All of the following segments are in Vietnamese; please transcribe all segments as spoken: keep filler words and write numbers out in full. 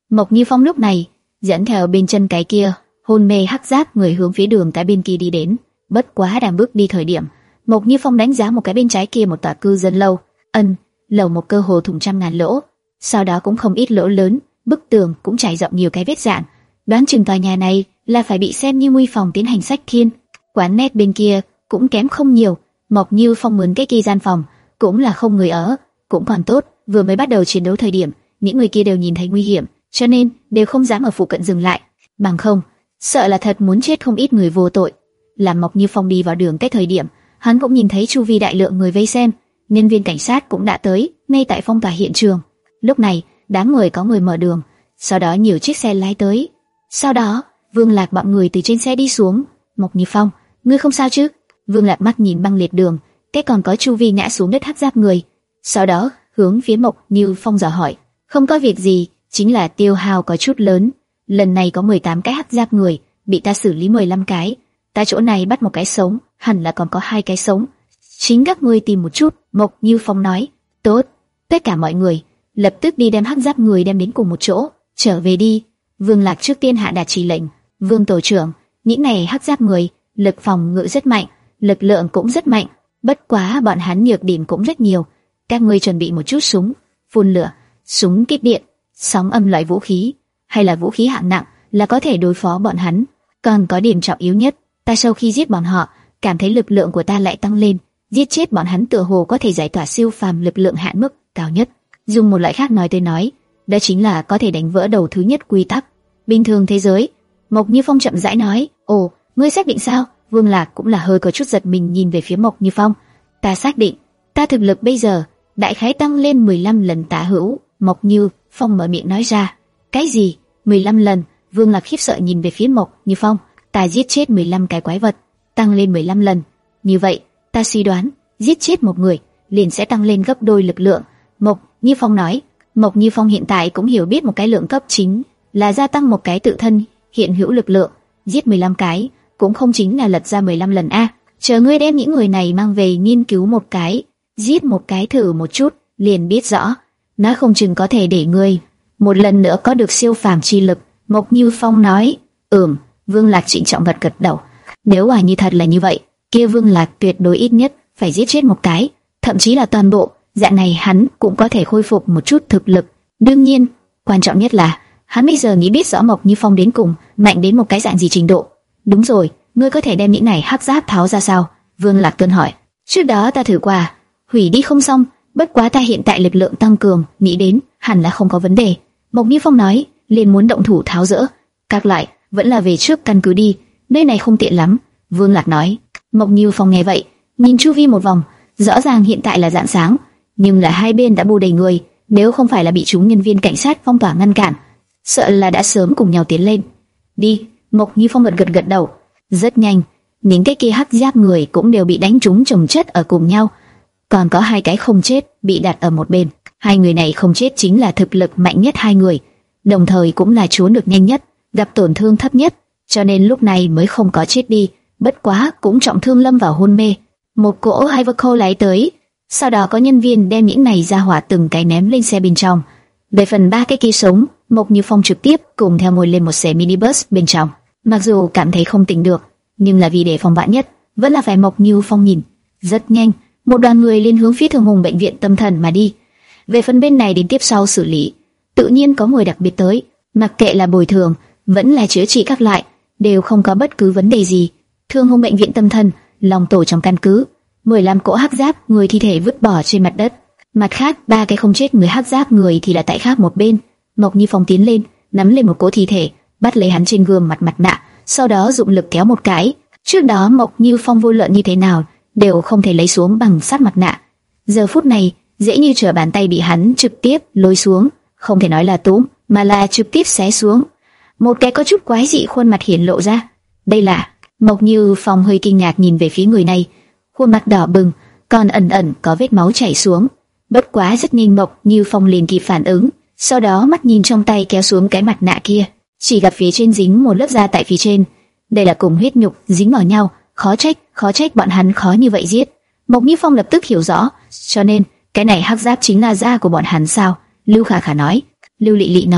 Mộc Như Phong lúc này dẫn theo bên chân cái kia hôn mê hắc giáp người hướng phía đường cái bên kia đi đến. Bất quá đang bước đi thời điểm, Mộc Như Phong đánh giá một cái bên trái kia một tòa cư dân lâu. Ân, lầu một cơ hồ thủng trăm ngàn lỗ, sau đó cũng không ít lỗ lớn, bức tường cũng trải rộng nhiều cái vết rạn. Đoán chừng tòa nhà này là phải bị xem như nguy phòng tiến hành sách thiên. Quán net bên kia cũng kém không nhiều. Mộc Như Phong mướn cái kia gian phòng cũng là không người ở, cũng còn tốt. Vừa mới bắt đầu chiến đấu thời điểm, những người kia đều nhìn thấy nguy hiểm, cho nên đều không dám ở phụ cận dừng lại. Bằng không, sợ là thật muốn chết không ít người vô tội. Làm Mộc Như Phong đi vào đường cái thời điểm, hắn cũng nhìn thấy chu vi đại lượng người vây xem, nhân viên cảnh sát cũng đã tới ngay tại phong tỏa hiện trường. Lúc này, đám người có người mở đường, sau đó nhiều chiếc xe lái tới. Sau đó, Vương Lạc bọn người từ trên xe đi xuống. Mộc Như Phong, ngươi không sao chứ? Vương Lạc mắt nhìn băng liệt đường, cái còn có chu vi ngã xuống đất hắc giáp người. Sau đó, hướng phía Mộc Như Phong dò hỏi, không có việc gì, chính là tiêu hao có chút lớn. Lần này có mười tám cái hắc giáp người, bị ta xử lý mười lăm cái. Ta chỗ này bắt một cái sống, hẳn là còn có hai cái sống. Chính các ngươi tìm một chút. Mộc Như Phong nói, tốt. Tất cả mọi người lập tức đi đem hắc giáp người đem đến cùng một chỗ, trở về đi. Vương Lạc trước tiên hạ đạt chỉ lệnh. Vương tổ trưởng, những này hắc giáp người lực phòng ngự rất mạnh, lực lượng cũng rất mạnh, bất quá bọn hắn nhược điểm cũng rất nhiều. Các ngươi chuẩn bị một chút súng phun lửa, súng kích điện, sóng âm loại vũ khí, hay là vũ khí hạng nặng là có thể đối phó bọn hắn. Còn có điểm trọng yếu nhất, ta sau khi giết bọn họ, cảm thấy lực lượng của ta lại tăng lên. Giết chết bọn hắn tựa hồ có thể giải tỏa siêu phàm lực lượng hạn mức cao nhất. Dùng một loại khác nói tới nói, đó chính là có thể đánh vỡ đầu thứ nhất quy tắc bình thường thế giới. Mộc Như Phong chậm rãi nói, ồ, ngươi xác định sao? Vương Lạc cũng là hơi có chút giật mình nhìn về phía Mộc Như Phong. Ta xác định, ta thực lực bây giờ đại khái tăng lên mười lăm lần tả hữu. Mộc Như Phong mở miệng nói ra. Cái gì? mười lăm lần? Vương Lạc khiếp sợ nhìn về phía Mộc Như Phong. Ta giết chết mười lăm cái quái vật, tăng lên mười lăm lần. Như vậy, ta suy đoán, giết chết một người liền sẽ tăng lên gấp đôi lực lượng. Mộc Như Phong nói. Mộc Như Phong hiện tại cũng hiểu biết một cái lượng cấp chính là gia tăng một cái tự thân hiện hữu lực lượng. Giết mười lăm cái cũng không chính là lật ra mười lăm lần a. Chờ ngươi đem những người này mang về nghiên cứu một cái, giết một cái thử một chút, liền biết rõ. Nó không chừng có thể để ngươi một lần nữa có được siêu phàm chi lực. Mộc Như Phong nói. Ừm. Vương Lạc trịnh trọng gật gật đầu. Nếu quả như thật là như vậy, kia Vương Lạc tuyệt đối ít nhất phải giết chết một cái, thậm chí là toàn bộ. Dạng này hắn cũng có thể khôi phục một chút thực lực. Đương nhiên, quan trọng nhất là hắn bây giờ nghĩ biết rõ Mộc Như Phong đến cùng mạnh đến một cái dạng gì trình độ. Đúng rồi, ngươi có thể đem những này hắc giáp tháo ra sao? Vương Lạc Tuân hỏi. Trước đó ta thử qua, hủy đi không xong, bất quá ta hiện tại lực lượng tăng cường, nghĩ đến hẳn là không có vấn đề. Mộc Như Phong nói, liền muốn động thủ tháo dỡ. Các lại, vẫn là về trước căn cứ đi, nơi này không tiện lắm. Vương Lạc nói. Mộc Như Phong nghe vậy, nhìn chu vi một vòng, rõ ràng hiện tại là rạng sáng, nhưng là hai bên đã bù đầy người, nếu không phải là bị chúng nhân viên cảnh sát phong tỏa ngăn cản, sợ là đã sớm cùng nhau tiến lên. Đi. Mộc Như Phong gật gật gật đầu. Rất nhanh, những cái kia hắc giáp người cũng đều bị đánh trúng chồng chất ở cùng nhau, còn có hai cái không chết bị đặt ở một bên. Hai người này không chết chính là thực lực mạnh nhất hai người, đồng thời cũng là trốn được nhanh nhất, gặp tổn thương thấp nhất, cho nên lúc này mới không có chết đi. Bất quá cũng trọng thương lâm vào hôn mê. Một cỗ Iveco lái tới, sau đó có nhân viên đem những này ra hỏa từng cái ném lên xe bên trong. Về phần ba cái kia sống, Mộc Như Phong trực tiếp cùng theo ngồi lên một xe minibus bên trong. Mặc dù cảm thấy không tỉnh được, nhưng là vì để phòng vạn nhất, vẫn là phải Mộc Như Phong nhìn. Rất nhanh, một đoàn người lên hướng phía Thường Hùng bệnh viện tâm thần mà đi. Về phần bên này đến tiếp sau xử lý, tự nhiên có người đặc biệt tới, mặc kệ là bồi thường, vẫn là chữa trị các loại, đều không có bất cứ vấn đề gì. Thường Hùng bệnh viện tâm thần, lòng tổ trong căn cứ, mười lăm cỗ hắc giáp người thi thể vứt bỏ trên mặt đất. Mặt khác, ba cái không chết người hắc giáp người thì là tại khác một bên. Mộc Như Phong tiến lên, nắm lên một cỗ thi thể, bắt lấy hắn trên gương mặt mặt nạ, sau đó dụng lực kéo một cái. Trước đó Mộc Như Phong vô luận như thế nào đều không thể lấy xuống bằng sắt mặt nạ, giờ phút này dễ như trở bàn tay bị hắn trực tiếp lôi xuống, không thể nói là túm, mà là trực tiếp xé xuống. Một cái có chút quái dị khuôn mặt hiển lộ ra. Đây là... Mộc Như Phong hơi kinh ngạc nhìn về phía người này, khuôn mặt đỏ bừng, còn ẩn ẩn có vết máu chảy xuống. Bất quá rất nhanh Mộc Như Phong liền kịp phản ứng, sau đó mắt nhìn trong tay kéo xuống cái mặt nạ kia, chỉ gặp phía trên dính một lớp da tại phía trên. Đây là cùng huyết nhục dính vào nhau, khó trách, khó trách bọn hắn khó như vậy giết. Mộc Như Phong lập tức hiểu rõ, cho nên cái này hắc giáp chính là da của bọn hắn sao? Lưu Khả Khả nói. Lưu Lị Lị nói,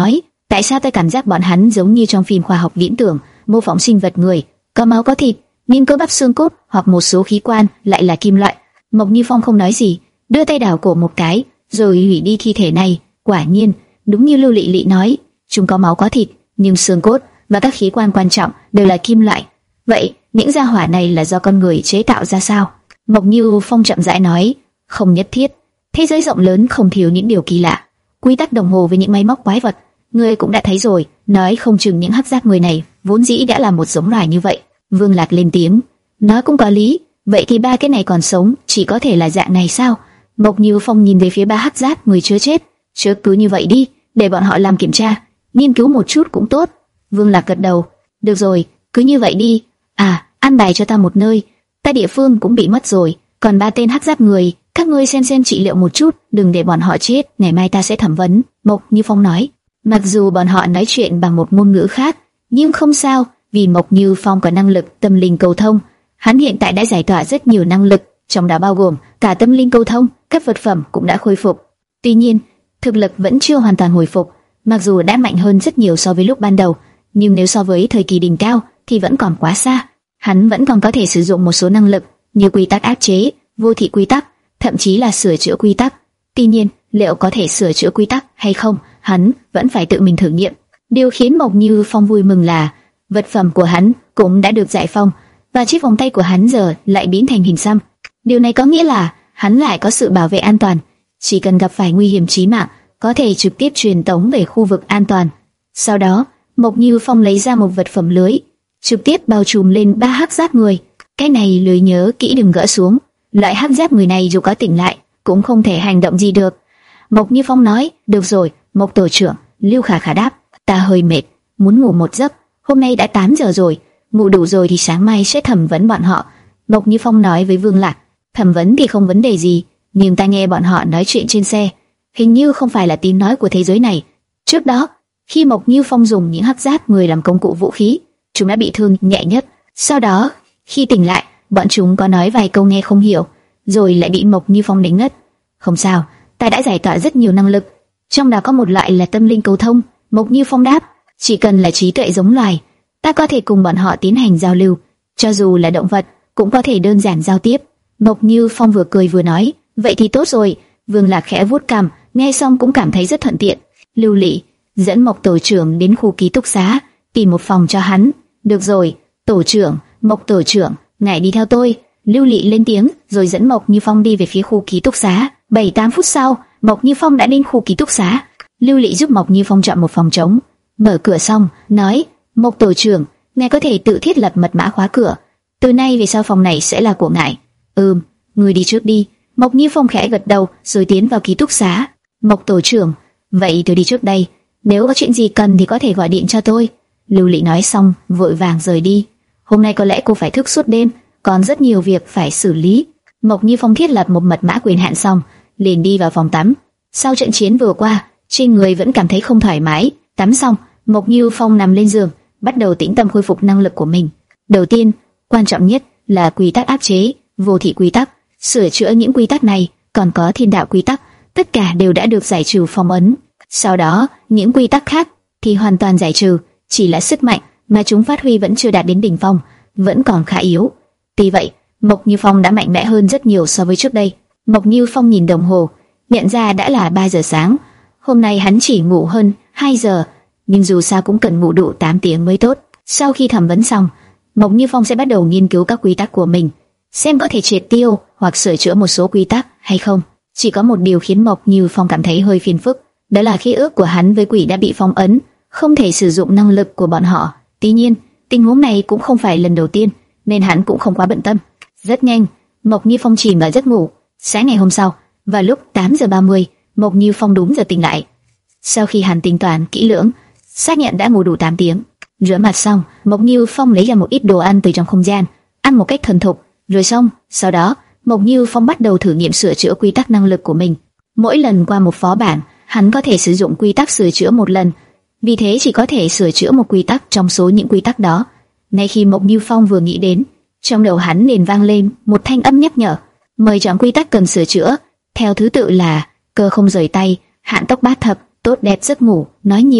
Tại sao tôi cảm giác bọn hắn giống như trong phim khoa học viễn tưởng, mô phỏng sinh vật người, có máu có thịt, nhưng cơ bắp xương cốt hoặc một số khí quan lại là kim loại. Mộc Như Phong không nói gì, đưa tay đảo cổ một cái, rồi hủy đi thi thể này. Quả nhiên, đúng như Lưu Lệ Lệ nói, chúng có máu có thịt, nhưng xương cốt và các khí quan quan trọng đều là kim loại. Vậy, những gia hỏa này là do con người chế tạo ra sao? Mộc Như Phong chậm rãi nói, không nhất thiết. Thế giới rộng lớn không thiếu những điều kỳ lạ. Quy tắc đồng hồ với những máy móc quái vật, ngươi cũng đã thấy rồi. Nói không chừng những hắc giác người này vốn dĩ đã là một giống loài như vậy. Vương Lạc lên tiếng, nói cũng có lý. Vậy thì ba cái này còn sống, chỉ có thể là dạng này sao? Mộc Như Phong nhìn về phía ba hắc giác người chưa chết, chớ cứ như vậy đi, để bọn họ làm kiểm tra, nghiên cứu một chút cũng tốt. Vương Lạc gật đầu, được rồi, cứ như vậy đi. À, an bài cho ta một nơi, ta địa phương cũng bị mất rồi, còn ba tên hắc giáp người, các ngươi xem xem trị liệu một chút, đừng để bọn họ chết, ngày mai ta sẽ thẩm vấn. Mộc Như Phong nói, mặc dù bọn họ nói chuyện bằng một ngôn ngữ khác, nhưng không sao, vì Mộc Như Phong có năng lực tâm linh cầu thông. Hắn hiện tại đã giải tỏa rất nhiều năng lực, trong đó bao gồm cả tâm linh cầu thông, các vật phẩm cũng đã khôi phục. Tuy nhiên, thực lực vẫn chưa hoàn toàn hồi phục, mặc dù đã mạnh hơn rất nhiều so với lúc ban đầu, nhưng nếu so với thời kỳ đỉnh cao thì vẫn còn quá xa. Hắn vẫn còn có thể sử dụng một số năng lực như quy tắc áp chế, vô thị quy tắc, thậm chí là sửa chữa quy tắc. Tuy nhiên, liệu có thể sửa chữa quy tắc hay không, hắn vẫn phải tự mình thử nghiệm. Điều khiến Mộc Như Phong vui mừng là vật phẩm của hắn cũng đã được giải phóng, và chiếc vòng tay của hắn giờ lại biến thành hình xăm. Điều này có nghĩa là hắn lại có sự bảo vệ an toàn, chỉ cần gặp phải nguy hiểm chí mạng, có thể trực tiếp truyền tống về khu vực an toàn. Sau đó, Mộc Như Phong lấy ra một vật phẩm lưới, trực tiếp bao trùm lên ba hắc giáp người. Cái này lưới nhớ kỹ đừng gỡ xuống, loại hắc giáp người này dù có tỉnh lại cũng không thể hành động gì được. Mộc Như Phong nói, được rồi, Mộc tổ trưởng. Lưu Khả Khả đáp, ta hơi mệt, muốn ngủ một giấc, hôm nay đã tám giờ rồi, ngủ đủ rồi thì sáng mai sẽ thẩm vấn bọn họ. Mộc Như Phong nói với Vương Lạc, thẩm vấn thì không vấn đề gì, nhưng ta nghe bọn họ nói chuyện trên xe, hình như không phải là tiếng nói của thế giới này. Trước đó, khi Mộc Như Phong dùng những hắc giáp người làm công cụ vũ khí, chúng đã bị thương nhẹ nhất. Sau đó, khi tỉnh lại, bọn chúng có nói vài câu nghe không hiểu, rồi lại bị Mộc Như Phong đánh ngất. Không sao, ta đã giải tỏa rất nhiều năng lực, trong đó có một loại là tâm linh cầu thông. Mộc Như Phong đáp, chỉ cần là trí tuệ giống loài, ta có thể cùng bọn họ tiến hành giao lưu, cho dù là động vật cũng có thể đơn giản giao tiếp. Mộc Như Phong vừa cười vừa nói, vậy thì tốt rồi. Vương Lạc khẽ vuốt cằm, nghe xong cũng cảm thấy rất thuận tiện. Lưu Lị dẫn Mộc tổ trưởng đến khu ký túc xá, tìm một phòng cho hắn. Được rồi, tổ trưởng. Mộc tổ trưởng, ngài đi theo tôi. Lưu Lị lên tiếng, rồi dẫn Mộc Như Phong đi về phía khu ký túc xá. Bảy tám phút sau, Mộc Như Phong đã đến khu ký túc xá. Lưu Lị giúp Mộc Như Phong chọn một phòng trống, mở cửa xong, nói, Mộc tổ trưởng, ngài có thể tự thiết lập mật mã khóa cửa. Từ nay về sau phòng này sẽ là của ngài. Ừm, người đi trước đi. Mộc Như Phong khẽ gật đầu, rồi tiến vào ký túc xá. Mộc tổ trưởng, vậy tôi đi trước đây. Nếu có chuyện gì cần thì có thể gọi điện cho tôi. Lưu Lị nói xong, vội vàng rời đi. Hôm nay có lẽ cô phải thức suốt đêm, còn rất nhiều việc phải xử lý. Mộc Như Phong thiết lập một mật mã quyền hạn xong, liền đi vào phòng tắm. Sau trận chiến vừa qua, trên người vẫn cảm thấy không thoải mái. Tắm xong, Mộc Như Phong nằm lên giường, bắt đầu tĩnh tâm khôi phục năng lực của mình. Đầu tiên, quan trọng nhất là quy tắc áp chế, vô thị quy tắc, sửa chữa những quy tắc này, còn có thiên đạo quy tắc, tất cả đều đã được giải trừ phong ấn. Sau đó, những quy tắc khác thì hoàn toàn giải trừ, chỉ là sức mạnh mà chúng phát huy vẫn chưa đạt đến đỉnh phong, vẫn còn khá yếu. Tuy vậy, Mộc Như Phong đã mạnh mẽ hơn rất nhiều so với trước đây. Mộc Như Phong nhìn đồng hồ, nhận ra đã là ba giờ sáng. Hôm nay hắn chỉ ngủ hơn hai giờ, nhưng dù sao cũng cần ngủ đủ tám tiếng mới tốt. Sau khi thẩm vấn xong, Mộc Như Phong sẽ bắt đầu nghiên cứu các quy tắc của mình, xem có thể triệt tiêu hoặc sửa chữa một số quy tắc hay không. Chỉ có một điều khiến Mộc Như Phong cảm thấy hơi phiền phức, đó là khế ước của hắn với quỷ đã bị phong ấn, không thể sử dụng năng lực của bọn họ. Tuy nhiên, tình huống này cũng không phải lần đầu tiên, nên hắn cũng không quá bận tâm. Rất nhanh, Mộc Như Phong chìm vào giấc ngủ. Sáng ngày hôm sau, vào lúc tám giờ ba mươi, Mộc Như Phong đúng giờ tỉnh lại. Sau khi hắn tính toán kỹ lưỡng, xác nhận đã ngủ đủ tám tiếng, rửa mặt xong, Mộc Như Phong lấy ra một ít đồ ăn từ trong không gian, ăn một cách thuần thục, rồi xong. Sau đó, Mộc Như Phong bắt đầu thử nghiệm sửa chữa quy tắc năng lực của mình. Mỗi lần qua một phó bản, hắn có thể sử dụng quy tắc sửa chữa một lần, vì thế chỉ có thể sửa chữa một quy tắc trong số những quy tắc đó. Ngay khi Mộc Như Phong vừa nghĩ đến, trong đầu hắn liền vang lên một thanh âm nhắc nhở: mời chọn quy tắc cần sửa chữa, theo thứ tự là cơ không rời tay, hạn tốc bát thập, tốt đẹp giấc ngủ, nói nhiều,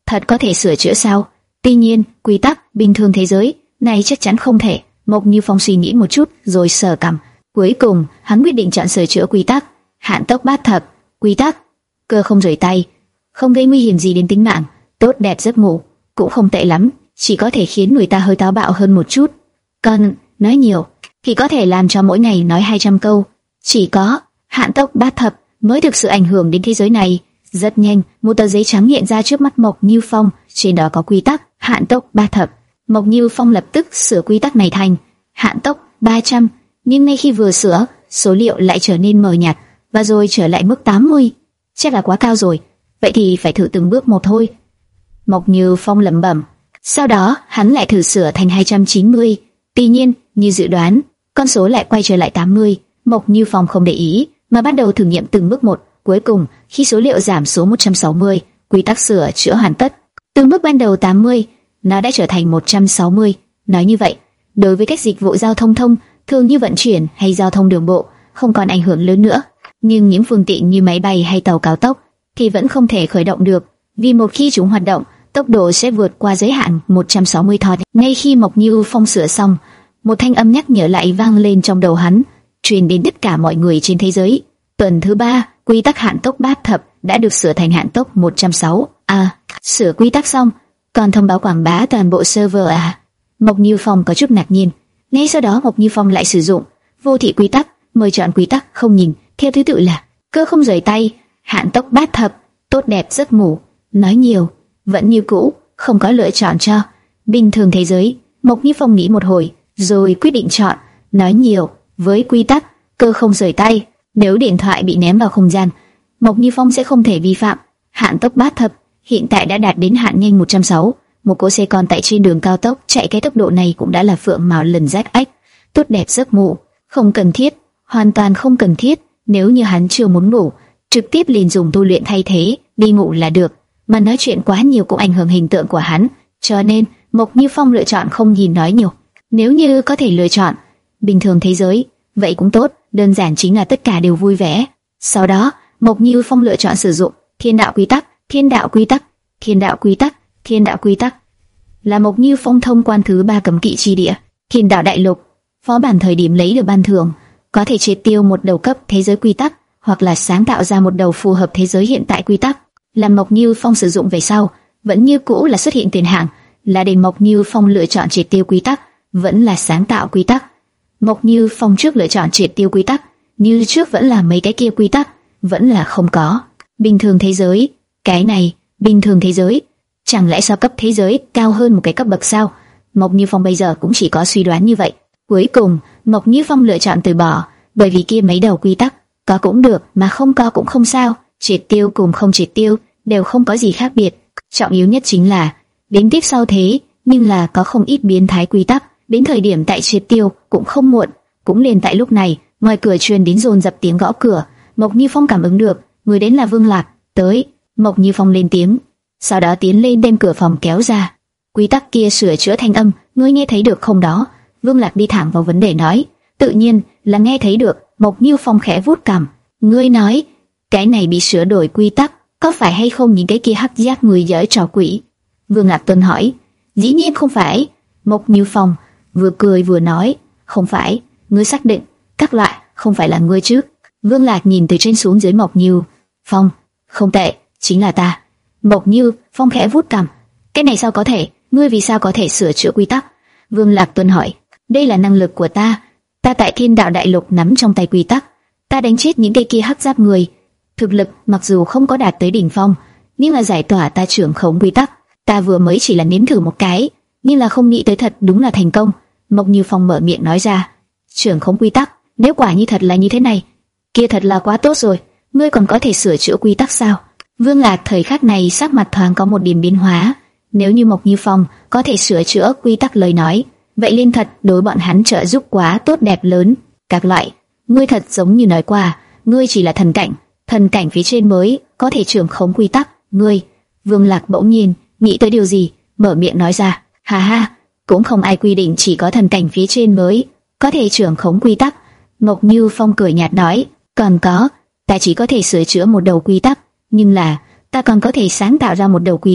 thật có thể sửa chữa sao? Tuy nhiên, quy tắc bình thường thế giới này chắc chắn không thể. Mộc Như Phong suy nghĩ một chút rồi sờ cằm. Cuối cùng, hắn quyết định chọn sửa chữa quy tắc. Hạn tốc bát thập, quy tắc, cơ không rời tay, không gây nguy hiểm gì đến tính mạng, tốt đẹp giấc ngủ, cũng không tệ lắm, chỉ có thể khiến người ta hơi táo bạo hơn một chút. Còn nói nhiều thì có thể làm cho mỗi ngày nói hai trăm câu. Chỉ có hạn tốc bát thập mới thực sự ảnh hưởng đến thế giới này. Rất nhanh, một tờ giấy trắng hiện ra trước mắt Mộc Như Phong, trên đó có quy tắc hạn tốc bát thập. Mộc Như Phong lập tức sửa quy tắc này thành hạn tốc ba trăm, nhưng ngay khi vừa sửa, số liệu lại trở nên mờ nhạt và rồi trở lại mức tám mươi. Chắc là quá cao rồi, vậy thì phải thử từng bước một thôi. Mộc Như Phong lẩm bẩm. Sau đó, hắn lại thử sửa thành hai trăm chín mươi. Tuy nhiên, như dự đoán, con số lại quay trở lại tám mươi. Mộc Như Phong không để ý, mà bắt đầu thử nghiệm từng bước một. Cuối cùng, khi số liệu giảm xuống một trăm sáu mươi, quy tắc sửa chữa hoàn tất. Từ mức ban đầu tám mươi, nó đã trở thành một trăm sáu mươi. Nói như vậy, đối với các dịch vụ giao thông thông thường như vận chuyển hay giao thông đường bộ, không còn ảnh hưởng lớn nữa. Nhưng những phương tiện như máy bay hay tàu cao tốc thì vẫn không thể khởi động được, vì một khi chúng hoạt động, tốc độ sẽ vượt qua giới hạn một trăm sáu mươi thot. Ngay khi Mộc Như Phong sửa xong, một thanh âm nhắc nhở lại vang lên trong đầu hắn, truyền đến tất cả mọi người trên thế giới. Tuần thứ ba, quy tắc hạn tốc bát thập đã được sửa thành hạn tốc một trăm sáu. À, sửa quy tắc xong, còn thông báo quảng bá toàn bộ server à? Mộc Như Phong có chút ngạc nhiên. Ngay sau đó Mộc Như Phong lại sử dụng vô thị quy tắc, mời chọn quy tắc không nhìn, theo thứ tự là cơ không rời tay, hạn tốc bát thập, tốt đẹp giấc ngủ, nói nhiều, vẫn như cũ, không có lựa chọn cho bình thường thế giới. Mộc Như Phong nghĩ một hồi, rồi quyết định chọn nói nhiều với quy tắc cơ không rời tay. Nếu điện thoại bị ném vào không gian, Mộc Như Phong sẽ không thể vi phạm. Hạn tốc bát thập hiện tại đã đạt đến hạn nhanh một trăm sáu. Một cỗ xe con tại trên đường cao tốc chạy cái tốc độ này cũng đã là phượng mào lần rách ách. Tốt đẹp giấc ngủ, không cần thiết, hoàn toàn không cần thiết. Nếu như hắn chưa muốn ngủ, trực tiếp liền dùng tu luyện thay thế, đi ngủ là được. Mà nói chuyện quá nhiều cũng ảnh hưởng hình tượng của hắn, cho nên Mộc Như Phong lựa chọn không nhìn nói nhiều. Nếu như có thể lựa chọn bình thường thế giới, vậy cũng tốt, đơn giản chính là tất cả đều vui vẻ. Sau đó, Mộc Như Phong lựa chọn sử dụng thiên đạo quy tắc, thiên đạo quy tắc, thiên đạo quy tắc, thiên đạo quy tắc. Là Mộc Như Phong thông quan thứ ba cấm kỵ chi địa, thiên đạo đại lục. Phó bản thời điểm lấy được ban thưởng, có thể triệt tiêu một đầu cấp thế giới quy tắc, hoặc là sáng tạo ra một đầu phù hợp thế giới hiện tại quy tắc. Làm Mộc Như Phong sử dụng về sau, vẫn như cũ là xuất hiện tiền hạng, là để Mộc Như Phong lựa chọn triệt tiêu quy tắc, vẫn là sáng tạo quy tắc. Mộc Như Phong trước lựa chọn triệt tiêu quy tắc, như trước vẫn là mấy cái kia quy tắc, vẫn là không có. Bình thường thế giới, cái này, bình thường thế giới, chẳng lẽ sao cấp thế giới cao hơn một cái cấp bậc sao? Mộc Như Phong bây giờ cũng chỉ có suy đoán như vậy. Cuối cùng, Mộc Như Phong lựa chọn từ bỏ, bởi vì kia mấy đầu quy tắc, có cũng được mà không có cũng không sao, triệt tiêu cùng không triệt tiêu đều không có gì khác biệt. Trọng yếu nhất chính là đến tiếp sau thế, nhưng là có không ít biến thái quy tắc, đến thời điểm tại triệt tiêu cũng không muộn. Cũng liền tại lúc này, ngoài cửa truyền đến dồn dập tiếng gõ cửa. Mộc Như Phong cảm ứng được, người đến là Vương Lạc. Tới. Mộc Như Phong lên tiếng, sau đó tiến lên đem cửa phòng kéo ra. Quy tắc kia sửa chữa thanh âm, ngươi nghe thấy được không đó? Vương Lạc đi thẳng vào vấn đề nói. Tự nhiên là nghe thấy được. Mộc Như Phong khẽ vuốt cằm. Ngươi nói, cái này bị sửa đổi quy tắc, có phải hay không những cái kia hắc giác người giở trò quỷ? Vương Lạc Tuân hỏi. Dĩ nhiên không phải. Mộc Như Phong vừa cười vừa nói, không phải. Ngươi xác định? Các loại, không phải là ngươi chứ? Vương Lạc nhìn từ trên xuống dưới Mộc Như Phong. Không tệ, chính là ta. Mộc Như Phong khẽ vuốt cằm. Cái này sao có thể? Ngươi vì sao có thể sửa chữa quy tắc? Vương Lạc Tuân hỏi. Đây là năng lực của ta. Ta tại Thiên Đạo Đại Lục nắm trong tay quy tắc. Ta đánh chết những cái kia hắc giáp người. Thực lực mặc dù không có đạt tới đỉnh phong, nhưng là giải tỏa ta trưởng khống quy tắc. Ta vừa mới chỉ là nếm thử một cái, nhưng là không nghĩ tới thật đúng là thành công. Mộc Như Phong mở miệng nói ra. Trưởng khống quy tắc, nếu quả như thật là như thế này, kia thật là quá tốt rồi. Ngươi còn có thể sửa chữa quy tắc sao? Vương Lạc thời khắc này sắc mặt thoáng có một điểm biến hóa. Nếu như Mộc Như Phong có thể sửa chữa quy tắc lời nói, vậy liên thật đối bọn hắn trợ giúp quá tốt đẹp lớn. Các loại, ngươi thật giống như nói qua, ngươi chỉ là thần cảnh, thần cảnh phía trên mới có thể trưởng khống quy tắc. Ngươi, Vương Lạc bỗng nhiên nghĩ tới điều gì, mở miệng nói ra. Ha ha, cũng không ai quy định chỉ có thần cảnh phía trên mới có thể trưởng khống quy tắc. Mộc Như Phong cười nhạt nói, còn có, ta chỉ có thể sửa chữa một đầu quy tắc, nhưng là ta còn có thể sáng tạo ra một đầu quy tắc,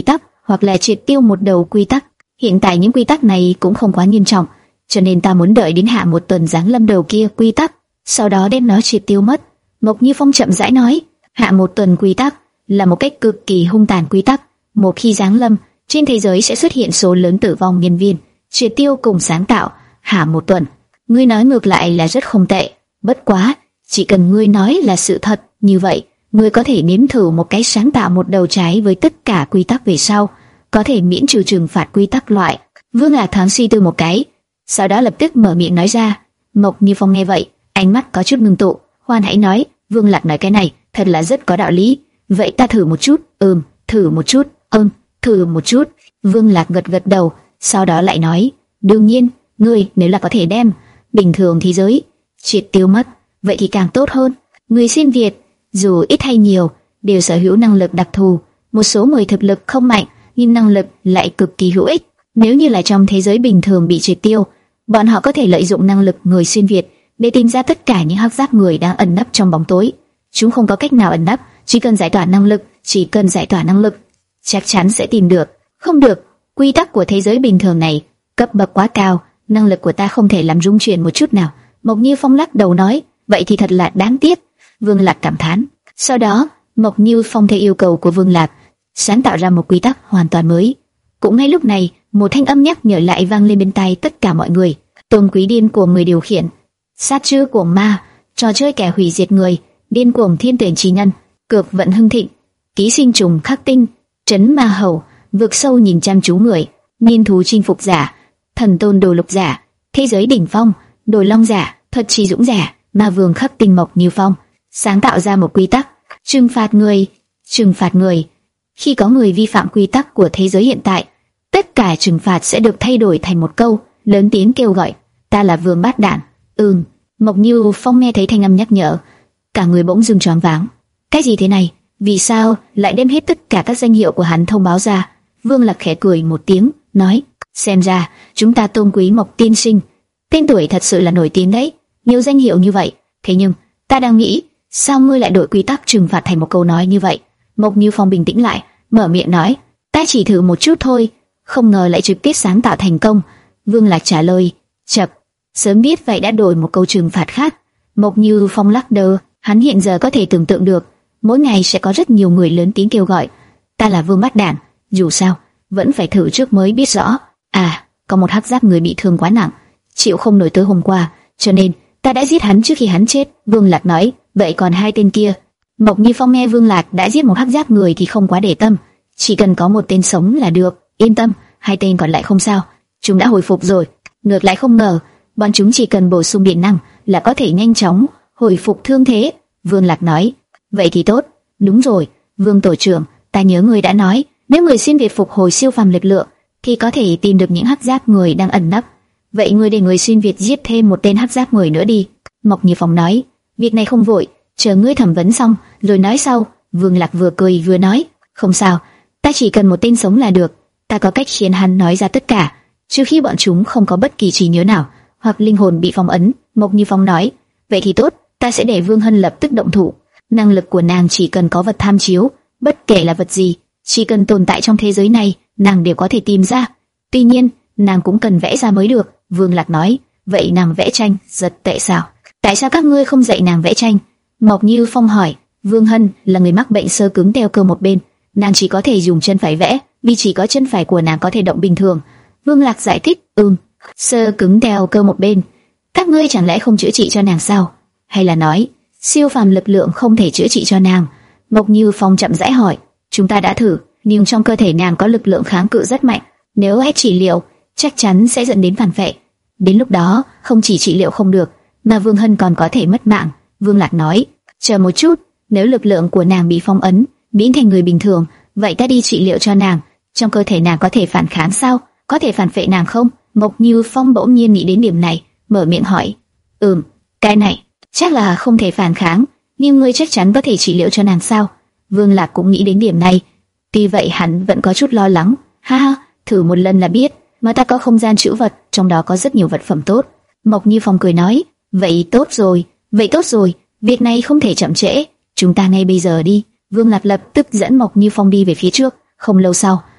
hoặc là triệt tiêu một đầu quy tắc. Hiện tại những quy tắc này cũng không quá nghiêm trọng, cho nên ta muốn đợi đến hạ một tuần giáng lâm đầu kia quy tắc, sau đó đem nó triệt tiêu mất. Mộc Như Phong chậm rãi nói, hạ một tuần quy tắc là một cách cực kỳ hung tàn quy tắc. Một khi giáng lâm, trên thế giới sẽ xuất hiện số lớn tử vong nhân viên. Triệt tiêu cùng sáng tạo, hạ một tuần. Ngươi nói ngược lại là rất không tệ. Bất quá, chỉ cần ngươi nói là sự thật như vậy, ngươi có thể nếm thử một cái sáng tạo một đầu trái với tất cả quy tắc về sau, có thể miễn trừ trừng phạt quy tắc loại. Vương Lạc thoáng suy tư một cái, sau đó lập tức mở miệng nói ra. Mộc Như Phong nghe vậy, ánh mắt có chút ngưng tụ. Hoan hãy nói, Vương Lạc nói cái này thật là rất có đạo lý. Vậy ta thử một chút. Ừm, thử một chút. Ừm, thử một chút. Vương Lạc gật gật đầu, sau đó lại nói, đương nhiên, ngươi nếu là có thể đem bình thường thế giới triệt tiêu mất, vậy thì càng tốt hơn. Người xuyên Việt, dù ít hay nhiều, đều sở hữu năng lực đặc thù. Một số người thực lực không mạnh, nhưng năng lực lại cực kỳ hữu ích. Nếu như là trong thế giới bình thường bị triệt tiêu, bọn họ có thể lợi dụng năng lực người xuyên Việt để tìm ra tất cả những hắc giáp người đang ẩn nấp trong bóng tối. Chúng không có cách nào ẩn nấp, chỉ cần giải tỏa năng lực, chỉ cần giải tỏa năng lực, chắc chắn sẽ tìm được. Không được, quy tắc của thế giới bình thường này cấp bậc quá cao, năng lực của ta không thể làm rung chuyển một chút nào. Mộc Như Phong lắc đầu nói, vậy thì thật là đáng tiếc. Vương Lạc cảm thán. Sau đó, Mộc Như Phong theo yêu cầu của Vương Lạc, sáng tạo ra một quy tắc hoàn toàn mới. Cũng ngay lúc này, một thanh âm nhắc nhở lại vang lên bên tai tất cả mọi người. Tôn quý điên cuồng người điều khiển, sát chư của ma, trò chơi kẻ hủy diệt người, điên cuồng thiên tuyển trí nhân, cược vận hưng thịnh, ký sinh trùng khắc tinh, trấn ma hầu, vực sâu nhìn chăm chú người, niên thú chinh phục giả, thần tôn đồ lục giả, thế giới đỉnh phong, đồ long giả, thuật chi dũng giả, ma vương khắc tinh. Mộc Như Phong sáng tạo ra một quy tắc, trừng phạt người, trừng phạt người. Khi có người vi phạm quy tắc của thế giới hiện tại, tất cả trừng phạt sẽ được thay đổi thành một câu lớn tiếng kêu gọi, ta là vương bát đản. Ừm, Mộc Như Phong nghe thấy thanh âm nhắc nhở, cả người bỗng dưng choáng váng. Cái gì thế này? Vì sao lại đem hết tất cả các danh hiệu của hắn thông báo ra? Vương Lạc khẽ cười một tiếng, nói, xem ra chúng ta tôn quý Mộc tiên sinh, tên tuổi thật sự là nổi tiếng đấy, nhiều danh hiệu như vậy. Thế nhưng ta đang nghĩ, sao ngươi lại đổi quy tắc trừng phạt thành một câu nói như vậy? Mộc Như Phong bình tĩnh lại, mở miệng nói, ta chỉ thử một chút thôi, không ngờ lại trực tiếp sáng tạo thành công. Vương Lạc trả lời, chậc, sớm biết vậy đã đổi một câu trừng phạt khác. Mộc Như Phong lắc đầu, hắn hiện giờ có thể tưởng tượng được, mỗi ngày sẽ có rất nhiều người lớn tiếng kêu gọi, ta là vương bát đản. Dù sao, vẫn phải thử trước mới biết rõ. À, có một hắc giáp người bị thương quá nặng, chịu không nổi tới hôm qua, cho nên ta đã giết hắn trước khi hắn chết. Vương Lạc nói, vậy còn hai tên kia? Mộc Như Phong nghe Vương Lạc đã giết một hắc giáp người thì không quá để tâm, chỉ cần có một tên sống là được, yên tâm, hai tên còn lại không sao, chúng đã hồi phục rồi. Ngược lại không ngờ, bọn chúng chỉ cần bổ sung điện năng là có thể nhanh chóng hồi phục thương thế. Vương Lạc nói, vậy thì tốt. Đúng rồi, Vương tổ trưởng, ta nhớ người đã nói, nếu người xuyên Việt phục hồi siêu phàm lực lượng thì có thể tìm được những hắc giáp người đang ẩn nấp. Vậy ngươi để người xuyên Việt giết thêm một tên hắc giáp người nữa đi. Mộc Như Phong nói, việc này không vội, chờ ngươi thẩm vấn xong rồi nói sau. Vương Lạc vừa cười vừa nói, không sao, ta chỉ cần một tên sống là được, ta có cách khiến hắn nói ra tất cả, trừ khi bọn chúng không có bất kỳ trí nhớ nào hoặc linh hồn bị phong ấn. Mộc Như Phong nói, vậy thì tốt, ta sẽ để Vương Hân lập tức động thủ. Năng lực của nàng chỉ cần có vật tham chiếu, bất kể là vật gì, chỉ cần tồn tại trong thế giới này, nàng đều có thể tìm ra. Tuy nhiên, nàng cũng cần vẽ ra mới được. Vương Lạc nói, vậy nàng vẽ tranh rất tệ sao? Tại sao các ngươi không dạy nàng vẽ tranh? Mộc Như Phong hỏi. Vương Hân là người mắc bệnh xơ cứng teo cơ một bên, nàng chỉ có thể dùng chân phải vẽ, vì chỉ có chân phải của nàng có thể động bình thường. Vương Lạc giải thích, ừm, xơ cứng teo cơ một bên, các ngươi chẳng lẽ không chữa trị cho nàng sao? Hay là nói siêu phàm lực lượng không thể chữa trị cho nàng? Mộc Như Phong chậm rãi hỏi, chúng ta đã thử, nhưng trong cơ thể nàng có lực lượng kháng cự rất mạnh, nếu ép trị liệu chắc chắn sẽ dẫn đến phản vệ. Đến lúc đó không chỉ trị liệu không được, mà Vương Hân còn có thể mất mạng. Vương Lạc nói, chờ một chút, nếu lực lượng của nàng bị phong ấn, biến thành người bình thường, vậy ta đi trị liệu cho nàng, trong cơ thể nàng có thể phản kháng sao? Có thể phản vệ nàng không? Mộc Như Phong bỗng nhiên nghĩ đến điểm này, mở miệng hỏi, ừm, cái này chắc là không thể phản kháng, nhưng ngươi chắc chắn có thể trị liệu cho nàng sao? Vương Lạc cũng nghĩ đến điểm này, tuy vậy hắn vẫn có chút lo lắng. Ha ha, thử một lần là biết, mà ta có không gian trữ vật, trong đó có rất nhiều vật phẩm tốt. Mộc Như Phong cười nói, vậy tốt rồi, vậy tốt rồi, việc này không thể chậm trễ, chúng ta ngay bây giờ đi. Vương Lạc lập tức dẫn Mộc Như Phong đi về phía trước. Không lâu sau,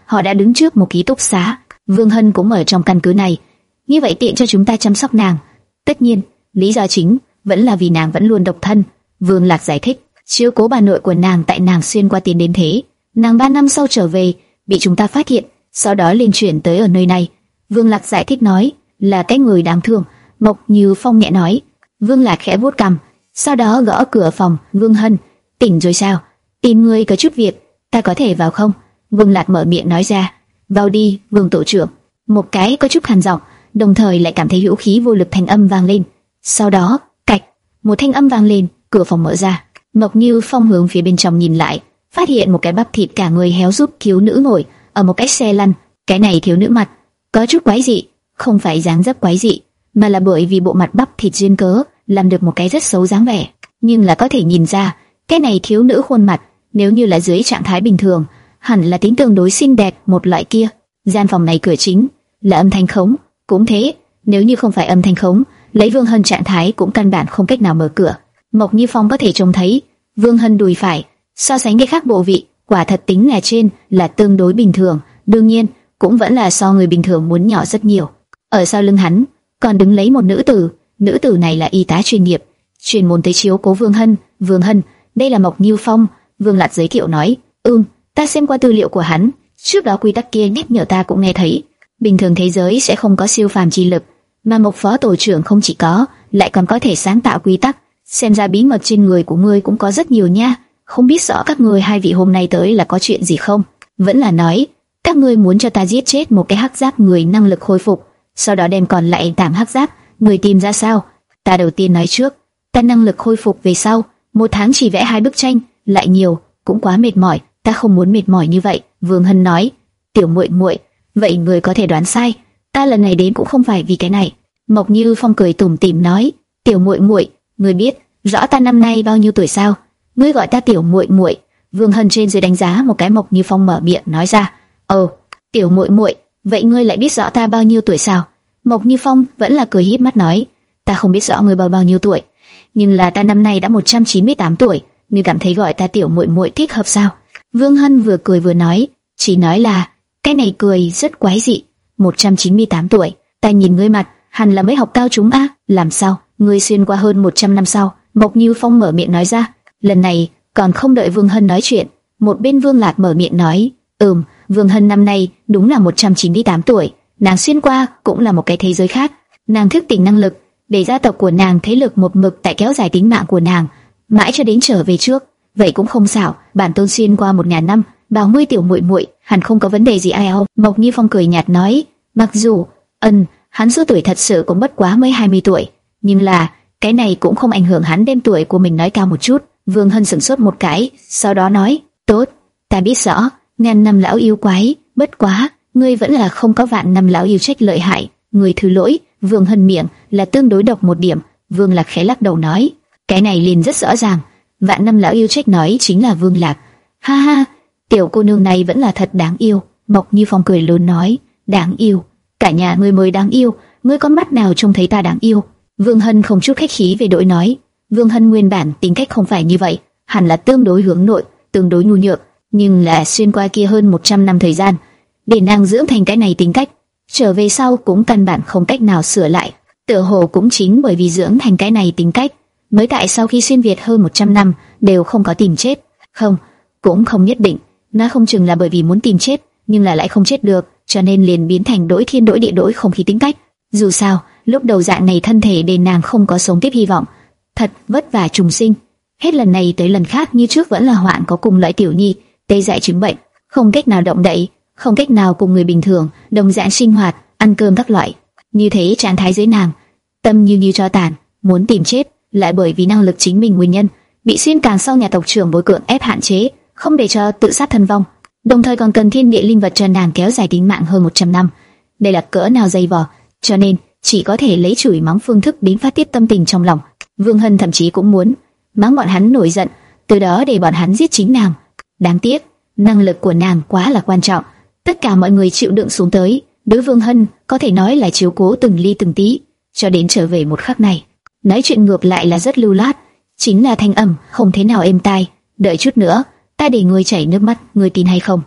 họ đã đứng trước một ký túc xá. Vương Hân cũng ở trong căn cứ này, như vậy tiện cho chúng ta chăm sóc nàng. Tất nhiên, lý do chính vẫn là vì nàng vẫn luôn độc thân. Vương Lạc giải thích, chiếu cố bà nội của nàng tại nàng xuyên qua tiền đến thế. Nàng ba năm sau trở về, bị chúng ta phát hiện, sau đó liền chuyển tới ở nơi này. Vương Lạc giải thích nói, là cái người đáng thương. Mộc Như Phong nhẹ nói. Vương Lạc khẽ vuốt cằm, sau đó gõ cửa phòng. Vương Hân, tỉnh rồi sao? Tìm ngươi có chút việc, ta có thể vào không? Vương Lạc mở miệng nói ra. Vào đi, Vương tổ trưởng. Một cái có chút khàn giọng, đồng thời lại cảm thấy hữu khí vô lực thanh âm vang lên. Sau đó, cạch, một thanh âm vang lên, cửa phòng mở ra. Mộc Như Phong hướng phía bên trong nhìn lại, phát hiện một cái bắp thịt cả người héo rút thiếu nữ ngồi ở một cái xe lăn. Cái này thiếu nữ mặt có chút quái dị, không phải dáng dấp quái dị, mà là bởi vì bộ mặt bắp thịt duyên cớ làm được một cái rất xấu dáng vẻ. Nhưng là có thể nhìn ra, cái này thiếu nữ khuôn mặt nếu như là dưới trạng thái bình thường, hẳn là tính tương đối xinh đẹp một loại kia. Gian phòng này cửa chính là âm thanh khống, cũng thế, nếu như không phải âm thanh khống, lấy Vương Hân trạng thái cũng căn bản không cách nào mở cửa. Mộc Như Phong có thể trông thấy Vương Hân đùi phải, so sánh cái khác bộ vị, quả thật tính là trên là tương đối bình thường, đương nhiên cũng vẫn là so người bình thường muốn nhỏ rất nhiều. Ở sau lưng hắn còn đứng lấy một nữ tử, nữ tử này là y tá chuyên nghiệp, chuyên môn tới chiếu cố Vương Hân. Vương Hân, đây là Mộc Như Phong. Vương Lạc giới thiệu nói, ừm, ta xem qua tư liệu của hắn, trước đó quy tắc kia nhắc nhở ta cũng nghe thấy, bình thường thế giới sẽ không có siêu phàm chi lực, mà Mộc phó tổ trưởng không chỉ có, lại còn có thể sáng tạo quy tắc. Xem ra bí mật trên người của ngươi cũng có rất nhiều nha. Không biết rõ các ngươi hai vị hôm nay tới là có chuyện gì không? Vẫn là nói các ngươi muốn cho ta giết chết một cái hắc giáp người năng lực khôi phục, sau đó đem còn lại tạm hắc giáp người tìm ra sao? Ta đầu tiên nói trước, ta năng lực khôi phục về sau, một tháng chỉ vẽ hai bức tranh, lại nhiều cũng quá mệt mỏi, ta không muốn mệt mỏi như vậy. Vương Hân nói, tiểu muội muội, vậy người có thể đoán sai, ta lần này đến cũng không phải vì cái này. Mộc Như Phong cười tủm tỉm nói, tiểu muội muội, ngươi biết rõ ta năm nay bao nhiêu tuổi sao? Ngươi gọi ta tiểu muội muội. Vương Hân trên dưới đánh giá một cái. Mộc Như Phong mở miệng nói ra, ồ, tiểu muội muội, vậy ngươi lại biết rõ ta bao nhiêu tuổi sao? Mộc Như Phong vẫn là cười híp mắt nói, ta không biết rõ ngươi bao bao nhiêu tuổi, nhưng là ta năm nay đã một trăm chín mươi tám tuổi, ngươi cảm thấy gọi ta tiểu muội muội thích hợp sao? Vương Hân vừa cười vừa nói, chỉ nói là, cái này cười rất quái dị. một trăm chín mươi tám tuổi, ta nhìn ngươi mặt, hẳn là mới học cao chúng á, làm sao? Ngươi xuyên qua hơn một trăm năm sau. Mộc Như Phong mở miệng nói ra. Lần này còn không đợi Vương Hân nói chuyện, một bên Vương Lạc mở miệng nói, ừm, Vương Hân năm nay đúng là một trăm chín mươi tám tuổi, nàng xuyên qua cũng là một cái thế giới khác, nàng thức tỉnh năng lực để gia tộc của nàng thế lực một mực tại kéo dài tính mạng của nàng, mãi cho đến trở về trước. Vậy cũng không xảo, bản tôn xuyên qua một ngàn năm, bảo ngươi tiểu muội muội, hẳn không có vấn đề gì ai âu. Mộc Như Phong cười nhạt nói, mặc dù, ân, hắn số tuổi thật sự cũng bất quá mới hai mươi tuổi, nhưng là cái này cũng không ảnh hưởng hắn đem tuổi của mình nói cao một chút. Vương Hân sững sốt một cái, sau đó nói, tốt, ta biết rõ, ngàn năm lão yêu quái, bất quá, ngươi vẫn là không có vạn năm lão yêu trách lợi hại, người thứ lỗi. Vương Hân miệng là tương đối độc một điểm. Vương Lạc khẽ lắc đầu nói, cái này liền rất rõ ràng, vạn năm lão yêu trách nói chính là Vương Lạc. Ha ha, tiểu cô nương này vẫn là thật đáng yêu. Mộc Như Phong cười lớn nói, đáng yêu, cả nhà ngươi mới đáng yêu, ngươi có mắt nào trông thấy ta đáng yêu? Vương Hân không chút khách khí về đội nói, Vương Hân nguyên bản tính cách không phải như vậy, hẳn là tương đối hướng nội, tương đối nhu nhược, nhưng là xuyên qua kia hơn một trăm năm thời gian, để nàng dưỡng thành cái này tính cách, trở về sau cũng căn bản không cách nào sửa lại. Tựa hồ cũng chính bởi vì dưỡng thành cái này tính cách, mới tại sau khi xuyên Việt hơn một trăm năm đều không có tìm chết. Không, cũng không nhất định, nó không chừng là bởi vì muốn tìm chết, nhưng là lại không chết được, cho nên liền biến thành đổi thiên đổi địa đổi không khí tính cách. Dù sao, lúc đầu dạng này thân thể để nàng không có sống tiếp hy vọng, thật vất vả trùng sinh, hết lần này tới lần khác như trước vẫn là hoạn có cùng loại tiểu nhi, tê dại chứng bệnh, không cách nào động đậy, không cách nào cùng người bình thường đồng dạng sinh hoạt, ăn cơm các loại. Như thế trạng thái dưới nàng, tâm như như tro tàn, muốn tìm chết, lại bởi vì năng lực chính mình nguyên nhân, bị xuyên càng sau nhà tộc trưởng bối cưỡng ép hạn chế, không để cho tự sát thân vong, đồng thời còn cần thiên địa linh vật cho nàng kéo dài tính mạng hơn một trăm năm. Đây là cỡ nào dày vò, cho nên chỉ có thể lấy chửi mắng phương thức đến phát tiết tâm tình trong lòng. Vương Hân thậm chí cũng muốn mắng bọn hắn nổi giận, từ đó để bọn hắn giết chính nàng. Đáng tiếc, năng lực của nàng quá là quan trọng, tất cả mọi người chịu đựng xuống tới, đối Vương Hân có thể nói là chiếu cố từng ly từng tí, cho đến trở về một khắc này. Nói chuyện ngược lại là rất lưu loát, chính là thanh âm không thế nào êm tai. Đợi chút nữa, ta để ngươi chảy nước mắt, ngươi tin hay không?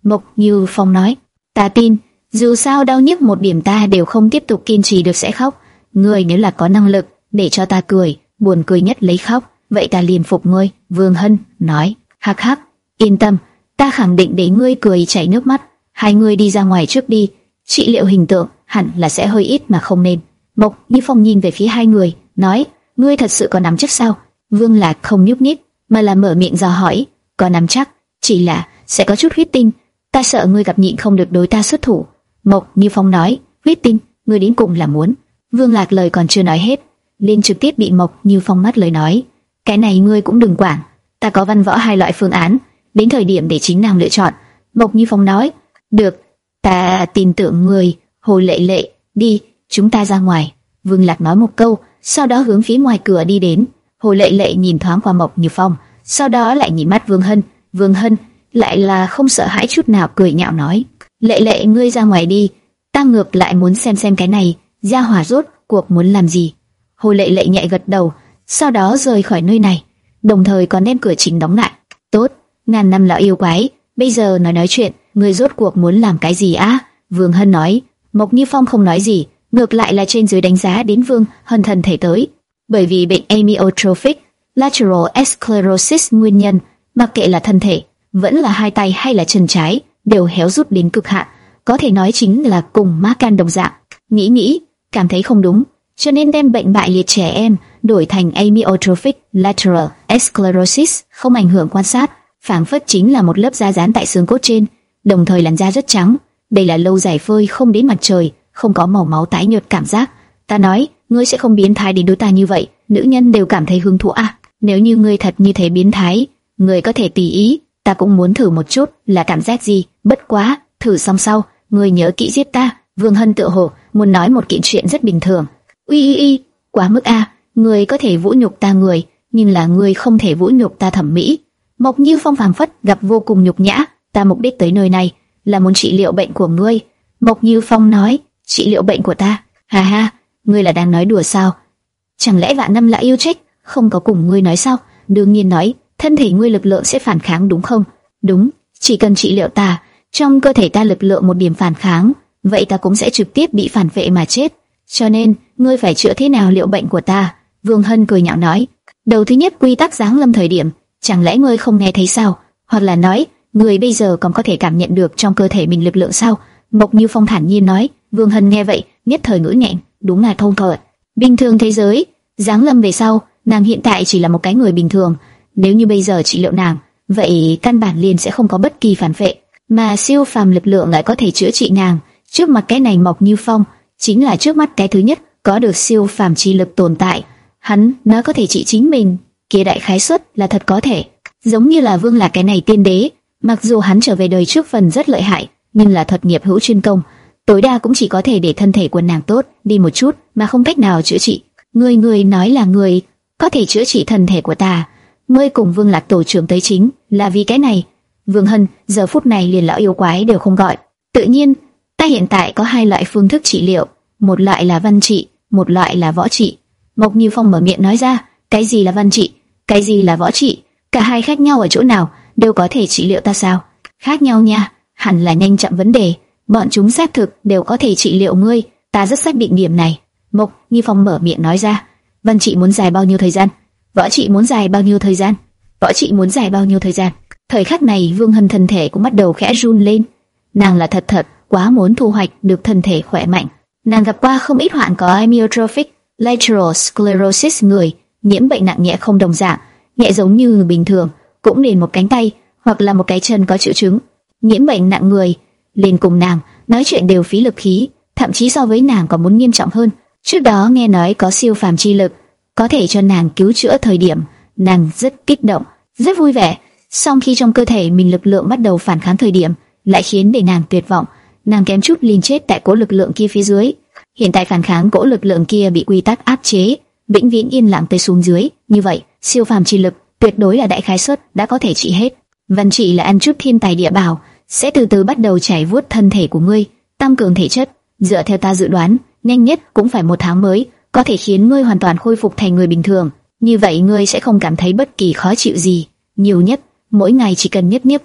Mộc Như Phong nói. Ta tin, dù sao đau nhức một điểm ta đều không tiếp tục kiên trì được sẽ khóc. Ngươi nếu là có năng lực để cho ta cười, buồn cười nhất lấy khóc, vậy ta liền phục ngươi. Vương Hân nói. Hắc hắc, yên tâm, ta khẳng định để ngươi cười chảy nước mắt. Hai người đi ra ngoài trước đi, trị liệu hình tượng hẳn là sẽ hơi ít mà không nên. Mộc Như Phong nhìn về phía hai người, nói, ngươi thật sự có nắm chắc sao? Vương Lạc không nhúc nhích, mà là mở miệng dò hỏi, có nắm chắc, chỉ là sẽ có chút huyết tinh, ta sợ ngươi gặp nhịn không được đối ta xuất thủ. Mộc Như Phong nói, huyết tinh, ngươi đến cùng là muốn? Vương Lạc lời còn chưa nói hết, liền trực tiếp bị Mộc Như Phong ngắt lời nói, cái này ngươi cũng đừng quản, ta có văn võ hai loại phương án, đến thời điểm để chính nàng lựa chọn. Mộc Như Phong nói, được, ta tin tưởng ngươi. Hồ Lệ Lệ, đi, chúng ta ra ngoài. Vương Lạc nói một câu, sau đó hướng phía ngoài cửa đi đến. Hồ Lệ Lệ nhìn thoáng qua Mộc Như Phong, sau đó lại nhìn mắt Vương Hân. Vương Hân lại là không sợ hãi chút nào, cười nhạo nói, Lệ Lệ, ngươi ra ngoài đi, ta ngược lại muốn xem xem cái này gia hỏa rốt cuộc muốn làm gì. Hồ Lệ Lệ nhẹ gật đầu, sau đó rời khỏi nơi này, đồng thời còn đem cửa chính đóng lại. Tốt, ngàn năm lão yêu quái, bây giờ nói nói chuyện, ngươi rốt cuộc muốn làm cái gì á? Vương Hân nói. Mộc Như Phong không nói gì, ngược lại là trên dưới đánh giá đến Vương Hân thân thể tới. Bởi vì bệnh amyotrophic lateral sclerosis nguyên nhân, mặc kệ là thân thể, vẫn là hai tay hay là chân trái, đều héo rút đến cực hạn, có thể nói chính là cùng ma can đồng dạng. Nghĩ nghĩ, cảm thấy không đúng, cho nên đem bệnh bại liệt trẻ em đổi thành amyotrophic lateral sclerosis, không ảnh hưởng quan sát, phảng phất chính là một lớp da dán tại xương cốt trên, đồng thời làn da rất trắng. Đây là lâu dài phơi không đến mặt trời, không có màu máu tái nhợt cảm giác. Ta nói, ngươi sẽ không biến thái đến đối ta như vậy, nữ nhân đều cảm thấy hứng thú à? Nếu như ngươi thật như thế biến thái, ngươi có thể tùy ý, ta cũng muốn thử một chút là cảm giác gì. Bất quá, thử xong sau, ngươi nhớ kỹ giết ta. Vương Hân tựa hồ muốn nói một kiện chuyện rất bình thường. Uy uy uy, quá mức a, à, ngươi có thể vũ nhục ta người, nhưng là ngươi không thể vũ nhục ta thẩm mỹ. Mộc Như Phong phảng phất gặp vô cùng nhục nhã. Ta mục đích tới nơi này là muốn trị liệu bệnh của ngươi. Mộc Như Phong nói, trị liệu bệnh của ta? Ha ha, ngươi là đang nói đùa sao? Chẳng lẽ vạn năm là yêu trách không có cùng ngươi nói sao? Đương nhiên nói, thân thể ngươi lực lượng sẽ phản kháng đúng không? Đúng, chỉ cần trị liệu ta, trong cơ thể ta lực lượng một điểm phản kháng, vậy ta cũng sẽ trực tiếp bị phản vệ mà chết. Cho nên, ngươi phải chữa thế nào liệu bệnh của ta? Vương Hân cười nhạo nói, đầu thứ nhất quy tắc giáng lâm thời điểm, chẳng lẽ ngươi không nghe thấy sao? Hoặc là nói, người bây giờ còn có thể cảm nhận được trong cơ thể mình lực lượng sao? Mộc Như Phong thản nhiên nói. Vương Hân nghe vậy, nhất thời ngữ nghẹn, đúng là thông thở. Bình thường thế giới, giáng lâm về sau, nàng hiện tại chỉ là một cái người bình thường. Nếu như bây giờ trị liệu nàng, vậy căn bản liền sẽ không có bất kỳ phản vệ, mà siêu phàm lực lượng lại có thể chữa trị nàng. Trước mặt cái này Mộc Như Phong, chính là trước mắt cái thứ nhất có được siêu phàm chi lực tồn tại. Hắn nó có thể trị chính mình, kia đại khái suất là thật có thể. Giống như là Vương Lạc cái này tiên đế, mặc dù hắn trở về đời trước phần rất lợi hại, nhưng là thuật nghiệp hữu chuyên công, tối đa cũng chỉ có thể để thân thể của nàng tốt đi một chút, mà không cách nào chữa trị. Ngươi ngươi nói là ngươi có thể chữa trị thân thể của ta? Ngươi cùng Vương Lạc tổ trưởng tới chính là vì cái này? Vương Hân giờ phút này liền lão yêu quái đều không gọi. Tự nhiên, ta hiện tại có hai loại phương thức trị liệu, một loại là văn trị, một loại là võ trị. Mộc Như Phong mở miệng nói ra, cái gì là văn trị, cái gì là võ trị? Cả hai khác nhau ở chỗ nào? Đều có thể trị liệu ta sao? Khác nhau nha, hẳn là nhanh chậm vấn đề. Bọn chúng xác thực đều có thể trị liệu ngươi, ta rất xác định điểm này. Mộc Như Phong mở miệng nói ra. Văn trị muốn dài bao nhiêu thời gian? Võ trị muốn dài bao nhiêu thời gian? Võ trị muốn dài bao nhiêu thời gian? Thời khắc này Vương Hân thân thể cũng bắt đầu khẽ run lên. Nàng là thật thật quá muốn thu hoạch được thân thể khỏe mạnh. Nàng gặp qua không ít hoạn có amyotrophic lateral sclerosis người nhiễm bệnh nặng nhẹ không đồng dạng, nhẹ giống như người bình thường, cũng liền một cánh tay hoặc là một cái chân có triệu chứng. Nhiễm bệnh nặng người liền cùng nàng nói chuyện đều phí lực khí, thậm chí so với nàng còn muốn nghiêm trọng hơn. Trước đó nghe nói có siêu phàm chi lực có thể cho nàng cứu chữa thời điểm, nàng rất kích động, rất vui vẻ. Song khi trong cơ thể mình lực lượng bắt đầu phản kháng thời điểm, lại khiến để nàng tuyệt vọng. Nàng kém chút liền chết tại cỗ lực lượng kia phía dưới. Hiện tại phản kháng cỗ lực lượng kia bị quy tắc áp chế, vĩnh viễn yên lặng tới xuống dưới. Như vậy, siêu phàm chi lực tuyệt đối là đại khái suất đã có thể trị hết. Văn trị là ăn chút thiên tài địa bảo, sẽ từ từ bắt đầu chảy vuốt thân thể của ngươi, tăng cường thể chất. Dựa theo ta dự đoán, nhanh nhất cũng phải một tháng mới có thể khiến ngươi hoàn toàn khôi phục thành người bình thường. Như vậy ngươi sẽ không cảm thấy bất kỳ khó chịu gì. Nhiều nhất, mỗi ngày chỉ cần nhấc nhấc tay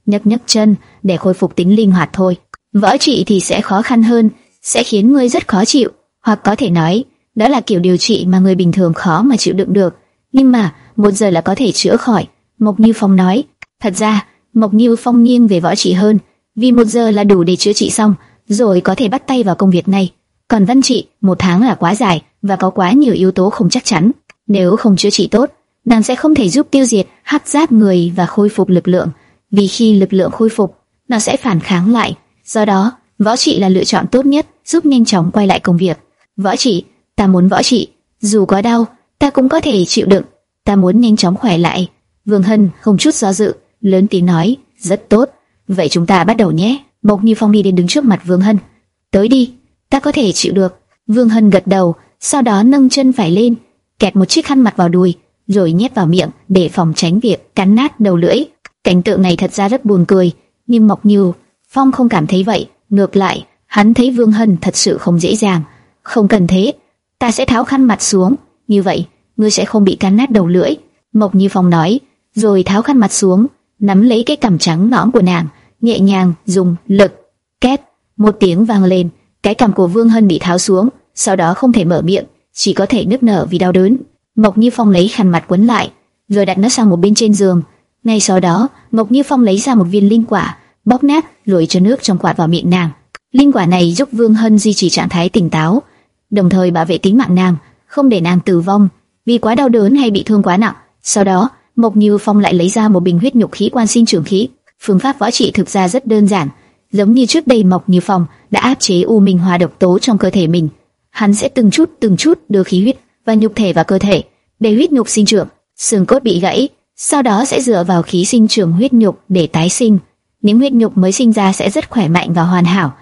nhấc nhấc chân để khôi phục tính linh hoạt thôi. Võ trị thì sẽ khó khăn hơn, sẽ khiến ngươi rất khó chịu, hoặc có thể nói, đó là kiểu điều trị mà người bình thường khó mà chịu đựng được. Nhưng mà, một giờ là có thể chữa khỏi, Mộc Như Phong nói. Thật ra, Mộc Như Phong nghiêng về võ trị hơn, vì một giờ là đủ để chữa trị xong, rồi có thể bắt tay vào công việc này. Còn văn trị, một tháng là quá dài và có quá nhiều yếu tố không chắc chắn. Nếu không chữa trị tốt, nàng sẽ không thể giúp tiêu diệt hắc giáp người và khôi phục lực lượng, vì khi lực lượng khôi phục, nó sẽ phản kháng lại. Do đó, võ trị là lựa chọn tốt nhất, giúp nhanh chóng quay lại công việc. Võ trị, ta muốn võ trị, dù có đau, ta cũng có thể chịu đựng. Ta muốn nhanh chóng khỏe lại. Vương Hân không chút do dự, lớn tiếng nói, rất tốt. Vậy chúng ta bắt đầu nhé. Mộc Như Phong đi đến đứng trước mặt Vương Hân. Tới đi, ta có thể chịu được. Vương Hân gật đầu, sau đó nâng chân phải lên, kẹt một chiếc khăn mặt vào đùi, rồi nhét vào miệng để phòng tránh việc cắn nát đầu lưỡi. Cảnh tượng này thật ra rất buồn cười, nhưng Mộc Như Phong không cảm thấy vậy. Ngược lại, hắn thấy Vương Hân thật sự không dễ dàng. Không cần thế, ta sẽ tháo khăn mặt xuống, như vậy ngươi sẽ không bị cắn nát đầu lưỡi. Mộc Như Phong nói, rồi tháo khăn mặt xuống, nắm lấy cái cằm trắng nõn của nàng, nhẹ nhàng dùng lực. Két, một tiếng vang lên, cái cằm của Vương Hân bị tháo xuống, sau đó không thể mở miệng, chỉ có thể nức nở vì đau đớn. Mộc Như Phong lấy khăn mặt quấn lại, rồi đặt nó sang một bên trên giường. Ngay sau đó, Mộc Như Phong lấy ra một viên linh quả, bóp nát, rồi cho nước trong quạt vào miệng nàng. Linh quả này giúp Vương Hân duy trì trạng thái tỉnh táo, đồng thời bảo vệ tính mạng nàng, không để nàng tử vong vì quá đau đớn hay bị thương quá nặng. Sau đó, Mộc Như Phong lại lấy ra một bình huyết nhục khí quan sinh trưởng khí. Phương pháp võ trị thực ra rất đơn giản, giống như trước đây Mộc Như Phong đã áp chế u minh hoa độc tố trong cơ thể mình. Hắn sẽ từng chút từng chút đưa khí huyết và nhục thể vào cơ thể để huyết nhục sinh trưởng. Xương cốt bị gãy, sau đó sẽ dựa vào khí sinh trưởng huyết nhục để tái sinh. Những huyết nhục mới sinh ra sẽ rất khỏe mạnh và hoàn hảo.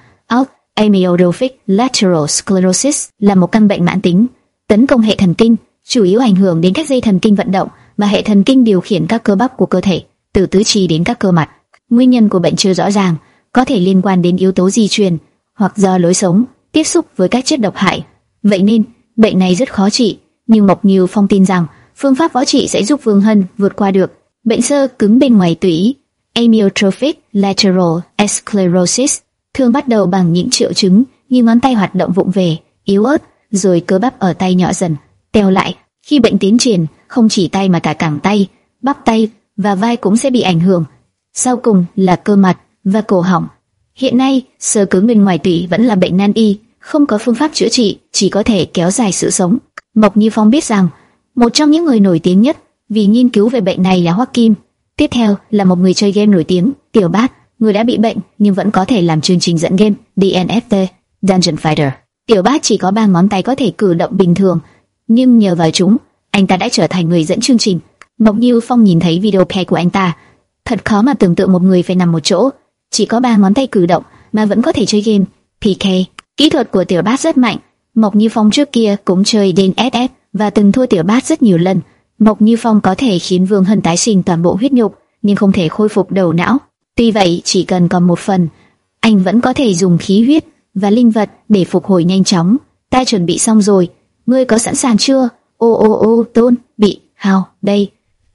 Amyotrophic lateral sclerosis là một căn bệnh mãn tính tấn công hệ thần kinh, chủ yếu ảnh hưởng đến các dây thần kinh vận động và hệ thần kinh điều khiển các cơ bắp của cơ thể, từ tứ chi đến các cơ mặt. Nguyên nhân của bệnh chưa rõ ràng, có thể liên quan đến yếu tố di truyền hoặc do lối sống, tiếp xúc với các chất độc hại. Vậy nên, bệnh này rất khó trị, nhưng Mộc Như Phong tin rằng phương pháp võ trị sẽ giúp Vương Hân vượt qua được bệnh xơ cứng bên ngoài tủy. Amyotrophic lateral sclerosis thường bắt đầu bằng những triệu chứng như ngón tay hoạt động vụng về, yếu ớt, rồi cơ bắp ở tay nhỏ dần teo lại. Khi bệnh tiến triển, không chỉ tay mà cả cẳng tay, bắp tay và vai cũng sẽ bị ảnh hưởng. Sau cùng là cơ mặt và cổ họng. Hiện nay, xơ cứng bên ngoài tủy vẫn là bệnh nan y, không có phương pháp chữa trị, chỉ có thể kéo dài sự sống. Mộc Như Phong biết rằng một trong những người nổi tiếng nhất vì nghiên cứu về bệnh này là Hoắc Kim. Tiếp theo là một người chơi game nổi tiếng, Tiểu Bát, người đã bị bệnh nhưng vẫn có thể làm chương trình dẫn game đê en ép tê Dungeon Fighter. Tiểu Bát chỉ có ba ngón tay có thể cử động bình thường, nhưng nhờ vào chúng, anh ta đã trở thành người dẫn chương trình. Mộc Như Phong nhìn thấy video play của anh ta, thật khó mà tưởng tượng một người phải nằm một chỗ, chỉ có ba ngón tay cử động mà vẫn có thể chơi game pê ca. Kỹ thuật của Tiểu Bát rất mạnh. Mộc Như Phong trước kia cũng chơi đê en ép ép và từng thua Tiểu Bát rất nhiều lần. Mộc Như Phong có thể khiến Vương Hân tái sinh toàn bộ huyết nhục, nhưng không thể khôi phục đầu não. Tuy vậy, chỉ cần còn một phần, anh vẫn có thể dùng khí huyết và linh vật để phục hồi nhanh chóng. Ta chuẩn bị xong rồi, ngươi có sẵn sàng chưa? Ô ô ô, Tôn, bị, hào, đây.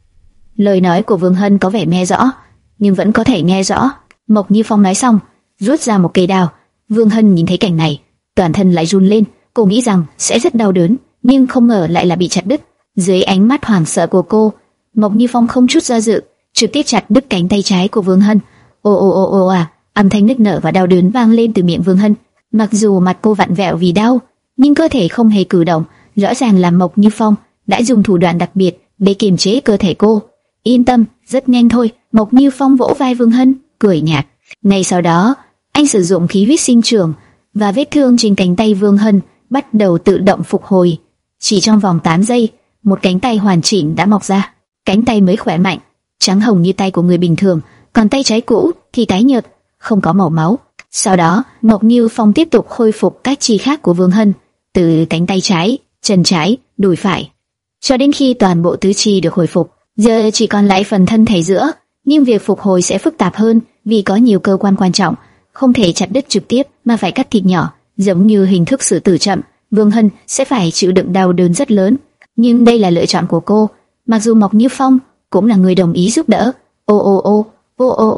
Lời nói của Vương Hân có vẻ nghe rõ, nhưng vẫn có thể nghe rõ. Mộc Như Phong nói xong, rút ra một cây đao. Vương Hân nhìn thấy cảnh này, toàn thân lại run lên. Cô nghĩ rằng sẽ rất đau đớn, nhưng không ngờ lại là bị chặt đứt. Dưới ánh mắt hoảng sợ của cô, Mộc Như Phong không chút do dự, trực tiếp chặt đứt cánh tay trái của Vương Hân. Ô ô ô ô à! Âm thanh nức nở và đau đớn vang lên từ miệng Vương Hân. Mặc dù mặt cô vặn vẹo vì đau, nhưng cơ thể không hề cử động, rõ ràng là Mộc Như Phong đã dùng thủ đoạn đặc biệt để kiềm chế cơ thể cô. Yên tâm, rất nhanh thôi. Mộc Như Phong vỗ vai Vương Hân, cười nhạt. Ngay sau đó, anh sử dụng khí huyết sinh trưởng và vết thương trên cánh tay Vương Hân bắt đầu tự động phục hồi. Chỉ trong vòng tám giây, một cánh tay hoàn chỉnh đã mọc ra. Cánh tay mới khỏe mạnh, trắng hồng như tay của người bình thường, còn tay trái cũ thì tái nhợt, không có màu máu. Sau đó, Mộc Như Phong tiếp tục khôi phục các chi khác của Vương Hân, từ cánh tay trái, chân trái, đùi phải, cho đến khi toàn bộ tứ chi được hồi phục. Giờ chỉ còn lại phần thân thể giữa, nhưng việc phục hồi sẽ phức tạp hơn vì có nhiều cơ quan quan trọng, không thể chặt đứt trực tiếp mà phải cắt thịt nhỏ, giống như hình thức xử tử chậm. Vương Hân sẽ phải chịu đựng đau đớn rất lớn, nhưng đây là lựa chọn của cô. Mặc dù Mộc Như Phong cũng là người đồng ý giúp đỡ. Ô ô ô, ô ô ô,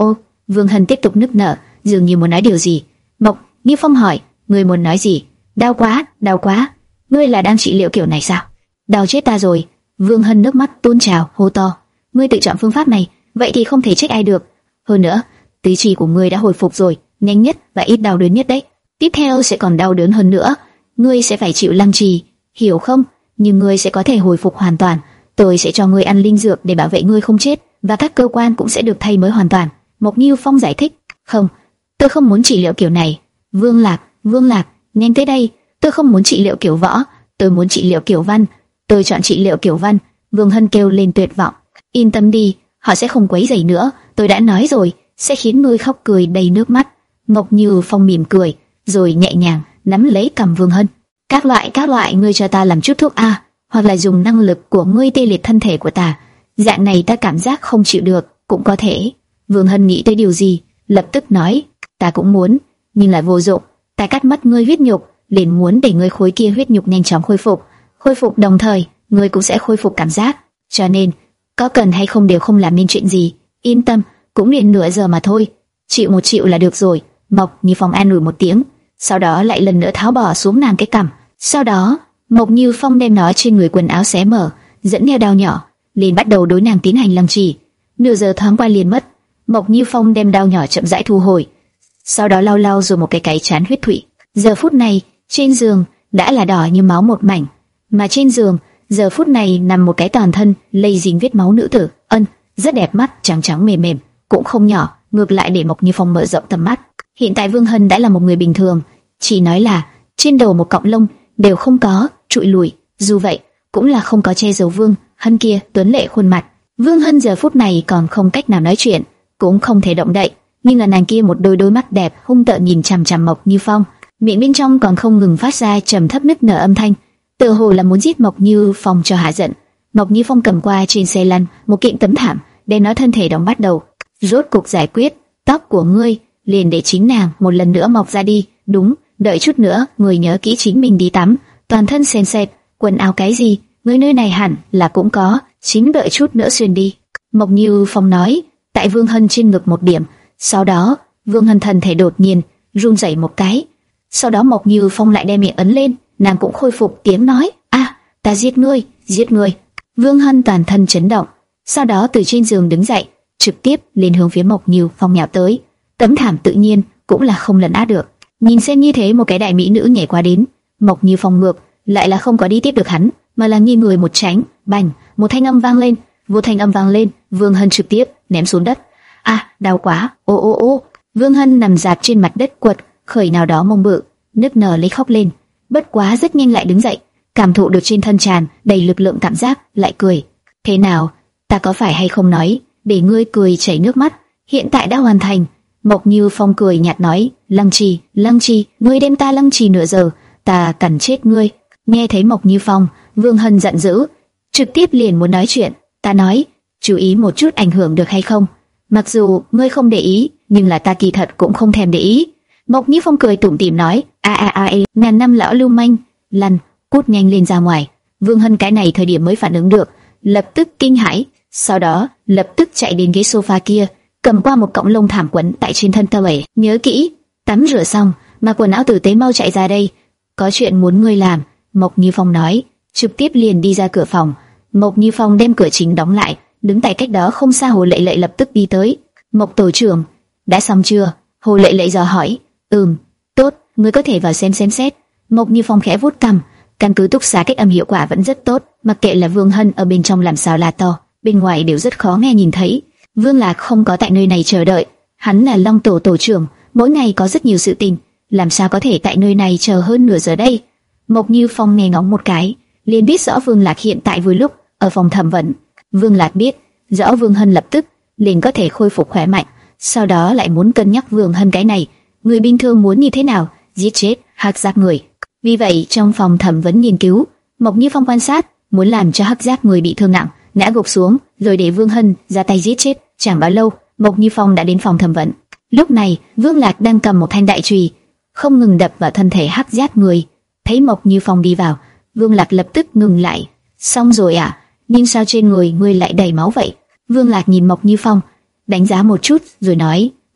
Vương Hân tiếp tục nức nở, dường như muốn nói điều gì. Mộc Như Phong hỏi, ngươi muốn nói gì? Đau quá, đau quá. Ngươi là đang trị liệu kiểu này sao? Đau chết ta rồi. Vương Hân nước mắt tuôn trào, hô to. Ngươi tự chọn phương pháp này, vậy thì không thể trách ai được. Hơn nữa, tứ chi của ngươi đã hồi phục rồi, nhanh nhất và ít đau đớn nhất đấy. Tiếp theo sẽ còn đau đớn hơn nữa. Ngươi sẽ phải chịu lăng trì, hiểu không? Nhưng ngươi sẽ có thể hồi phục hoàn toàn. Tôi sẽ cho ngươi ăn linh dược để bảo vệ ngươi không chết, và các cơ quan cũng sẽ được thay mới hoàn toàn. Mộc Như Phong giải thích. Không, tôi không muốn trị liệu kiểu này. Vương Lạc, Vương Lạc, nhanh tới đây. Tôi không muốn trị liệu kiểu võ, tôi muốn trị liệu kiểu văn. Tôi chọn trị liệu kiểu văn. Vương Hân kêu lên tuyệt vọng. Yên tâm đi, họ sẽ không quấy rầy nữa. Tôi đã nói rồi, sẽ khiến ngươi khóc cười đầy nước mắt. Mộc Như Phong mỉm cười, rồi nhẹ nhàng nắm lấy cằm Vương Hân. Các loại, các loại, ngươi cho ta làm chút thuốc a, hoặc là dùng năng lực của ngươi tê liệt thân thể của ta. Dạng này ta cảm giác không chịu được, cũng có thể. Vương Hân nghĩ tới điều gì, lập tức nói, ta cũng muốn, nhưng là vô dụng. Ta cắt mất ngươi huyết nhục, liền muốn để ngươi khối kia huyết nhục nhanh chóng khôi phục. Khôi phục đồng thời, ngươi cũng sẽ khôi phục cảm giác. Cho nên, có cần hay không đều không làm nên chuyện gì. Yên tâm, cũng liền nửa giờ mà thôi. Chịu một chịu là được rồi. Mộc Như Phong an ủi một tiếng, sau đó lại lần nữa tháo bỏ xuống nàng cái cằm. Sau đó, Mộc Như Phong đem nó trên người quần áo xé mở, dẫn theo dao nhỏ, liền bắt đầu đối nàng tiến hành lăng trì. Nửa giờ thoáng qua liền mất. Mộc Như Phong đem dao nhỏ chậm rãi thu hồi, sau đó lau lau rồi một cái cái chán huyết thụy. Giờ phút này, trên giường đã là đỏ như máu một mảnh, mà trên giường giờ phút này nằm một cái toàn thân lây dính vết máu nữ tử. Ân, rất đẹp mắt, trắng trắng mềm mềm, cũng không nhỏ, ngược lại để Mộc Như Phong mở rộng tầm mắt. Hiện tại Vương Hân đã là một người bình thường, chỉ nói là trên đầu một cọng lông đều không có, trụi lùi. Dù vậy, cũng là không có che giấu Vương Hân kia tuấn lệ khuôn mặt. Vương Hân giờ phút này còn không cách nào nói chuyện, cũng không thể động đậy, nhưng là nàng kia một đôi đôi mắt đẹp hung tợn nhìn chằm chằm Mộc Như Phong, miệng bên trong còn không ngừng phát ra trầm thấp nức nở âm thanh, tựa hồ là muốn giết Mộc Như Phong cho hạ giận. Mộc Như Phong cầm qua trên xe lăn một kiện tấm thảm, đem nó thân thể đóng bắt đầu. Rốt cục giải quyết, tóc của ngươi liền để chính nàng một lần nữa mọc ra đi. Đúng, đợi chút nữa, ngươi nhớ kỹ chính mình đi tắm, toàn thân sền sệt, quần áo cái gì, ngươi nơi này hẳn là cũng có, chính đợi chút nữa xuyên đi. Mộc Như Phong nói, tại Vương Hân trên ngực một điểm. Sau đó, Vương Hân thân thể đột nhiên run rẩy một cái. Sau đó Mộc Như Phong lại đem miệng ấn lên, nàng cũng khôi phục tiếng nói, a, ta giết ngươi, giết ngươi. Vương Hân toàn thân chấn động, sau đó từ trên giường đứng dậy, trực tiếp lên hướng phía Mộc Như Phong nhào tới. Tấm thảm tự nhiên cũng là không lấn át được. Nhìn xem như thế một cái đại mỹ nữ nhảy qua đến, Mộc Như Phong ngược lại là không có đi tiếp được hắn, mà là nghiêng người một tránh, bành, một thanh âm vang lên, vô thanh âm vang lên, Vương Hân trực tiếp ném xuống đất. A, đau quá, ô ô ô. Vương Hân nằm dạp trên mặt đất quật khởi nào đó mông bự, nức nở lấy khóc lên. Bất quá rất nhanh lại đứng dậy, cảm thụ được trên thân tràn đầy lực lượng cảm giác, lại cười. Thế nào, ta có phải hay không nói để ngươi cười chảy nước mắt, hiện tại đã hoàn thành. Mộc Như Phong cười nhạt nói, lăng trì, lăng trì, ngươi đem ta lăng trì nửa giờ, ta cắn chết ngươi. Nghe thấy Mộc Như Phong, Vương Hân giận dữ, trực tiếp liền muốn nói chuyện. Ta nói, chú ý một chút ảnh hưởng được hay không? Mặc dù ngươi không để ý, nhưng là ta kỳ thật cũng không thèm để ý. Mộc Như Phong cười tủm tỉm nói, a a a, ngàn năm lão lưu manh, lăn, cút nhanh lên ra ngoài. Vương Hân cái này thời điểm mới phản ứng được, lập tức kinh hãi, sau đó lập tức chạy đến ghế sofa kia, cầm qua một cọng lông thảm quấn tại trên thân tao ấy. Nhớ kỹ, tắm rửa xong, mà quần áo tử tế mau chạy ra đây, có chuyện muốn ngươi làm. Mộc Như Phong nói, trực tiếp liền đi ra cửa phòng. Mộc Như Phong đem cửa chính đóng lại, đứng tại cách đó không xa Hồ Lệ Lệ lập tức đi tới. Mộc tổ trưởng, đã xong chưa? Hồ Lệ Lệ dò hỏi. Ừm, tốt, ngươi có thể vào xem xem xét. Mộc Như Phong khẽ vuốt cằm, căn cứ túc xá cách âm hiệu quả vẫn rất tốt, mặc kệ là Vương Hân ở bên trong làm sao là to, bên ngoài đều rất khó nghe nhìn thấy. Vương Lạc không có tại nơi này chờ đợi, hắn là Long tổ tổ trưởng, mỗi ngày có rất nhiều sự tình, làm sao có thể tại nơi này chờ hơn nửa giờ đây? Mộc Như Phong nghe ngóng một cái, liền biết rõ Vương Lạc hiện tại vừa lúc ở phòng thẩm vấn. Vương Lạc biết rõ Vương Hân lập tức liền có thể khôi phục khỏe mạnh, sau đó lại muốn cân nhắc Vương Hân cái này, người bình thường muốn như thế nào, giết chết hắc giác người. Vì vậy trong phòng thẩm vấn nghiên cứu, Mộc Như Phong quan sát, muốn làm cho hắc giác người bị thương nặng, ngã gục xuống, rồi để Vương Hân ra tay giết chết. Chẳng bao lâu, Mộc Như Phong đã đến phòng thẩm vấn. Lúc này, Vương Lạc đang cầm một thanh đại chùy, không ngừng đập vào thân thể hắc giác người. Thấy Mộc Như Phong đi vào, Vương Lạc lập tức ngừng lại. Xong rồi à? Nhưng sao trên người ngươi lại đầy máu vậy? Vương Lạc nhìn Mộc Như Phong, đánh giá một chút, rồi nói,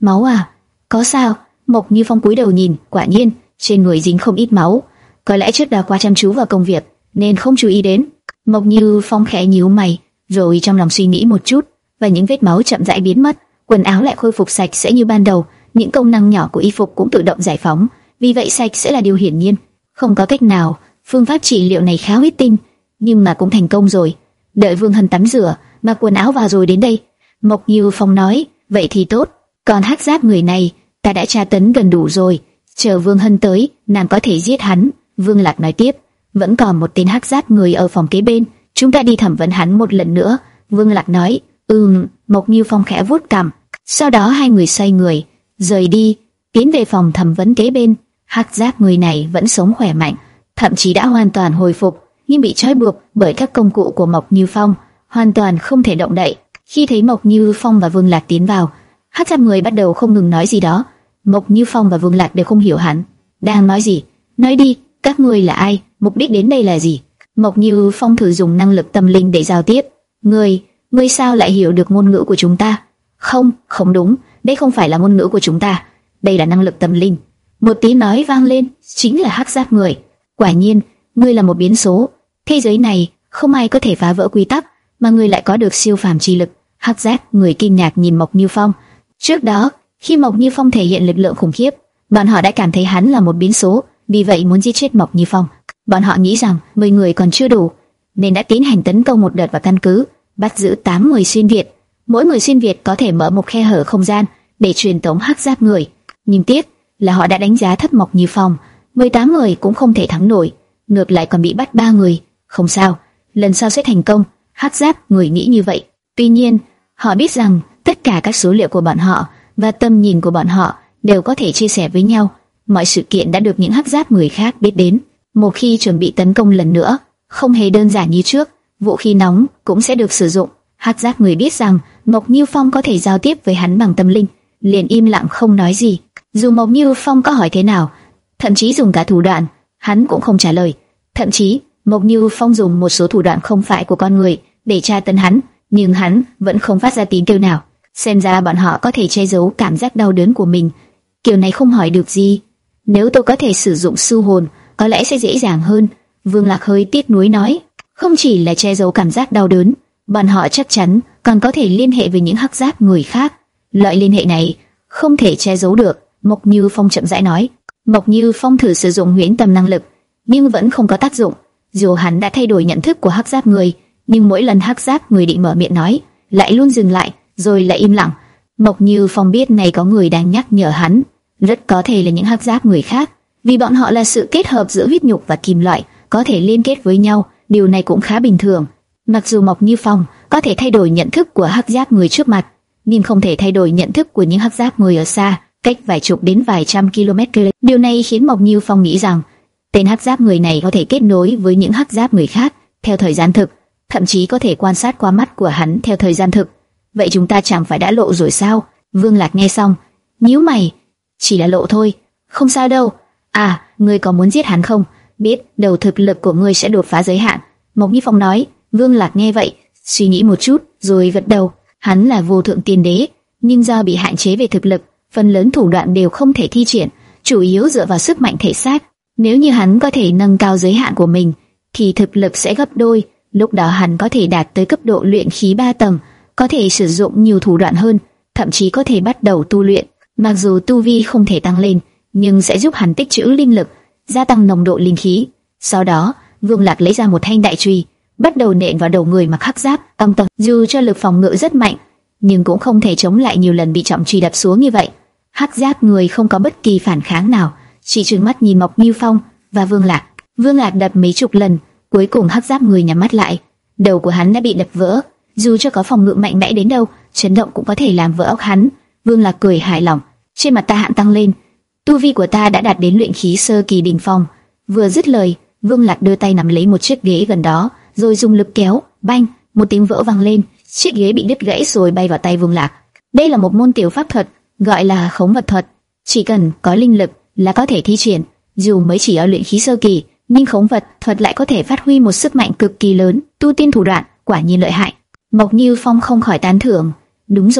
Máu à? Có sao? Mộc Như Phong cúi đầu nhìn, quả nhiên trên người dính không ít máu. Có lẽ trước đó quá chăm chú vào công việc nên không chú ý đến. Mộc Như Phong khẽ nhíu mày, rồi trong lòng suy nghĩ một chút, và những vết máu chậm rãi biến mất, quần áo lại khôi phục sạch sẽ như ban đầu, những công năng nhỏ của y phục cũng tự động giải phóng, vì vậy sạch sẽ là điều hiển nhiên. Không có cách nào, phương pháp trị liệu này khá huyết tinh, nhưng mà cũng thành công rồi. Đợi Vương Hân tắm rửa, mặc quần áo vào rồi đến đây. Mộc Như Phong nói, vậy thì tốt, còn hắc giáp người này, ta đã tra tấn gần đủ rồi, chờ Vương Hân tới, nàng có thể giết hắn. Vương Lạc nói tiếp, vẫn còn một tên hắc giáp người ở phòng kế bên, chúng ta đi thẩm vấn hắn một lần nữa. Vương Lạc nói, ừm. Mộc Như Phong khẽ vuốt cằm. Sau đó hai người xoay người, rời đi, tiến về phòng thẩm vấn kế bên. Hắc giáp người này vẫn sống khỏe mạnh, thậm chí đã hoàn toàn hồi phục, nhưng bị trói buộc bởi các công cụ của Mộc Như Phong, hoàn toàn không thể động đậy. Khi thấy Mộc Như Phong và Vương Lạc tiến vào, hắc giáp người bắt đầu không ngừng nói gì đó. Mộc Như Phong và Vương Lạc đều không hiểu hắn đang nói gì. Nói đi, các ngươi là ai? Mục đích đến đây là gì? Mộc Như Phong thử dùng năng lực tâm linh để giao tiếp. Ngươi, ngươi sao lại hiểu được ngôn ngữ của chúng ta? Không, không đúng, đây không phải là ngôn ngữ của chúng ta, đây là năng lực tâm linh. Một tiếng nói vang lên, chính là hắc giáp người. Quả nhiên, ngươi là một biến số. Thế giới này không ai có thể phá vỡ quy tắc, mà ngươi lại có được siêu phàm chi lực. Hắc giáp người kinh ngạc nhìn Mộc Như Phong. Trước đó, khi Mộc Như Phong thể hiện lực lượng khủng khiếp, bọn họ đã cảm thấy hắn là một biến số, vì vậy muốn giết chết Mộc Như Phong. Bọn họ nghĩ rằng mười người còn chưa đủ, nên đã tiến hành tấn công một đợt vào căn cứ, bắt giữ tám người xuyên việt. Mỗi người xuyên việt có thể mở một khe hở không gian để truyền tống hắc giáp người. Nhưng tiếc là họ đã đánh giá thấp Mộc Như Phong, mười tám người cũng không thể thắng nổi, ngược lại còn bị bắt ba người. Không sao, lần sau sẽ thành công. Hắc giáp người nghĩ như vậy. Tuy nhiên, họ biết rằng tất cả các số liệu của bọn họ và tầm nhìn của bọn họ đều có thể chia sẻ với nhau. Mọi sự kiện đã được những hắc giáp người khác biết đến. Một khi chuẩn bị tấn công lần nữa, không hề đơn giản như trước, vũ khí nóng cũng sẽ được sử dụng. Hắc giáp người biết rằng Mộc Như Phong có thể giao tiếp với hắn bằng tâm linh, liền im lặng không nói gì. Dù Mộc Như Phong có hỏi thế nào, thậm chí dùng cả thủ đoạn, hắn cũng không trả lời. Thậm chí Mộc Như Phong dùng một số thủ đoạn không phải của con người để tra tấn hắn, nhưng hắn vẫn không phát ra tiếng kêu nào. Xem ra bọn họ có thể che giấu cảm giác đau đớn của mình. Kiểu này không hỏi được gì. Nếu tôi có thể sử dụng sư hồn, có lẽ sẽ dễ dàng hơn. Vương Lạc hơi tiếc nuối nói. Không chỉ là che giấu cảm giác đau đớn, bọn họ chắc chắn còn có thể liên hệ với những hắc giáp người khác. Loại liên hệ này không thể che giấu được. Mộc Như Phong chậm rãi nói. Mộc Như Phong thử sử dụng huyễn tâm năng lực, nhưng vẫn không có tác dụng. Dù hắn đã thay đổi nhận thức của hắc giáp người, nhưng mỗi lần hắc giáp người định mở miệng nói, lại luôn dừng lại, rồi lại im lặng. Mộc Như Phong biết này có người đang nhắc nhở hắn, rất có thể là những hắc giáp người khác, vì bọn họ là sự kết hợp giữa huyết nhục và kim loại, có thể liên kết với nhau. Điều này cũng khá bình thường. Mặc dù Mộc Như Phong có thể thay đổi nhận thức của hắc giáp người trước mặt, nhưng không thể thay đổi nhận thức của những hắc giáp người ở xa, cách vài chục đến vài trăm km. Điều này khiến Mộc Như Phong nghĩ rằng tên hắc giáp người này có thể kết nối với những hắc giáp người khác theo thời gian thực, thậm chí có thể quan sát qua mắt của hắn theo thời gian thực. Vậy chúng ta chẳng phải đã lộ rồi sao? Vương Lạc nghe xong, nhíu mày. Chỉ là lộ thôi, không sao đâu. À, ngươi có muốn giết hắn không? Biết đầu thực lực của ngươi sẽ đột phá giới hạn. Mộc Như Phong nói. Vương Lạc nghe vậy, suy nghĩ một chút, rồi gật đầu. Hắn là vô thượng tiên đế, nhưng do bị hạn chế về thực lực, phần lớn thủ đoạn đều không thể thi triển, chủ yếu dựa vào sức mạnh thể xác. Nếu như hắn có thể nâng cao giới hạn của mình, thì thực lực sẽ gấp đôi. Lúc đó hắn có thể đạt tới cấp độ luyện khí ba tầng, có thể sử dụng nhiều thủ đoạn hơn, thậm chí có thể bắt đầu tu luyện. Mặc dù tu vi không thể tăng lên, nhưng sẽ giúp hắn tích trữ linh lực, gia tăng nồng độ linh khí. Sau đó, Vương Lạc lấy ra một thanh đại chùy, bắt đầu nện vào đầu người mặc hắc giáp. Tông tông, dù cho lực phòng ngự rất mạnh, nhưng cũng không thể chống lại nhiều lần bị trọng chùy đập xuống như vậy. Hắc giáp người không có bất kỳ phản kháng nào, chỉ trừng mắt nhìn Mộc Như Phong và Vương Lạc. Vương Lạc đập mấy chục lần, cuối cùng hắc giáp người nhắm mắt lại. Đầu của hắn đã bị đập vỡ, dù cho có phòng ngự mạnh mẽ đến đâu, chấn động cũng có thể làm vỡ óc hắn. Vương Lạc cười hài lòng, trên mặt ta hạn tăng lên, tu vi của ta đã đạt đến luyện khí sơ kỳ đỉnh phong. Vừa dứt lời, Vương Lạc đưa tay nắm lấy một chiếc ghế gần đó, rồi dùng lực kéo, bang, một tiếng vỡ vang lên, chiếc ghế bị đứt gãy rồi bay vào tay Vương Lạc. Đây là một môn tiểu pháp thuật, gọi là khống vật thuật, chỉ cần có linh lực là có thể thi triển. Dù mới chỉ ở luyện khí sơ kỳ, nhưng khống vật thuật lại có thể phát huy một sức mạnh cực kỳ lớn. Tu tiên thủ đoạn quả nhiên lợi hại. Mộc Như Phong không khỏi tán thưởng. Đúng rồi,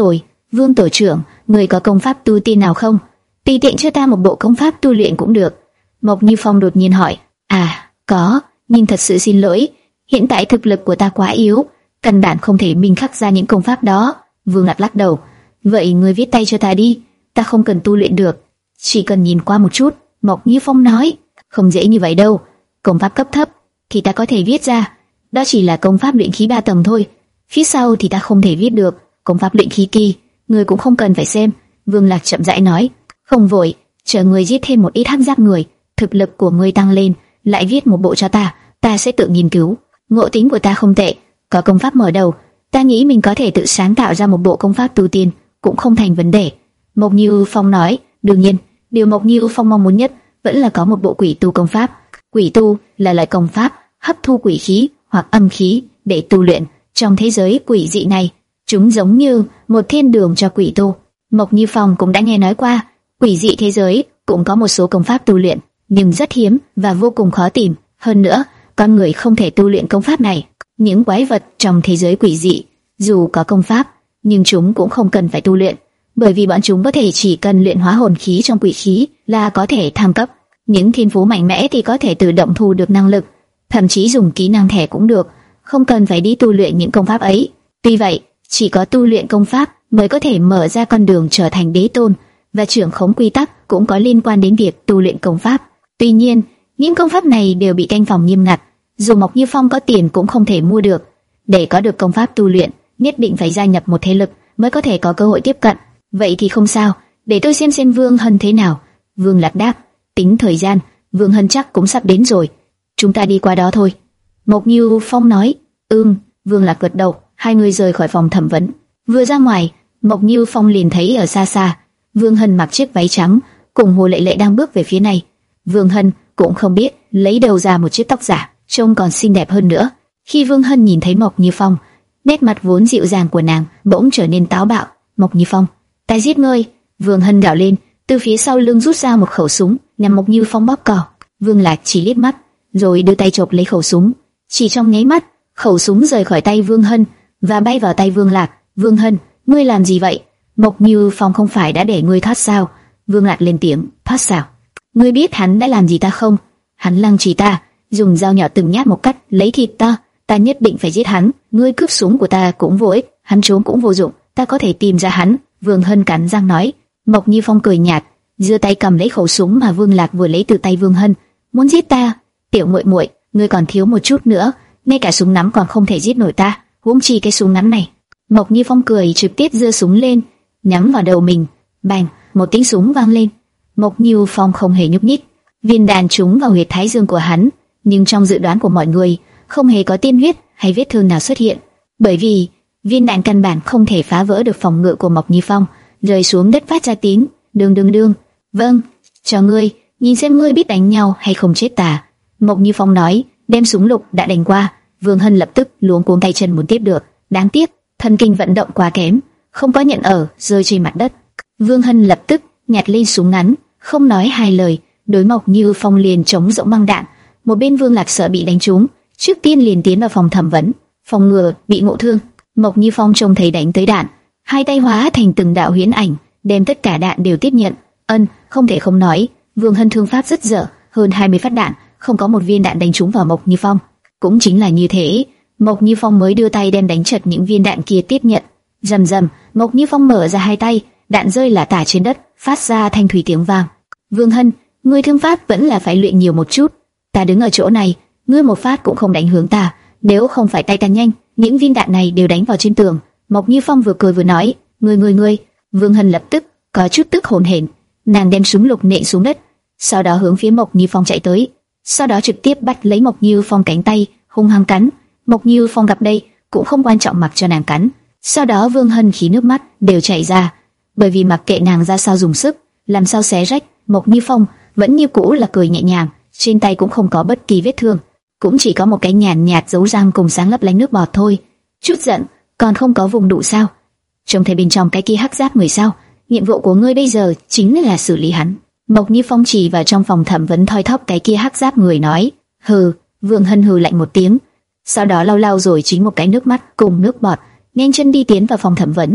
Vương tổ trưởng, người có công pháp tu tiên nào không? Tùy tiện cho ta một bộ công pháp tu luyện cũng được. Mộc Như Phong đột nhiên hỏi. À, có, nhưng thật sự xin lỗi, hiện tại thực lực của ta quá yếu, căn bản không thể minh khắc ra những công pháp đó. Vương Lạc lắc đầu. Vậy người viết tay cho ta đi, ta không cần tu luyện được, chỉ cần nhìn qua một chút. Mộc Như Phong nói. Không dễ như vậy đâu, công pháp cấp thấp thì ta có thể viết ra, đó chỉ là công pháp luyện khí ba tầng thôi, phía sau thì ta không thể viết được. Công pháp luyện khí kỳ, người cũng không cần phải xem. Vương Lạc chậm rãi nói. Không vội, chờ người giết thêm một ít hắc giáp người, thực lực của người tăng lên, lại viết một bộ cho ta, ta sẽ tự nghiên cứu. Ngộ tính của ta không tệ, có công pháp mở đầu, ta nghĩ mình có thể tự sáng tạo ra một bộ công pháp tu tiên, cũng không thành vấn đề. Mộc Như Phong nói. Đương nhiên, điều Mộc Như Phong mong muốn nhất vẫn là có một bộ quỷ tu công pháp. Quỷ tu là loại công pháp hấp thu quỷ khí hoặc âm khí để tu luyện. Trong thế giới quỷ dị này, chúng giống như một thiên đường cho quỷ tu. Mộc Như Phong cũng đã nghe nói qua, quỷ dị thế giới cũng có một số công pháp tu luyện, nhưng rất hiếm và vô cùng khó tìm. Hơn nữa, con người không thể tu luyện công pháp này. Những quái vật trong thế giới quỷ dị, dù có công pháp, nhưng chúng cũng không cần phải tu luyện, bởi vì bọn chúng có thể chỉ cần luyện hóa hồn khí trong quỷ khí là có thể thăng cấp. Những thiên phú mạnh mẽ thì có thể tự động thu được năng lực, thậm chí dùng kỹ năng thẻ cũng được, không cần phải đi tu luyện những công pháp ấy. Tuy vậy, chỉ có tu luyện công pháp mới có thể mở ra con đường trở thành đế tôn, và trưởng khống quy tắc cũng có liên quan đến việc tu luyện công pháp. Tuy nhiên, những công pháp này đều bị canh phòng nghiêm ngặt, dù Mộc Như Phong có tiền cũng không thể mua được. Để có được công pháp tu luyện, nhất định phải gia nhập một thế lực mới có thể có cơ hội tiếp cận. Vậy thì không sao, để tôi xem xem Vương Hân thế nào. Vương Lạc đáp. Tính thời gian, Vương Hân chắc cũng sắp đến rồi, chúng ta đi qua đó thôi. Mộc Như Phong nói. Ừm. Vương Lạc gật đầu. Hai người rời khỏi phòng thẩm vấn. Vừa ra ngoài, Mộc Như Phong liền thấy ở xa xa Vương Hân mặc chiếc váy trắng cùng Hồ Lệ Lệ đang bước về phía này. Vương Hân cũng không biết lấy đâu ra một chiếc tóc giả, trông còn xinh đẹp hơn nữa. Khi Vương Hân nhìn thấy Mộc Như Phong, nét mặt vốn dịu dàng của nàng bỗng trở nên táo bạo. Mộc Như Phong, ta giết ngươi! Vương Hân gào lên, từ phía sau lưng rút ra một khẩu súng nhằm Mộc Như Phong bóp cò. Vương Lạc chỉ liếc mắt, rồi đưa tay chộp lấy khẩu súng. Chỉ trong nháy mắt, khẩu súng rời khỏi tay Vương Hân và bay vào tay Vương Lạc. Vương Hân, ngươi làm gì vậy? Mộc Như Phong không phải đã để ngươi thoát sao? Vương Lạc lên tiếng. Thoát sao? Ngươi biết hắn đã làm gì ta không? Hắn lăng trì ta, dùng dao nhỏ từng nhát một cắt lấy thịt ta. Ta nhất định phải giết hắn. Ngươi cướp súng của ta cũng vô ích, hắn trốn cũng vô dụng, ta có thể tìm ra hắn. Vương Hân cắn răng nói. Mộc Như Phong cười nhạt, giơ tay cầm lấy khẩu súng mà Vương Lạc vừa lấy từ tay Vương Hân. Muốn giết ta? Tiểu muội muội, ngươi còn thiếu một chút nữa, ngay cả súng nắm còn không thể giết nổi ta, huống chi cái súng ngắn này. Mộc Như Phong cười, trực tiếp giơ súng lên, nhắm vào đầu mình. Bành, một tiếng súng vang lên. Mộc Như Phong không hề nhúc nhích. Viên đạn trúng vào huyệt thái dương của hắn, nhưng trong dự đoán của mọi người, không hề có tiên huyết hay vết thương nào xuất hiện, bởi vì viên đạn căn bản không thể phá vỡ được phòng ngự của Mộc Như Phong, rơi xuống đất phát ra tiếng đương đương đương. Vâng, cho ngươi, nhìn xem ngươi biết đánh nhau hay không chết tà. Mộc Như Phong nói, đem súng lục đã đánh qua. Vương Hân lập tức luống cuống tay chân muốn tiếp được, đáng tiếc thần kinh vận động quá kém, không có nhận ở, rơi trên mặt đất. Vương Hân lập tức nhặt lên súng ngắn, không nói hai lời, đối Mộc Như Phong liền chống rỗng băng đạn. Một bên Vương Lạc sợ bị đánh trúng, trước tiên liền tiến vào phòng thẩm vấn, phòng ngừa bị ngộ thương. Mộc Như Phong trông thấy đánh tới đạn, hai tay hóa thành từng đạo huyễn ảnh, đem tất cả đạn đều tiếp nhận. Ân, không thể không nói, Vương Hân thương pháp rất dở, hơn hai mươi phát đạn, không có một viên đạn đánh trúng vào Mộc Như Phong. Cũng chính là như thế, Mộc Như Phong mới đưa tay đem đánh chật những viên đạn kia tiếp nhận. Rầm rầm, Mộc Như Phong mở ra hai tay, đạn rơi lả tả trên đất, phát ra thanh thủy tiếng vang. Vương Hân, ngươi thương pháp vẫn là phải luyện nhiều một chút. Ta đứng ở chỗ này, ngươi một phát cũng không đánh hướng ta, nếu không phải tay ta nhanh, những viên đạn này đều đánh vào trên tường. Mộc Như Phong vừa cười vừa nói, ngươi ngươi ngươi. Vương Hân lập tức có chút tức hồn hển, nàng đem súng lục nện xuống đất, sau đó hướng phía Mộc Như Phong chạy tới, sau đó trực tiếp bắt lấy Mộc Như Phong cánh tay, hung hăng cắn. Mộc Như Phong gặp đây cũng không quan trọng mặc cho nàng cắn. Sau đó Vương Hân khí nước mắt đều chảy ra, bởi vì mặc kệ nàng ra sao dùng sức, làm sao xé rách, Mộc Như Phong vẫn như cũ là cười nhẹ nhàng, trên tay cũng không có bất kỳ vết thương, cũng chỉ có một cái nhàn nhạt dấu răng cùng sáng lấp lánh nước bọt thôi. Chút giận, còn không có vùng đủ sao? Trông thấy bên trong cái kia hắc giáp người sao? Nhiệm vụ của ngươi bây giờ chính là xử lý hắn. Mộc Như Phong chỉ vào trong phòng thẩm vấn thoi thóp cái kia hắc giáp người nói. Hừ. Vương Hân hừ lạnh một tiếng, sau đó lau lau rồi chính một cái nước mắt cùng nước bọt, nhanh chân đi tiến vào phòng thẩm vấn.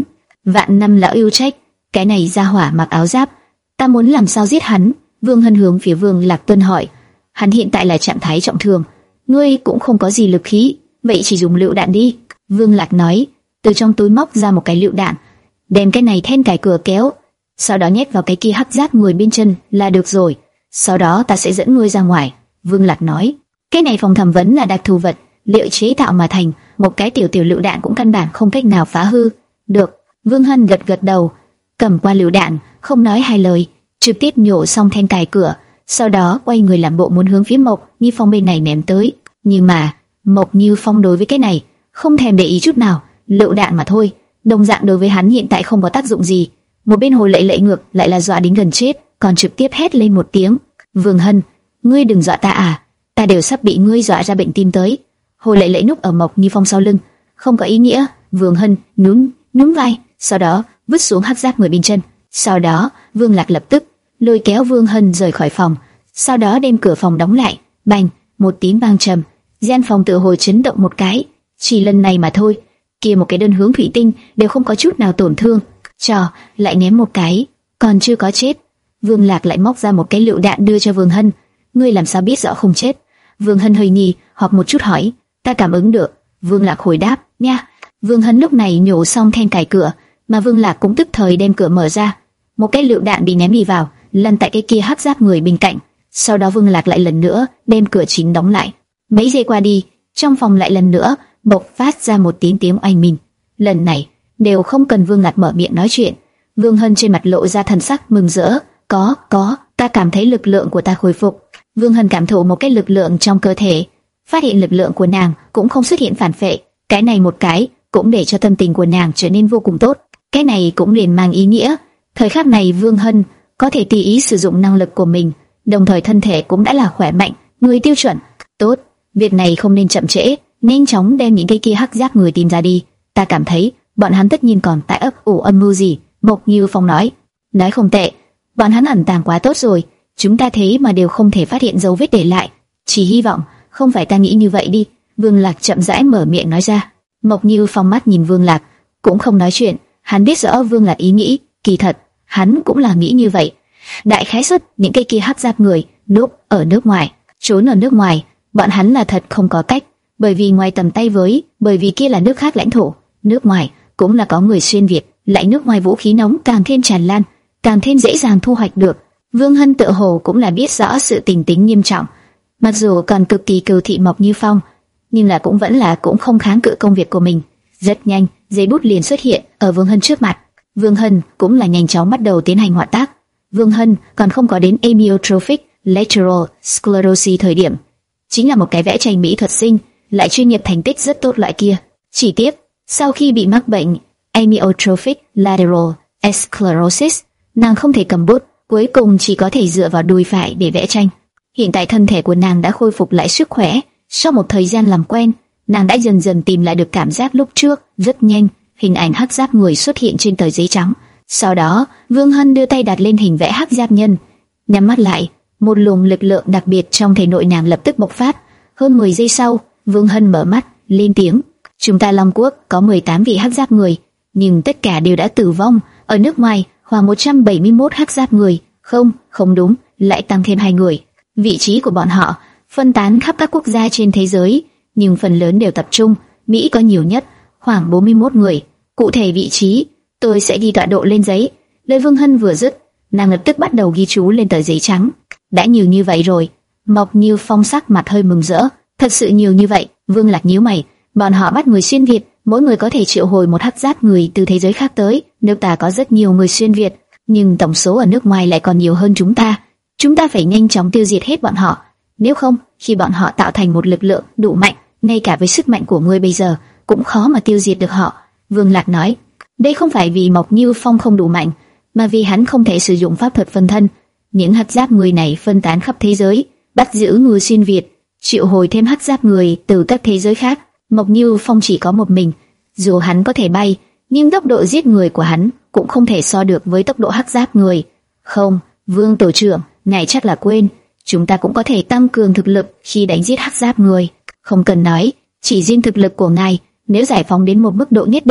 Vạn năm lão yêu trách, cái này ra hỏa mặc áo giáp, ta muốn làm sao giết hắn? Vương Hân hướng phía Vương Lạc Tuân hỏi. Hắn hiện tại là trạng thái trọng thương, ngươi cũng không có gì lực khí, vậy chỉ dùng lựu đạn đi. Vương Lạc nói, từ trong túi móc ra một cái lựu đạn, đem cái này then cài cửa kéo, sau đó nhét vào cái kia hắc giáp người bên chân là được rồi. Sau đó ta sẽ dẫn ngươi ra ngoài. Vương Lạc nói, cái này phòng thẩm vấn là đặc thù vật, liệu chế tạo mà thành, một cái tiểu tiểu lựu đạn cũng căn bản không cách nào phá hư. Được. Vương Hân gật gật đầu, cầm qua lựu đạn, không nói hai lời, trực tiếp nhổ xong then cài cửa, sau đó quay người làm bộ muốn hướng phía Mộc Như Phong bên này ném tới. Nhưng mà Mộc Như Phong đối với cái này không thèm để ý chút nào, lựu đạn mà thôi, đồng dạng đối với hắn hiện tại không có tác dụng gì. Một bên Hồ Lệ Lệ ngược lại là dọa đến gần chết, còn trực tiếp hét lên một tiếng, Vương Hân, ngươi đừng dọa ta à, ta đều sắp bị ngươi dọa ra bệnh tim tới. Hồ Lệ Lệ núp ở Mộc Như Phong sau lưng, không có ý nghĩa. Vương Hân nhún nhún vai, sau đó vứt xuống hắc giáp người bên chân. Sau đó Vương Lạc lập tức lôi kéo Vương Hân rời khỏi phòng, sau đó đem cửa phòng đóng lại. Bành, một tiếng vang trầm, gian phòng tự hồ chấn động một cái. Chỉ lần này mà thôi, kia một cái đơn hướng thủy tinh đều không có chút nào tổn thương. Cho lại ném một cái, còn chưa có chết. Vương Lạc lại móc ra một cái lựu đạn đưa cho Vương Hân. Ngươi làm sao biết rõ không chết? Vương Hân hơi nghi hoặc một chút hỏi. Ta cảm ứng được. Vương Lạc hồi đáp, nha. Vương Hân lúc này nhổ xong then cài cửa, mà Vương Lạc cũng tức thời đem cửa mở ra. Một cái lựu đạn bị ném đi vào, lăn tại cái kia hắc giáp người bên cạnh. Sau đó Vương Lạc lại lần nữa đem cửa chính đóng lại. Mấy giây qua đi, trong phòng lại lần nữa bộc phát ra một tiếng tiếng oanh minh. Lần này đều không cần Vương Lạc mở miệng nói chuyện, Vương Hân trên mặt lộ ra thần sắc mừng rỡ. Có, có, ta cảm thấy lực lượng của ta khôi phục. Vương Hân cảm thụ một cái lực lượng trong cơ thể, phát hiện lực lượng của nàng cũng không xuất hiện phản phệ. Cái này một cái cũng để cho tâm tình của nàng trở nên vô cùng tốt. Cái này cũng liền mang ý nghĩa thời khắc này Vương Hân có thể tùy ý sử dụng năng lực của mình, đồng thời thân thể cũng đã là khỏe mạnh, người tiêu chuẩn. Tốt, việc này không nên chậm trễ, nhanh chóng đem những cái kia hắc giáp người tìm ra đi. Ta cảm thấy bọn hắn tất nhiên còn tại ấp ủ âm mưu gì. Mộc Như Phong nói, nói không tệ, bọn hắn ẩn tàng quá tốt rồi, chúng ta thế mà đều không thể phát hiện dấu vết để lại. Chỉ hy vọng không phải ta nghĩ như vậy đi. Vương Lạc chậm rãi mở miệng nói ra. Mộc Như Phong mắt nhìn Vương Lạc, cũng không nói chuyện. Hắn biết rõ Vương Lạc ý nghĩ, kỳ thật hắn cũng là nghĩ như vậy. Đại khái suất những cây kia hắc giáp người núp ở nước ngoài, trốn ở nước ngoài, bọn hắn là thật không có cách, bởi vì ngoài tầm tay với, bởi vì kia là nước khác lãnh thổ, nước ngoài cũng là có người xuyên việt, lại nước ngoài vũ khí nóng càng thêm tràn lan, càng thêm dễ dàng thu hoạch được. Vương Hân tự hồ cũng là biết rõ sự tình tính nghiêm trọng, mặc dù còn cực kỳ cừu thị Mộc Như Phong, nhưng là cũng vẫn là cũng không kháng cự công việc của mình. Rất nhanh, giấy bút liền xuất hiện ở Vương Hân trước mặt. Vương Hân cũng là nhanh chóng bắt đầu tiến hành họa tác. Vương Hân còn không có đến amyotrophic lateral sclerosis thời điểm, chính là một cái vẽ tranh mỹ thuật sinh, lại chuyên nghiệp thành tích rất tốt loại kia. Chỉ tiếc, sau khi bị mắc bệnh amyotrophic lateral sclerosis, nàng không thể cầm bút, cuối cùng chỉ có thể dựa vào đùi phải để vẽ tranh. Hiện tại thân thể của nàng đã khôi phục lại sức khỏe, sau một thời gian làm quen, nàng đã dần dần tìm lại được cảm giác lúc trước. Rất nhanh, hình ảnh hắc giáp người xuất hiện trên tờ giấy trắng. Sau đó, Vương Hân đưa tay đặt lên hình vẽ hắc giáp nhân, nhắm mắt lại, một luồng lực lượng đặc biệt trong thể nội nàng lập tức bộc phát. Hơn mười giây sau, Vương Hân mở mắt, lên tiếng: "Chúng ta Long Quốc có mười tám vị hắc giáp người, nhưng tất cả đều đã tử vong. Ở nước ngoài, khoảng một trăm bảy mươi mốt hắc giáp người, không, không đúng, lại tăng thêm hai người. Vị trí của bọn họ phân tán khắp các quốc gia trên thế giới, nhưng phần lớn đều tập trung. Mỹ có nhiều nhất, khoảng bốn mươi mốt người. Cụ thể vị trí, tôi sẽ ghi tọa độ lên giấy." Lời Vương Hân vừa dứt, nàng lập tức bắt đầu ghi chú lên tờ giấy trắng. Đã nhiều như vậy rồi. Mộc Như Phong sắc mặt hơi mừng rỡ. Thật sự nhiều như vậy. Vương Lạc nhíu mày. Bọn họ bắt người xuyên Việt, mỗi người có thể triệu hồi một hắc giáp người từ thế giới khác tới. Nước ta có rất nhiều người xuyên Việt, nhưng tổng số ở nước ngoài lại còn nhiều hơn chúng ta. Chúng ta phải nhanh chóng tiêu diệt hết bọn họ. Nếu không, khi bọn họ tạo thành một lực lượng đủ mạnh, ngay cả với sức mạnh của ngươi bây giờ, cũng khó mà tiêu diệt được họ. Vương Lạc nói. Đây không phải vì Mộc Như Phong không đủ mạnh, mà vì hắn không thể sử dụng pháp thuật phân thân. Những hắc giáp người này phân tán khắp thế giới, bắt giữ người xuyên Việt, triệu hồi thêm hắc giáp người từ các thế giới khác. Mộc Như Phong chỉ có một mình, dù hắn có thể bay, nhưng tốc độ giết người của hắn cũng không thể so được với tốc độ hắc giáp người. Không, Vương tổ trưởng, ngài chắc là quên, chúng ta cũng có thể tăng cường thực lực khi đánh giết hắc giáp người. Không cần nói, chỉ riêng thực lực của ngài, nếu giải phóng đến một mức độ nhất định,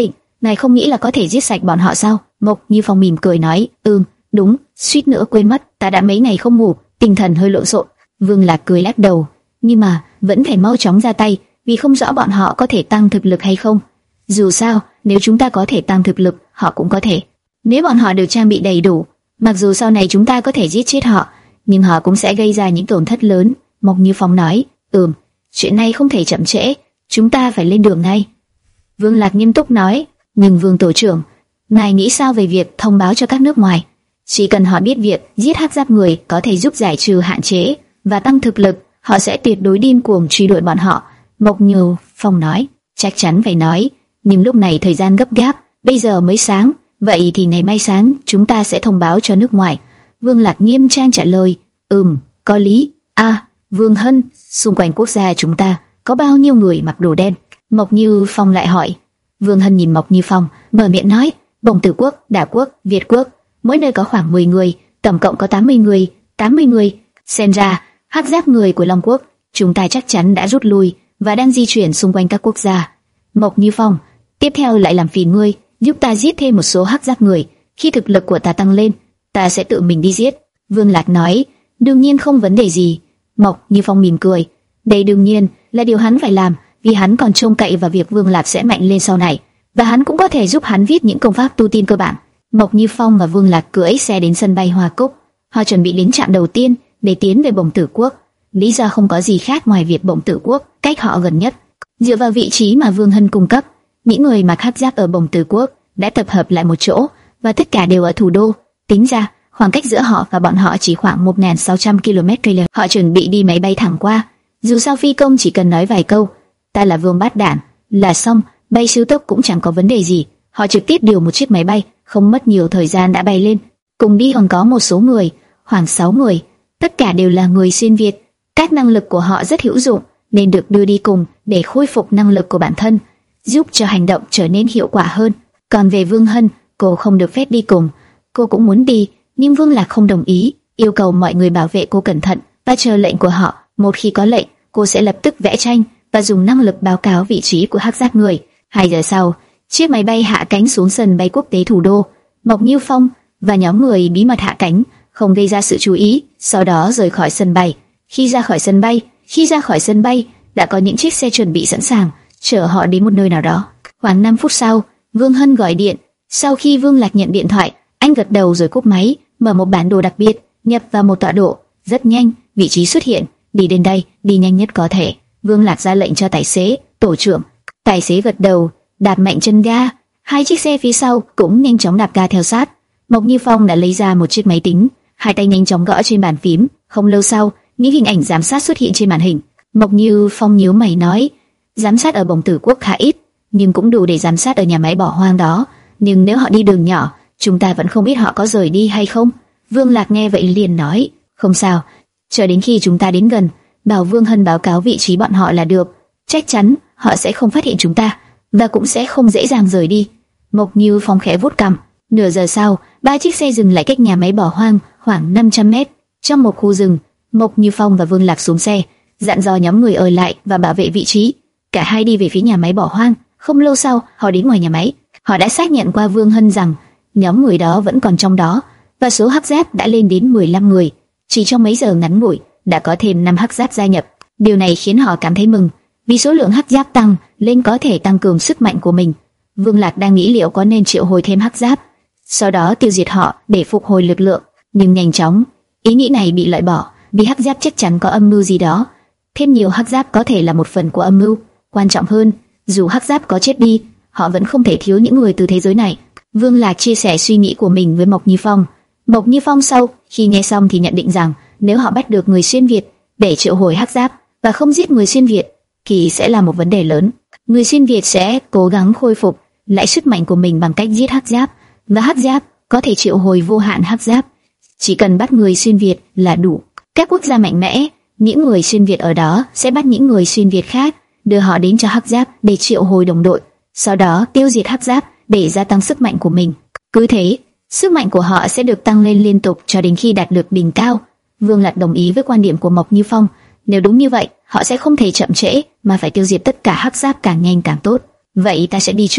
ngài không nghĩ là có thể giết sạch bọn họ sao? Mộc Như Phong mỉm cười nói, ừm, đúng, suýt nữa quên mất, ta đã mấy ngày không ngủ, tinh thần hơi lộn xộn. Vương Lạc cười lắc đầu, nhưng mà vẫn phải mau chóng ra tay, vì không rõ bọn họ có thể tăng thực lực hay không. Dù sao, nếu chúng ta có thể tăng thực lực, họ cũng có thể. Nếu bọn họ được trang bị đầy đủ, mặc dù sau này chúng ta có thể giết chết họ, nhưng họ cũng sẽ gây ra những tổn thất lớn. Mộc Như Phong nói, ừm, chuyện này không thể chậm trễ, chúng ta phải lên đường ngay. Vương Lạc nghiêm túc nói, nhưng Vương tổ trưởng, ngài nghĩ sao về việc thông báo cho các nước ngoài? Chỉ cần họ biết việc giết hắc giáp người có thể giúp giải trừ hạn chế và tăng thực lực, họ sẽ tuyệt đối điên cuồng truy đuổi bọn họ. Mộc Như Phong nói, chắc chắn phải nói, nhưng lúc này thời gian gấp gáp, bây giờ mới sáng, vậy thì ngày mai sáng chúng ta sẽ thông báo cho nước ngoài. Vương Lạc nghiêm trang trả lời, ừm, có lý. À, Vương Hân, xung quanh quốc gia chúng ta có bao nhiêu người mặc đồ đen? Mộc Như Phong lại hỏi. Vương Hân nhìn Mộc Như Phong, mở miệng nói, Bồng Tử Quốc, Đả Quốc, Việt Quốc, mỗi nơi có khoảng mười người, tổng cộng có tám mươi người. tám mươi người. Xem ra, hắc giáp người của Long Quốc, chúng ta chắc chắn đã rút lui và đang di chuyển xung quanh các quốc gia. Mộc Như Phong, tiếp theo lại làm phiền ngươi, giúp ta giết thêm một số hắc giáp người. Khi thực lực của ta tăng lên, ta sẽ tự mình đi giết. Vương Lạc nói, đương nhiên không vấn đề gì. Mộc Như Phong mỉm cười, đây đương nhiên là điều hắn phải làm, vì hắn còn trông cậy vào việc Vương Lạc sẽ mạnh lên sau này, và hắn cũng có thể giúp hắn viết những công pháp tu tiên cơ bản. Mộc Như Phong và Vương Lạc cưỡi xe đến sân bay Hoa Cúc. Họ chuẩn bị đến trạm đầu tiên để tiến về Bồng Tử Quốc. Lý do không có gì khác ngoài việc Bồng Tử Quốc cách họ gần nhất. Dựa vào vị trí mà Vương Hân cung cấp, những người mặc hắc giáp ở Bồng Tử Quốc đã tập hợp lại một chỗ, và tất cả đều ở thủ đô. Tính ra, khoảng cách giữa họ và bọn họ chỉ khoảng một nghìn sáu trăm ki lô mét. Họ chuẩn bị đi máy bay thẳng qua. Dù sao phi công chỉ cần nói vài câu, ta là Vương Bát Đản, là xong, bay siêu tốc cũng chẳng có vấn đề gì. Họ trực tiếp điều một chiếc máy bay, không mất nhiều thời gian đã bay lên. Cùng đi còn có một số người, khoảng sáu người, tất cả đều là người xuyên Việt. Các năng lực của họ rất hữu dụng, nên được đưa đi cùng để khôi phục năng lực của bản thân, giúp cho hành động trở nên hiệu quả hơn. Còn về Vương Hân, cô không được phép đi cùng. Cô cũng muốn đi, nhưng Vương Lạc không đồng ý, yêu cầu mọi người bảo vệ cô cẩn thận và chờ lệnh của họ. Một khi có lệnh, cô sẽ lập tức vẽ tranh và dùng năng lực báo cáo vị trí của hắc giáp người. Hai giờ sau, chiếc máy bay hạ cánh xuống sân bay quốc tế thủ đô. Mộc Như Phong và nhóm người bí mật hạ cánh, không gây ra sự chú ý, sau đó rời khỏi sân bay. Khi ra khỏi sân bay, khi ra khỏi sân bay, đã có những chiếc xe chuẩn bị sẵn sàng chở họ đến một nơi nào đó. Khoảng năm phút sau, Vương Hân gọi điện. Sau khi Vương Lạc nhận điện thoại, anh gật đầu rồi cúp máy, mở một bản đồ đặc biệt, nhập vào một tọa độ. Rất nhanh, vị trí xuất hiện. Đi đến đây, đi nhanh nhất có thể. Vương Lạc ra lệnh cho tài xế, tổ trưởng. Tài xế gật đầu, đạp mạnh chân ga. Hai chiếc xe phía sau cũng nhanh chóng đạp ga theo sát. Mộc Như Phong đã lấy ra một chiếc máy tính, hai tay nhanh chóng gõ trên bàn phím. Không lâu sau, những hình ảnh giám sát xuất hiện trên màn hình. Mộc Như Phong nhíu mày nói, giám sát ở Bồng Tử Quốc khá ít, nhưng cũng đủ để giám sát ở nhà máy bỏ hoang đó. Nhưng nếu họ đi đường nhỏ, chúng ta vẫn không biết họ có rời đi hay không. Vương Lạc nghe vậy liền nói, không sao, chờ đến khi chúng ta đến gần, bảo Vương Hân báo cáo vị trí bọn họ là được. Chắc chắn họ sẽ không phát hiện chúng ta, và cũng sẽ không dễ dàng rời đi. Mộc Như Phong khẽ vuốt cằm. Nửa giờ sau, ba chiếc xe dừng lại cách nhà máy bỏ hoang khoảng năm trăm mét. Trong một khu rừng, Mộc Như Phong và Vương Lạc xuống xe, dặn dò nhóm người ở lại và bảo vệ vị trí. Cả hai đi về phía nhà máy bỏ hoang. Không lâu sau, họ đến ngoài nhà máy. Họ đã xác nhận qua Vương Hân rằng nhóm người đó vẫn còn trong đó, và số hắc giáp đã lên đến mười lăm người. Chỉ trong mấy giờ ngắn ngủi, đã có thêm năm hắc giáp gia nhập. Điều này khiến họ cảm thấy mừng, vì số lượng hắc giáp tăng lên có thể tăng cường sức mạnh của mình. Vương Lạc đang nghĩ liệu có nên triệu hồi thêm hắc giáp, sau đó tiêu diệt họ để phục hồi lực lượng. Nhưng nhanh chóng, ý nghĩ này bị loại bỏ, vì hắc giáp chắc chắn có âm mưu gì đó. Thêm nhiều hắc giáp có thể là một phần của âm mưu. Quan trọng hơn, dù hắc giáp có chết đi, họ vẫn không thể thiếu những người từ thế giới này. Vương Lạc chia sẻ suy nghĩ của mình với Mộc Như Phong. Mộc Như Phong sau khi nghe xong thì nhận định rằng nếu họ bắt được người xuyên Việt để triệu hồi hắc giáp và không giết người xuyên Việt, thì sẽ là một vấn đề lớn. Người xuyên Việt sẽ cố gắng khôi phục lại sức mạnh của mình bằng cách giết hắc giáp, và hắc giáp có thể triệu hồi vô hạn hắc giáp. Chỉ cần bắt người xuyên Việt là đủ. Các quốc gia mạnh mẽ, những người xuyên Việt ở đó sẽ bắt những người xuyên Việt khác, đưa họ đến cho hắc giáp để triệu hồi đồng đội, sau đó tiêu diệt hắc giáp để gia tăng sức mạnh của mình. Cứ thế, sức mạnh của họ sẽ được tăng lên liên tục cho đến khi đạt được đỉnh cao. Vương Lạc đồng ý với quan điểm của Mộc Như Phong. Nếu đúng như vậy, họ sẽ không thể chậm trễ, mà phải tiêu diệt tất cả hắc giáp càng nhanh càng tốt. Vậy ta sẽ đi trước.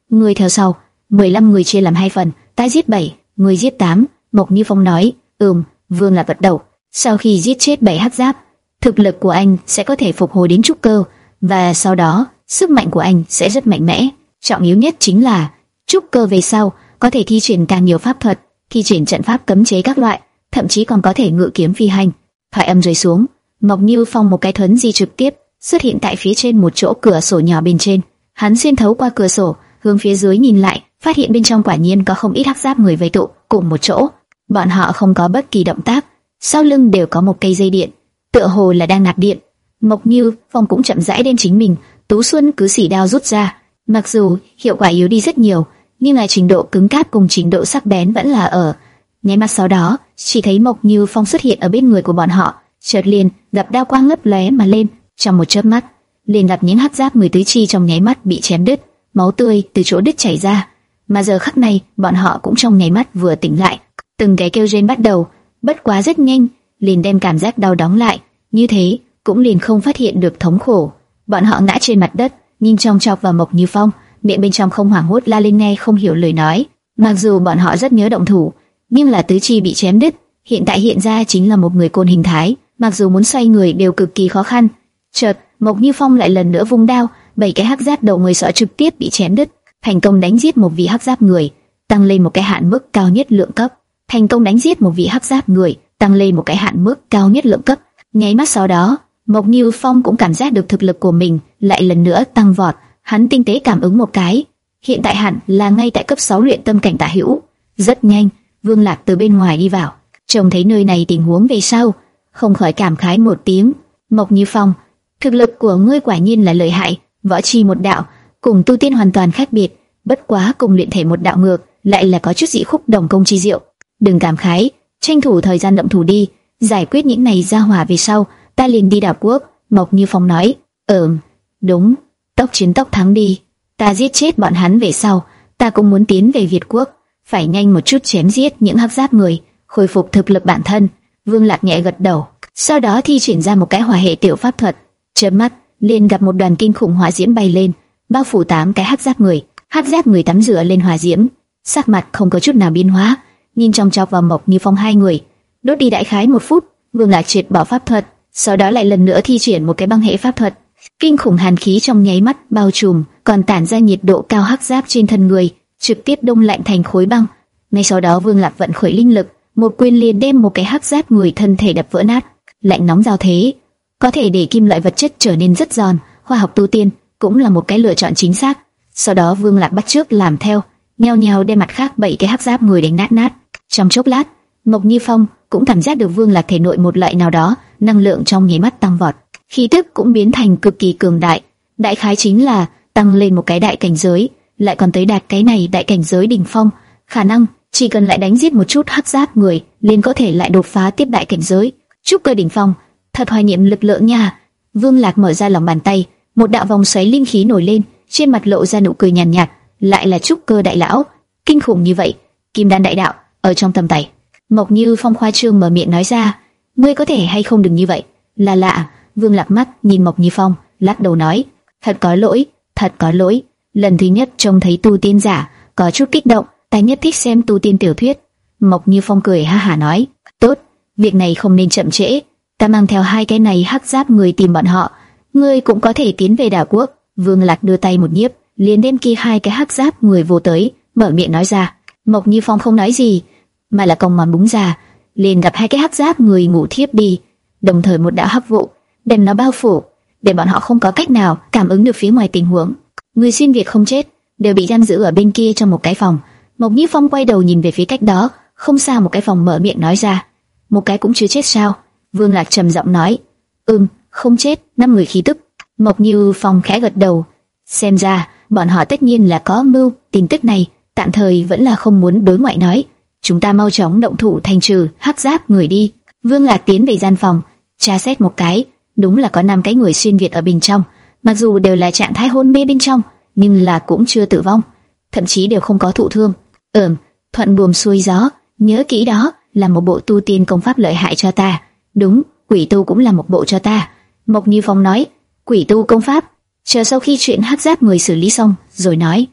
Người theo sau, mười lăm người chia làm hai phần, ta giết bảy, người giết tám. Mộc Như Phong nói. Ừm. Vương Lạc gật đầu. Sau khi giết chết bảy hắc giáp, thực lực của anh sẽ có thể phục hồi đến trúc cơ, và sau đó sức mạnh của anh sẽ rất mạnh mẽ. Trọng yếu nhất chính là trúc cơ về sau có thể thi triển càng nhiều pháp thuật, thi triển trận pháp cấm chế các loại, thậm chí còn có thể ngự kiếm phi hành. Thoại âm rơi xuống, Mộc Như Phong một cái thuấn di trực tiếp xuất hiện tại phía trên một chỗ cửa sổ nhỏ bên trên. Hắn xuyên thấu qua cửa sổ, hướng phía dưới nhìn lại, phát hiện bên trong quả nhiên có không ít hắc giáp người vây tụ cùng một chỗ. Bọn họ không có bất kỳ động tác, sau lưng đều có một cây dây điện, tựa hồ là đang nạp điện. Mộc Như Phong cũng chậm rãi đem chính mình Tú Xuân cứ xỉ đao rút ra. Mặc dù hiệu quả yếu đi rất nhiều, nhưng là trình độ cứng cáp cùng trình độ sắc bén vẫn là ở. Nháy mắt sau đó, chỉ thấy Mộc Như Phong xuất hiện ở bên người của bọn họ, chợt liền gặp đao quang lấp lóe mà lên, trong một chớp mắt, liền gặp những hắc giáp người tứ chi trong nháy mắt bị chém đứt, máu tươi từ chỗ đứt chảy ra. Mà giờ khắc này, bọn họ cũng trong nháy mắt vừa tỉnh lại, từng cái kêu rên bắt đầu, bất quá rất nhanh, liền đem cảm giác đau đóng lại, như thế cũng liền không phát hiện được thống khổ. Bọn họ ngã trên mặt đất, nhìn chòng chọc vào Mộc Như Phong, miệng bên trong không hoảng hốt la lên nghe không hiểu lời nói. Mặc dù bọn họ rất nhớ động thủ, nhưng là tứ chi bị chém đứt, hiện tại hiện ra chính là một người côn hình thái, mặc dù muốn xoay người đều cực kỳ khó khăn. Chợt, Mộc Như Phong lại lần nữa vung đao, bảy cái hắc giáp đầu người sọ trực tiếp bị chém đứt, thành công đánh giết một vị hắc giáp người, tăng lên một cái hạn mức cao nhất lượng cấp. Thành công đánh giết một vị hắc giáp người, tăng lên một cái hạn mức cao nhất lượng cấp. Nháy mắt sau đó, Mộc Như Phong cũng cảm giác được thực lực của mình lại lần nữa tăng vọt. Hắn tinh tế cảm ứng một cái, hiện tại hẳn là ngay tại cấp sáu luyện tâm cảnh tả hữu. Rất nhanh, Vương Lạc từ bên ngoài đi vào, trông thấy nơi này tình huống về sau, không khỏi cảm khái một tiếng. Mộc Như Phong, thực lực của ngươi quả nhiên là lợi hại. Võ chi một đạo, cùng tu tiên hoàn toàn khác biệt, bất quá cùng luyện thể một đạo ngược, lại là có chút dị khúc đồng công chi diệu. Đừng cảm khái, tranh thủ thời gian động thủ đi, giải quyết những này ra hỏa về sau, ta liền đi đảo quốc. Mộc Như Phong nói. Ừm, đúng, tốc chiến tốc thắng đi. Ta giết chết bọn hắn về sau, ta cũng muốn tiến về Việt quốc, phải nhanh một chút chém giết những hắc giáp người, khôi phục thực lực bản thân. Vương Lạc nhẹ gật đầu, sau đó thi triển ra một cái hỏa hệ tiểu pháp thuật, chớp mắt liền gặp một đoàn kinh khủng hỏa diễm bay lên, bao phủ tám cái hắc giáp người. Hắc giáp người tắm rửa lên hỏa diễm, sắc mặt không có chút nào biến hóa, nhìn chòng chọc vào Mộc Như Phong hai người. Đốt đi đại khái một phút, Vương Lạc triệt bỏ pháp thuật, sau đó lại lần nữa thi triển một cái băng hệ pháp thuật. Kinh khủng hàn khí trong nháy mắt bao trùm, còn tản ra nhiệt độ cao hắc giáp trên thân người, trực tiếp đông lạnh thành khối băng. Ngay sau đó Vương Lạc vận khởi linh lực, một quyền liền đem một cái hắc giáp người thân thể đập vỡ nát. Lạnh nóng giao thế, có thể để kim loại vật chất trở nên rất giòn, khoa học tu tiên cũng là một cái lựa chọn chính xác. Sau đó Vương Lạc bắt chước làm theo, nhao nhao đem mặt khác bảy cái hắc giáp người đánh nát nát. Trong chốc lát, Mộc Như Phong cũng cảm giác được Vương Lạc thể nội một loại nào đó năng lượng trong nháy mắt tăng vọt, khí tức cũng biến thành cực kỳ cường đại, đại khái chính là tăng lên một cái đại cảnh giới, lại còn tới đạt cái này đại cảnh giới đỉnh phong, khả năng chỉ cần lại đánh giết một chút hắc giáp người, liền có thể lại đột phá tiếp đại cảnh giới, trúc cơ đỉnh phong, thật hoài niệm lực lượng nha. Vương Lạc mở ra lòng bàn tay, một đạo vòng xoáy linh khí nổi lên, trên mặt lộ ra nụ cười nhàn nhạt, nhạt, lại là trúc cơ đại lão, kinh khủng như vậy, kim đan đại đạo ở trong tầm tay. Mộc Như Phong khoa trương mở miệng nói ra, ngươi có thể hay không đừng như vậy, là lạ. Vương Lạc mắt nhìn Mộc Như Phong, lắc đầu nói, thật có lỗi, thật có lỗi, lần thứ nhất trông thấy tu tiên giả, có chút kích động, ta nhất thích xem tu tiên tiểu thuyết. Mộc Như Phong cười ha hả nói, tốt, việc này không nên chậm trễ, ta mang theo hai cái này hắc giáp người tìm bọn họ, ngươi cũng có thể tiến về đảo quốc. Vương Lạc đưa tay một nhiếp, liền đem kia hai cái hắc giáp người vô tới, mở miệng nói ra. Mộc Như Phong không nói gì, mà là cong mòn búng ra, liền gặp hai cái hắc giáp người ngủ thiếp đi, đồng thời một đạo hắc vụ đem nó bao phủ, để bọn họ không có cách nào cảm ứng được phía ngoài tình huống. Người xuyên Việt không chết, đều bị giam giữ ở bên kia trong một cái phòng. Mộc Như Phong quay đầu nhìn về phía cách đó không xa một cái phòng, mở miệng nói ra, một cái cũng chưa chết sao? Vương Lạc trầm giọng nói, ừm, không chết, năm người khí tức. Mộc Như Phong khẽ gật đầu, xem ra bọn họ tất nhiên là có mưu. Tin tức này tạm thời vẫn là không muốn đối ngoại nói, chúng ta mau chóng động thủ thanh trừ hắc giáp người đi. Vương Lạc tiến về gian phòng, tra xét một cái, đúng là có năm cái người xuyên Việt ở bên trong, mặc dù đều là trạng thái hôn mê bên trong, nhưng là cũng chưa tử vong, thậm chí đều không có thụ thương. Ừm, thuận buồm xuôi gió, nhớ kỹ đó là một bộ tu tiên công pháp lợi hại cho ta. Đúng, quỷ tu cũng là một bộ cho ta. Mộc Như Phong nói, quỷ tu công pháp, chờ sau khi chuyện hắc giáp người xử lý xong rồi nói.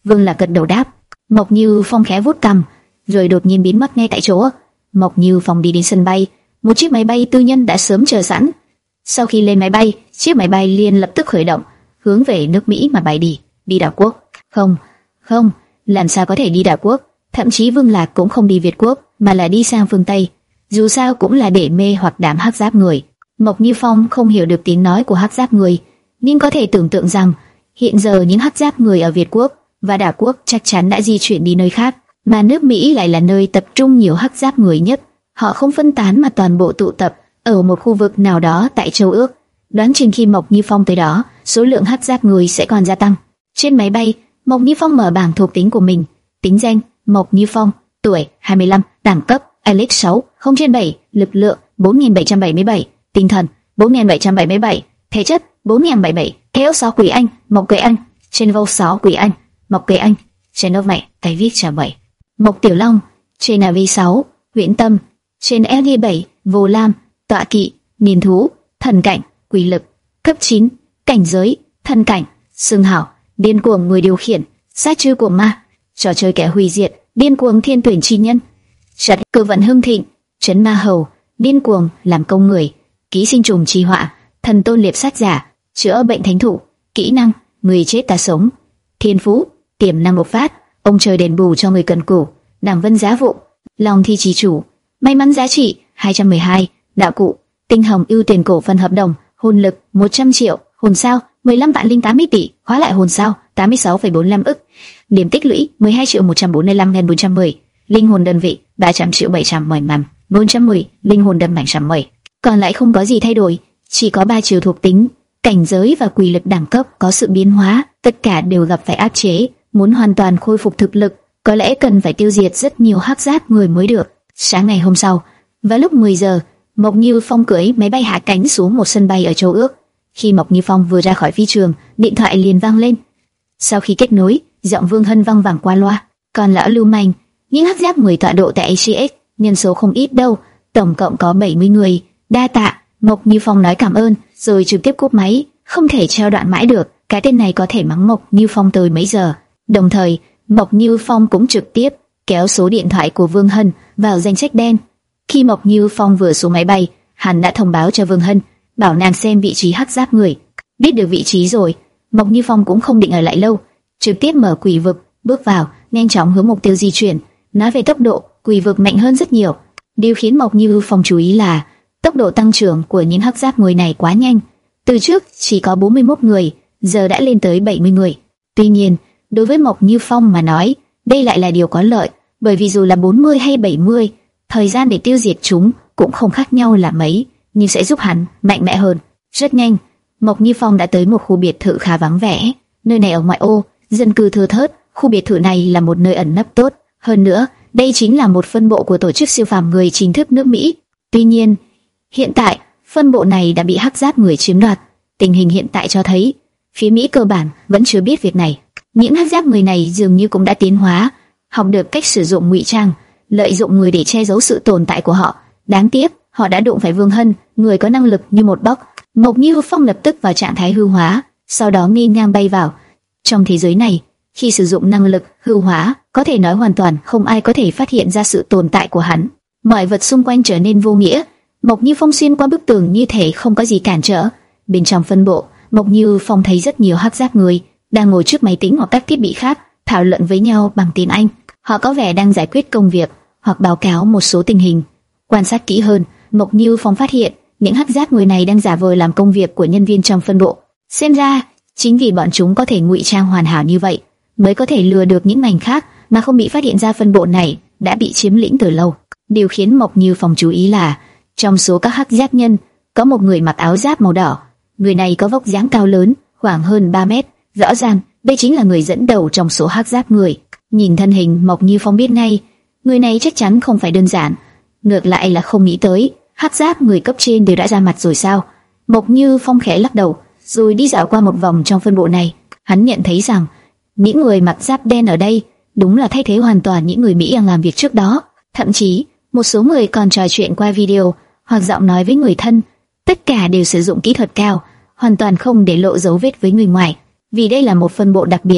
Vương Lạc gật đầu đáp. Mộc Như Phong khẽ vuốt cằm, rồi đột nhiên biến mất ngay tại chỗ. Mộc Như Phong đi đến sân bay, một chiếc máy bay tư nhân đã sớm chờ sẵn. Sau khi lên máy bay, chiếc máy bay liền lập tức khởi động, hướng về nước Mỹ mà bay đi, đi đảo quốc. Không, không, làm sao có thể đi đảo quốc? Thậm chí Vương Lạc cũng không đi Việt quốc, mà là đi sang phương Tây. Dù sao cũng là để mê hoặc đám hắc giáp người. Mộc Như Phong không hiểu được tiếng nói của hắc giáp người, nhưng có thể tưởng tượng rằng hiện giờ những hắc giáp người ở Việt quốc và đảo quốc chắc chắn đã di chuyển đi nơi khác, mà nước Mỹ lại là nơi tập trung nhiều hắc giáp người nhất. Họ không phân tán mà toàn bộ tụ tập ở một khu vực nào đó tại châu Ước. Đoán chừng khi Mộc Như Phong tới đó, số lượng hắc giáp người sẽ còn gia tăng. Trên máy bay, Mộc Như Phong mở bảng thuộc tính của mình. Tính danh: Mộc Như Phong, tuổi hai mươi lăm, đẳng cấp Elite sáu, không trên bảy, lực lượng bốn nghìn bảy trăm bảy mươi bảy, tinh thần bốn nghìn bảy trăm bảy mươi bảy, thể chất bốn nghìn bảy mươi bảy, theo sáu Quỷ Anh, Mộc Quỷ Anh, trên vô sáu Quỷ Anh, Mộc Quỷ Anh, trên nốt mẹ, cái viết trả bảy. Mộc Tiểu Long, trên a vê sáu, Huyễn Tâm, trên ét giê bảy, Vô Lam, Tọa Kỵ, Niên Thú, Thần Cảnh, Quỷ Lực, cấp chín, cảnh giới, Thần Cảnh, Xương Hảo, Điên Cuồng Người Điều Khiển, Sát Chiêu của Ma, trò chơi kẻ hủy diệt, Điên Cuồng Thiên Tuyển Chi Nhân, Trật Cơ Vận Hưng Thịnh, Trấn Ma Hầu, Điên Cuồng Làm Công Người, Ký Sinh Trùng Chi Họa, Thần Tôn Liệp Sát Giả, Chữa Bệnh Thánh Thủ, Kỹ năng: Người chết ta sống, Thiên Phú: Tiềm năng bộc phát, ông trời đền bù cho người cần cù, Đàm Vân Giá Vụ, Long Thi Chỉ Chủ, May Mắn Giá Trị hai trăm mười hai, Đạo Cụ: Tinh Hồng Ưu Tiền Cổ Phần Hợp Đồng, Hồn Lực một trăm triệu, Hồn Sao mười lăm vạn linh tám mươi tỷ, Hóa Lại Hồn Sao tám mươi sáu phẩy bốn mươi lăm ức, Điểm tích lũy mười hai triệu một trăm bốn mươi lăm nghìn bốn trăm mười, Linh hồn đơn vị ba trăm triệu bảy trăm mười lăm, bốn trăm mười, Linh hồn đâm bảy trăm mười. Còn lại không có gì thay đổi, chỉ có ba chiều thuộc tính, cảnh giới và quỷ lực đẳng cấp có sự biến hóa, tất cả đều gặp phải áp chế. Muốn hoàn toàn khôi phục thực lực, có lẽ cần phải tiêu diệt rất nhiều hắc giáp người mới được. Sáng ngày hôm sau, vào lúc mười giờ, Mộc Như Phong cưỡi máy bay hạ cánh xuống một sân bay ở châu Ước. Khi Mộc Như Phong vừa ra khỏi phi trường, điện thoại liền vang lên. Sau khi kết nối, giọng Vương Hân vang vẳng qua loa. Còn lão lưu manh, những hắc giáp người tọa độ tại a xê ích, nhân số không ít đâu, tổng cộng có bảy mươi người. Đa tạ. Mộc Như Phong nói cảm ơn, rồi trực tiếp cúp máy. Không thể treo đoạn mãi được, cái tên này có thể mắng Mộc Như Phong tới mấy giờ. Đồng thời, Mộc Như Phong cũng trực tiếp kéo số điện thoại của Vương Hân vào danh sách đen. Khi Mộc Như Phong vừa xuống máy bay, hắn đã thông báo cho Vương Hân, bảo nàng xem vị trí hắc giáp người. Biết được vị trí rồi, Mộc Như Phong cũng không định ở lại lâu, trực tiếp mở quỷ vực, bước vào, nhanh chóng hướng mục tiêu di chuyển. Nói về tốc độ, quỷ vực mạnh hơn rất nhiều. Điều khiến Mộc Như Phong chú ý là tốc độ tăng trưởng của những hắc giáp người này quá nhanh. Từ trước chỉ có bốn mươi mốt người, giờ đã lên tới bảy mươi người. Tuy nhiên, đối với Mộc Như Phong mà nói, đây lại là điều có lợi, bởi vì dù là bốn mươi hay bảy mươi, thời gian để tiêu diệt chúng cũng không khác nhau là mấy, nhưng sẽ giúp hắn mạnh mẽ hơn. Rất nhanh, Mộc Như Phong đã tới một khu biệt thự khá vắng vẻ. Nơi này ở ngoại ô, dân cư thưa thớt, khu biệt thự này là một nơi ẩn nấp tốt. Hơn nữa, đây chính là một phân bộ của tổ chức siêu phàm người chính thức nước Mỹ. Tuy nhiên, hiện tại, phân bộ này đã bị hắc giáp người chiếm đoạt. Tình hình hiện tại cho thấy, phía Mỹ cơ bản vẫn chưa biết việc này. Những hắc giáp người này dường như cũng đã tiến hóa, học được cách sử dụng ngụy trang, lợi dụng người để che giấu sự tồn tại của họ. Đáng tiếc, họ đã đụng phải Vương Hân, người có năng lực như một bóc. Mộc Như Phong lập tức vào trạng thái hư hóa, sau đó nghi ngang bay vào. Trong thế giới này, khi sử dụng năng lực hư hóa, có thể nói hoàn toàn không ai có thể phát hiện ra sự tồn tại của hắn. Mọi vật xung quanh trở nên vô nghĩa. Mộc Như Phong xuyên qua bức tường như thể không có gì cản trở. Bên trong phân bộ, Mộc Như Phong thấy rất nhiều hắc giáp người đang ngồi trước máy tính hoặc các thiết bị khác, thảo luận với nhau bằng tiếng Anh. Họ có vẻ đang giải quyết công việc hoặc báo cáo một số tình hình. Quan sát kỹ hơn, Mộc Như Phong phát hiện những hắc giáp người này đang giả vờ làm công việc của nhân viên trong phân bộ. Xem ra, chính vì bọn chúng có thể ngụy trang hoàn hảo như vậy, mới có thể lừa được những ngành khác mà không bị phát hiện ra phân bộ này đã bị chiếm lĩnh từ lâu. Điều khiến Mộc Như Phong chú ý là trong số các hắc giáp nhân, có một người mặc áo giáp màu đỏ. Người này có vóc dáng cao lớn, khoảng hơn ba mét. Rõ ràng, đây chính là người dẫn đầu trong số hắc giáp người. Nhìn thân hình, Mộc Như Phong biết ngay, người này chắc chắn không phải đơn giản. Ngược lại là không nghĩ tới, hắc giáp người cấp trên đều đã ra mặt rồi sao? Mộc Như Phong khẽ lắc đầu, rồi đi dạo qua một vòng trong phân bộ này. Hắn nhận thấy rằng, những người mặc giáp đen ở đây đúng là thay thế hoàn toàn những người Mỹ đang làm việc trước đó. Thậm chí, một số người còn trò chuyện qua video hoặc giọng nói với người thân. Tất cả đều sử dụng kỹ thuật cao, hoàn toàn không để lộ dấu vết với người ngoài. Vì đây là một phân bộ đặc biệt,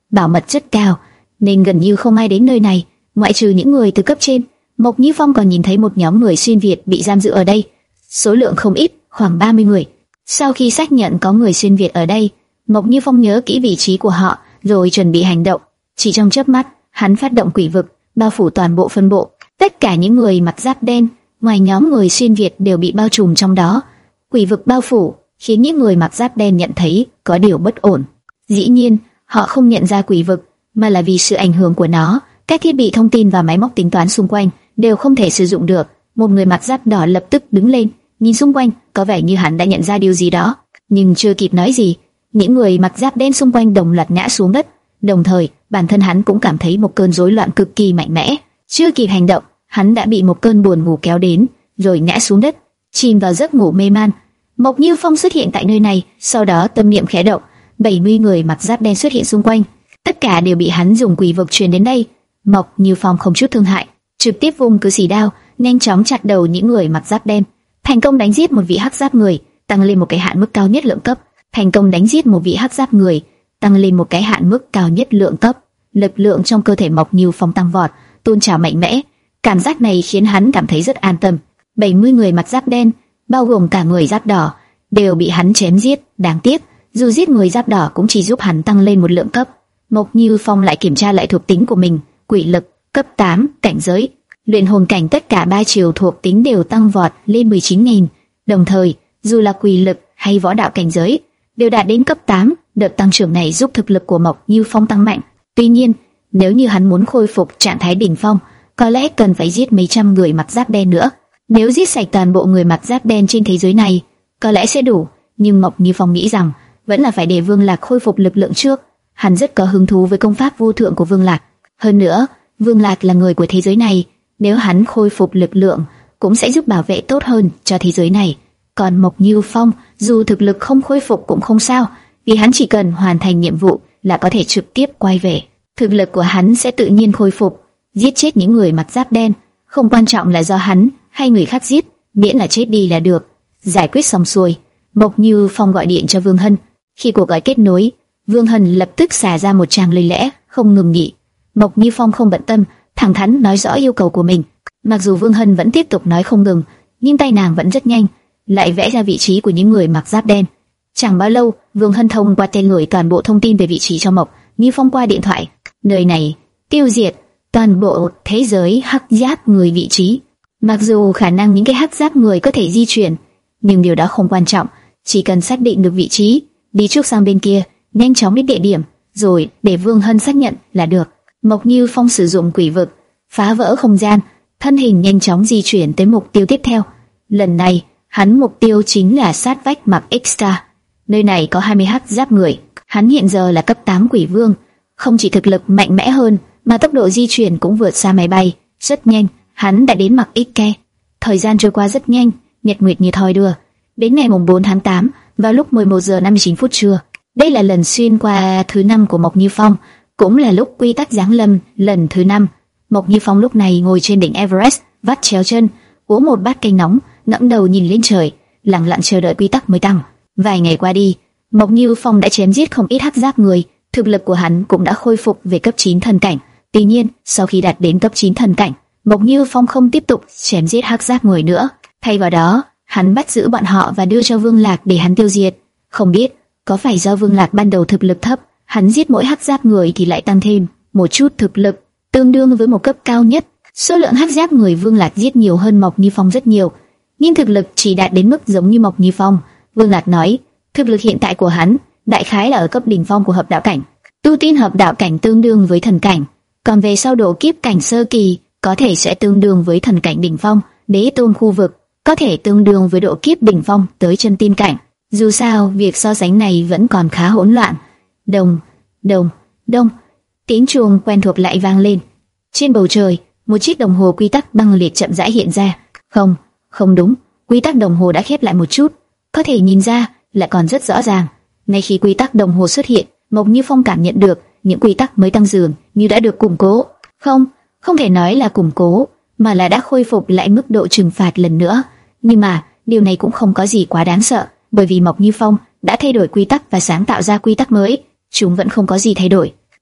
bảo mật rất cao, nên gần như không ai đến nơi này, ngoại trừ những người từ cấp trên. Mộc Như Phong còn nhìn thấy một nhóm người xuyên Việt bị giam giữ ở đây, số lượng không ít, khoảng ba mươi người. Sau khi xác nhận có người xuyên Việt ở đây, Mộc Như Phong nhớ kỹ vị trí của họ, rồi chuẩn bị hành động. Chỉ trong chớp mắt, hắn phát động quỷ vực, bao phủ toàn bộ phân bộ. Tất cả những người mặc giáp đen, ngoài nhóm người xuyên Việt đều bị bao trùm trong đó. Quỷ vực bao phủ khiến những người mặc giáp đen nhận thấy có điều bất ổn. Dĩ nhiên, họ không nhận ra quỷ vực, mà là vì sự ảnh hưởng của nó. Các thiết bị thông tin và máy móc tính toán xung quanh đều không thể sử dụng được. Một người mặc giáp đỏ lập tức đứng lên, nhìn xung quanh, có vẻ như hắn đã nhận ra điều gì đó, nhưng chưa kịp nói gì, những người mặc giáp đen xung quanh đồng loạt ngã xuống đất. Đồng thời, bản thân hắn cũng cảm thấy một cơn rối loạn cực kỳ mạnh mẽ. Chưa kịp hành động, hắn đã bị một cơn buồn ngủ kéo đến, rồi ngã xuống đất, chìm vào giấc ngủ mê man. Mộc Như Phong xuất hiện tại nơi này, sau đó tâm niệm khẽ động, bảy mươi người mặc giáp đen xuất hiện xung quanh, tất cả đều bị hắn dùng quỷ vực truyền đến đây. Mộc Như Phong không chút thương hại, trực tiếp vung cử xỉ đao, nhanh chóng chặt đầu những người mặc giáp đen, thành công đánh giết một vị hắc giáp người, tăng lên một cái hạn mức cao nhất lượng cấp. Thành công đánh giết một vị hắc giáp người, tăng lên một cái hạn mức cao nhất lượng cấp. Lực lượng trong cơ thể Mộc Như Phong tăng vọt, tôn trào mạnh mẽ. Cảm giác này khiến hắn cảm thấy rất an tâm. bảy mươi người mặc giáp đen, bao gồm cả người giáp đỏ, đều bị hắn chém giết. Đáng tiếc, dù giết người giáp đỏ cũng chỉ giúp hắn tăng lên một lượng cấp. Mộc Như Phong lại kiểm tra lại thuộc tính của mình. Quỷ lực cấp tám, cảnh giới luyện hồn cảnh, tất cả ba chiều thuộc tính đều tăng vọt lên mười chín nghìn. Đồng thời, dù là quỷ lực hay võ đạo cảnh giới đều đạt đến cấp tám. Đợt tăng trưởng này giúp thực lực của Mộc Như Phong tăng mạnh. Tuy nhiên, nếu như hắn muốn khôi phục trạng thái đỉnh phong, có lẽ cần phải giết mấy trăm người mặc giáp đen nữa. Nếu giết sạch toàn bộ người mặc giáp đen trên thế giới này, có lẽ sẽ đủ. Nhưng Mộc Như Phong nghĩ rằng vẫn là phải để Vương Lạc khôi phục lực lượng trước. Hắn rất có hứng thú với công pháp vô thượng của Vương Lạc. Hơn nữa, Vương Lạc là người của thế giới này, nếu hắn khôi phục lực lượng, cũng sẽ giúp bảo vệ tốt hơn cho thế giới này. Còn Mộc Như Phong, dù thực lực không khôi phục cũng không sao, vì hắn chỉ cần hoàn thành nhiệm vụ là có thể trực tiếp quay về. Thực lực của hắn sẽ tự nhiên khôi phục. Giết chết những người mặc giáp đen, không quan trọng là do hắn hay người khác giết, miễn là chết đi là được. Giải quyết xong xuôi, Mộc Như Phong gọi điện cho Vương Hân. Khi cuộc gọi kết nối, Vương Hân lập tức xả ra một tràng lời lẽ không ngừng nghỉ. Mộc Như Phong không bận tâm, thẳng thắn nói rõ yêu cầu của mình. Mặc dù Vương Hân vẫn tiếp tục nói không ngừng, nhưng tay nàng vẫn rất nhanh, lại vẽ ra vị trí của những người mặc giáp đen. Chẳng bao lâu, Vương Hân thông qua tên gửi toàn bộ thông tin về vị trí cho Mộc Như Phong qua điện thoại. Nơi này tiêu diệt toàn bộ thế giới hắc giáp người vị trí. Mặc dù khả năng những cái hắc giáp người có thể di chuyển, nhưng điều đó không quan trọng, chỉ cần xác định được vị trí, đi trước sang bên kia, nhanh chóng đến địa điểm, rồi để Vương Hân xác nhận là được. Mộc Như Phong sử dụng quỷ vực phá vỡ không gian, thân hình nhanh chóng di chuyển tới mục tiêu tiếp theo. Lần này, hắn mục tiêu chính là sát vách mặc Extra. Nơi này có hai mươi hắc giáp người. Hắn hiện giờ là cấp tám quỷ vương, không chỉ thực lực mạnh mẽ hơn, mà tốc độ di chuyển cũng vượt xa máy bay. Rất nhanh, hắn đã đến mặc Ike. Thời gian trôi qua rất nhanh, nhật nguyệt như thoi đưa. Đến ngày mùng bốn tháng tám, vào lúc mười một giờ năm mươi chín phút trưa, đây là lần xuyên qua thứ năm của Mộc Như Phong, cũng là lúc quy tắc giáng lâm lần thứ năm. Mộc Như Phong lúc này ngồi trên đỉnh Everest, vắt chéo chân, uống một bát canh nóng, ngẩng đầu nhìn lên trời, lặng lặng chờ đợi quy tắc mới tăng. Vài ngày qua đi, Mộc Như Phong đã chém giết không ít hắc giáp người, thực lực của hắn cũng đã khôi phục về cấp chín thần cảnh. Tuy nhiên, sau khi đạt đến cấp chín thần cảnh, Mộc Như Phong không tiếp tục chém giết hắc giáp người nữa, thay vào đó, hắn bắt giữ bọn họ và đưa cho Vương Lạc để hắn tiêu diệt. Không biết có phải do Vương Lạc ban đầu thực lực thấp, hắn giết mỗi hắc giáp người thì lại tăng thêm một chút thực lực, tương đương với một cấp cao nhất. Số lượng hắc giáp người Vương Lạc giết nhiều hơn Mộc Như Phong rất nhiều, nhưng thực lực chỉ đạt đến mức giống như Mộc Như Phong. Vương Lạc nói, thực lực hiện tại của hắn đại khái là ở cấp đỉnh phong của hợp đạo cảnh. Tu tiên hợp đạo cảnh tương đương với thần cảnh, còn về sau độ kiếp cảnh sơ kỳ có thể sẽ tương đương với thần cảnh đỉnh phong. Đế tôn khu vực có thể tương đương với độ kiếp đỉnh phong tới chân tiên cảnh. Dù sao, việc so sánh này vẫn còn khá hỗn loạn. Đồng, đồng, đông, tiếng chuông quen thuộc lại vang lên. Trên bầu trời, một chiếc đồng hồ quy tắc băng liệt chậm rãi hiện ra. Không, không đúng, quy tắc đồng hồ đã khép lại một chút, có thể nhìn ra lại còn rất rõ ràng. Ngay khi quy tắc đồng hồ xuất hiện, Mộc Như Phong cảm nhận được những quy tắc mới tăng dường như đã được củng cố. Không, không thể nói là củng cố, mà là đã khôi phục lại mức độ trừng phạt lần nữa. Nhưng mà điều này cũng không có gì quá đáng sợ, bởi vì Mộc Như Phong đã thay đổi quy tắc và sáng tạo ra quy tắc mới, chúng vẫn không có gì thay đổi.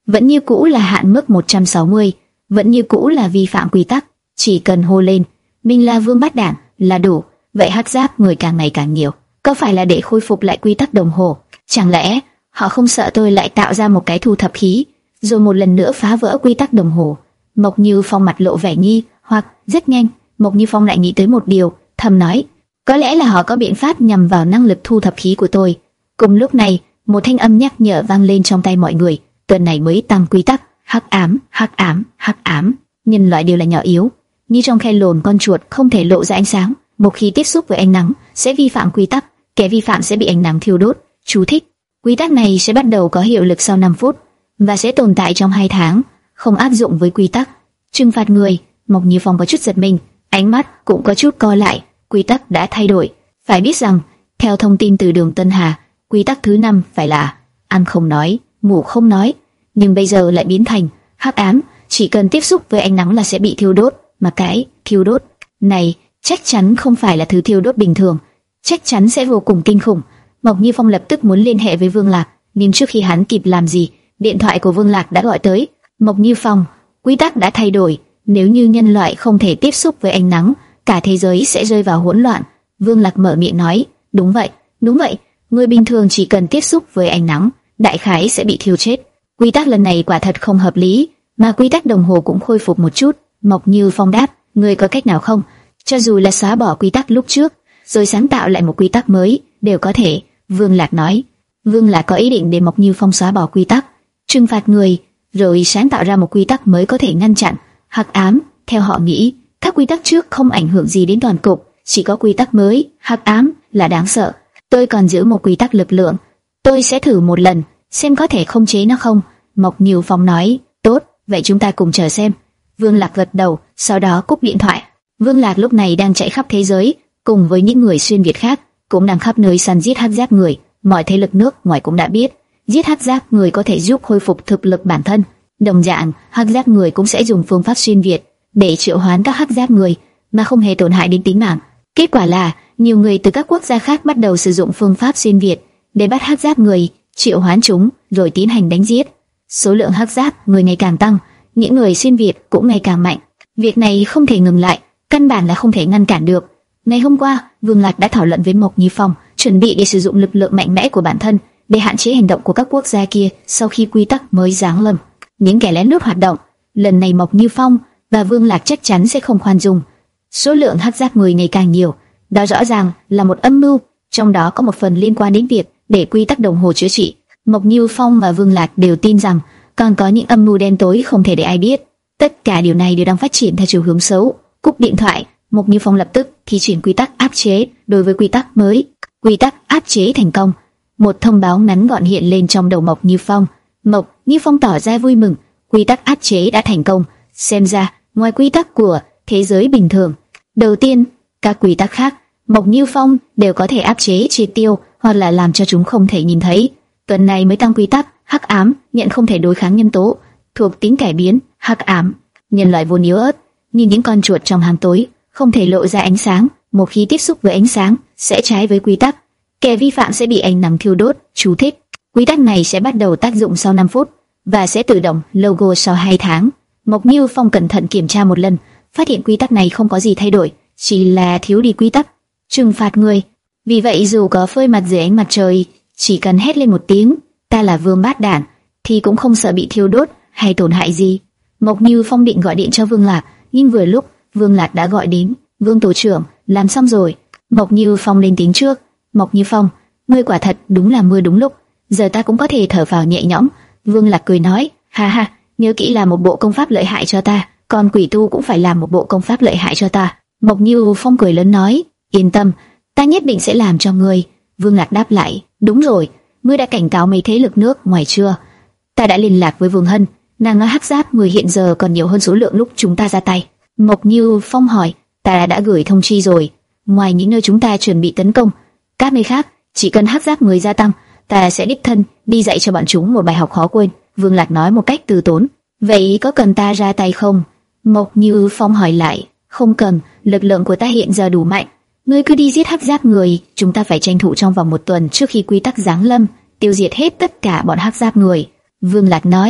vẫn như cũ là hạn mức một trăm sáu mươi, vẫn như cũ là vi phạm quy tắc. Chỉ cần hô lên mình là Vương Bát Đản là đủ. Vậy hắc giáp người càng ngày càng nhiều, có phải là để khôi phục lại quy tắc đồng hồ? Chẳng lẽ họ không sợ tôi lại tạo ra một cái thu thập khí, rồi một lần nữa phá vỡ quy tắc đồng hồ? Mộc Như Phong mặt lộ vẻ nghi hoặc. Rất nhanh, Mộc Như Phong lại nghĩ tới một điều, thầm nói, có lẽ là họ có biện pháp nhằm vào năng lực thu thập khí của tôi. Cùng lúc này, một thanh âm nhắc nhở vang lên trong tay mọi người. Tuần này mới tăng quy tắc, hắc ám, hắc ám, hắc ám. Nhân loại đều là nhỏ yếu, như trong khe lồn con chuột không thể lộ ra ánh sáng. Một khi tiếp xúc với ánh nắng, sẽ vi phạm quy tắc, kẻ vi phạm sẽ bị ánh nắng thiêu đốt. Chú thích: quy tắc này sẽ bắt đầu có hiệu lực sau năm phút và sẽ tồn tại trong hai tháng, không áp dụng với quy tắc trừng phạt người. Mộc Như Phong có chút giật mình, ánh mắt cũng có chút co lại. Quy tắc đã thay đổi. Phải biết rằng, theo thông tin từ Đường Tân Hà, quy tắc thứ năm phải là ăn không nói, ngủ không nói, nhưng bây giờ lại biến thành hắc ám, chỉ cần tiếp xúc với ánh nắng là sẽ bị thiêu đốt. Mà cái thiêu đốt này chắc chắn không phải là thứ thiêu đốt bình thường, chắc chắn sẽ vô cùng kinh khủng. Mộc Như Phong lập tức muốn liên hệ với Vương Lạc, nhưng trước khi hắn kịp làm gì, điện thoại của Vương Lạc đã gọi tới. Mộc Như Phong, quy tắc đã thay đổi, nếu như nhân loại không thể tiếp xúc với ánh nắng, cả thế giới sẽ rơi vào hỗn loạn. Vương Lạc mở miệng nói, đúng vậy, đúng vậy, người bình thường chỉ cần tiếp xúc với ánh nắng, đại khái sẽ bị thiêu chết. Quy tắc lần này quả thật không hợp lý, mà quy tắc đồng hồ cũng khôi phục một chút. Mộc Như Phong đáp, người có cách nào không? Cho dù là xóa bỏ quy tắc lúc trước, rồi sáng tạo lại một quy tắc mới, đều có thể. Vương Lạc nói. Vương Lạc có ý định để Mộc Như Phong xóa bỏ quy tắc, trừng phạt người, rồi sáng tạo ra một quy tắc mới có thể ngăn chặn hắc ám. Theo họ nghĩ, các quy tắc trước không ảnh hưởng gì đến toàn cục, chỉ có quy tắc mới, hắc ám, là đáng sợ. Tôi còn giữ một quy tắc lực lượng, tôi sẽ thử một lần, xem có thể khống chế nó không. Mộc Như Phong nói, tốt, vậy chúng ta cùng chờ xem. Vương Lạc gật đầu, sau đó cúp điện thoại. Vương Lạc lúc này đang chạy khắp thế giới, cùng với những người xuyên việt khác, cũng đang khắp nơi săn giết hắc giáp người. Mọi thế lực nước ngoài cũng đã biết, giết hắc giáp người có thể giúp khôi phục thực lực bản thân. Đồng dạng, hắc giáp người cũng sẽ dùng phương pháp xuyên việt để triệu hoán các hắc giáp người mà không hề tổn hại đến tính mạng. Kết quả là nhiều người từ các quốc gia khác bắt đầu sử dụng phương pháp xuyên việt để bắt hắc giáp người, triệu hoán chúng, rồi tiến hành đánh giết. Số lượng hắc giáp người ngày càng tăng, những người xuyên việt cũng ngày càng mạnh. Việc này không thể ngừng lại, căn bản là không thể ngăn cản được. Ngày hôm qua, Vương Lạc đã thảo luận với Mộc Như Phong, chuẩn bị để sử dụng lực lượng mạnh mẽ của bản thân để hạn chế hành động của các quốc gia kia sau khi quy tắc mới giáng lâm. Những kẻ lén lút hoạt động, lần này Mộc Như Phong và Vương Lạc chắc chắn sẽ không khoan dung. Số lượng hắc giáp người ngày càng nhiều, đó rõ ràng là một âm mưu, trong đó có một phần liên quan đến việc để quy tắc đồng hồ chữa trị. Mộc Như Phong và Vương Lạc đều tin rằng còn có những âm mưu đen tối không thể để ai biết. Tất cả điều này đều đang phát triển theo chiều hướng xấu. Cúp điện thoại, Mộc Như Phong lập tức thi triển quy tắc áp chế đối với quy tắc mới. Quy tắc áp chế thành công. Một thông báo ngắn gọn hiện lên trong đầu Mộc Như Phong. Mộc Như Phong tỏ ra vui mừng, quy tắc áp chế đã thành công. Xem ra, ngoài quy tắc của thế giới bình thường, đầu tiên, các quy tắc khác, Mộc Như Phong đều có thể áp chế triệt tiêu hoặc là làm cho chúng không thể nhìn thấy. Tuần này mới tăng quy tắc hắc ám, nhận không thể đối kháng nhân tố, thuộc tính cải biến, hắc ám. Nhân loại vốn yếu ớt, như những con chuột trong hang tối, không thể lộ ra ánh sáng. Một khi tiếp xúc với ánh sáng, sẽ trái với quy tắc. Kẻ vi phạm sẽ bị ánh nắng thiêu đốt. Chú thích: quy tắc này sẽ bắt đầu tác dụng sau năm phút và sẽ tự động logo sau hai tháng. Mộc Như Phong cẩn thận kiểm tra một lần, phát hiện quy tắc này không có gì thay đổi, chỉ là thiếu đi quy tắc trừng phạt người. Vì vậy dù có phơi mặt dưới ánh mặt trời, chỉ cần hét lên một tiếng, ta là Vương Bát Đản, thì cũng không sợ bị thiêu đốt hay tổn hại gì. Mộc Như Phong định gọi điện cho Vương Lạc, nhưng vừa lúc Vương Lạc đã gọi đến. Vương tổ trưởng, làm xong rồi. Mộc Như Phong lên tiếng trước. Mộc Như Phong, ngươi quả thật đúng là mưa đúng lúc, giờ ta cũng có thể thở phào nhẹ nhõm. Vương Lạc cười nói, ha ha, nhớ kỹ làm một bộ công pháp lợi hại cho ta, còn quỷ tu cũng phải làm một bộ công pháp lợi hại cho ta. Mộc Như Phong cười lớn nói, yên tâm, ta nhất định sẽ làm cho ngươi. Vương Lạc đáp lại, đúng rồi, ngươi đã cảnh cáo mấy thế lực nước ngoài chưa? Ta đã liên lạc với Vương Hân, nàng nói hắc giáp người hiện giờ còn nhiều hơn số lượng lúc chúng ta ra tay. Mộc Như Phong hỏi, ta đã gửi thông chi rồi, ngoài những nơi chúng ta chuẩn bị tấn công, các nơi khác chỉ cần hắc giáp người gia tăng, ta sẽ đích thân đi dạy cho bọn chúng một bài học khó quên. Vương Lạc nói một cách từ tốn. Vậy có cần ta ra tay không? Mộc Như Phong hỏi lại. Không cần, lực lượng của ta hiện giờ đủ mạnh. Ngươi cứ đi giết hắc giáp người, chúng ta phải tranh thủ trong vòng một tuần trước khi quy tắc giáng lâm, tiêu diệt hết tất cả bọn hắc giáp người. Vương Lạc nói.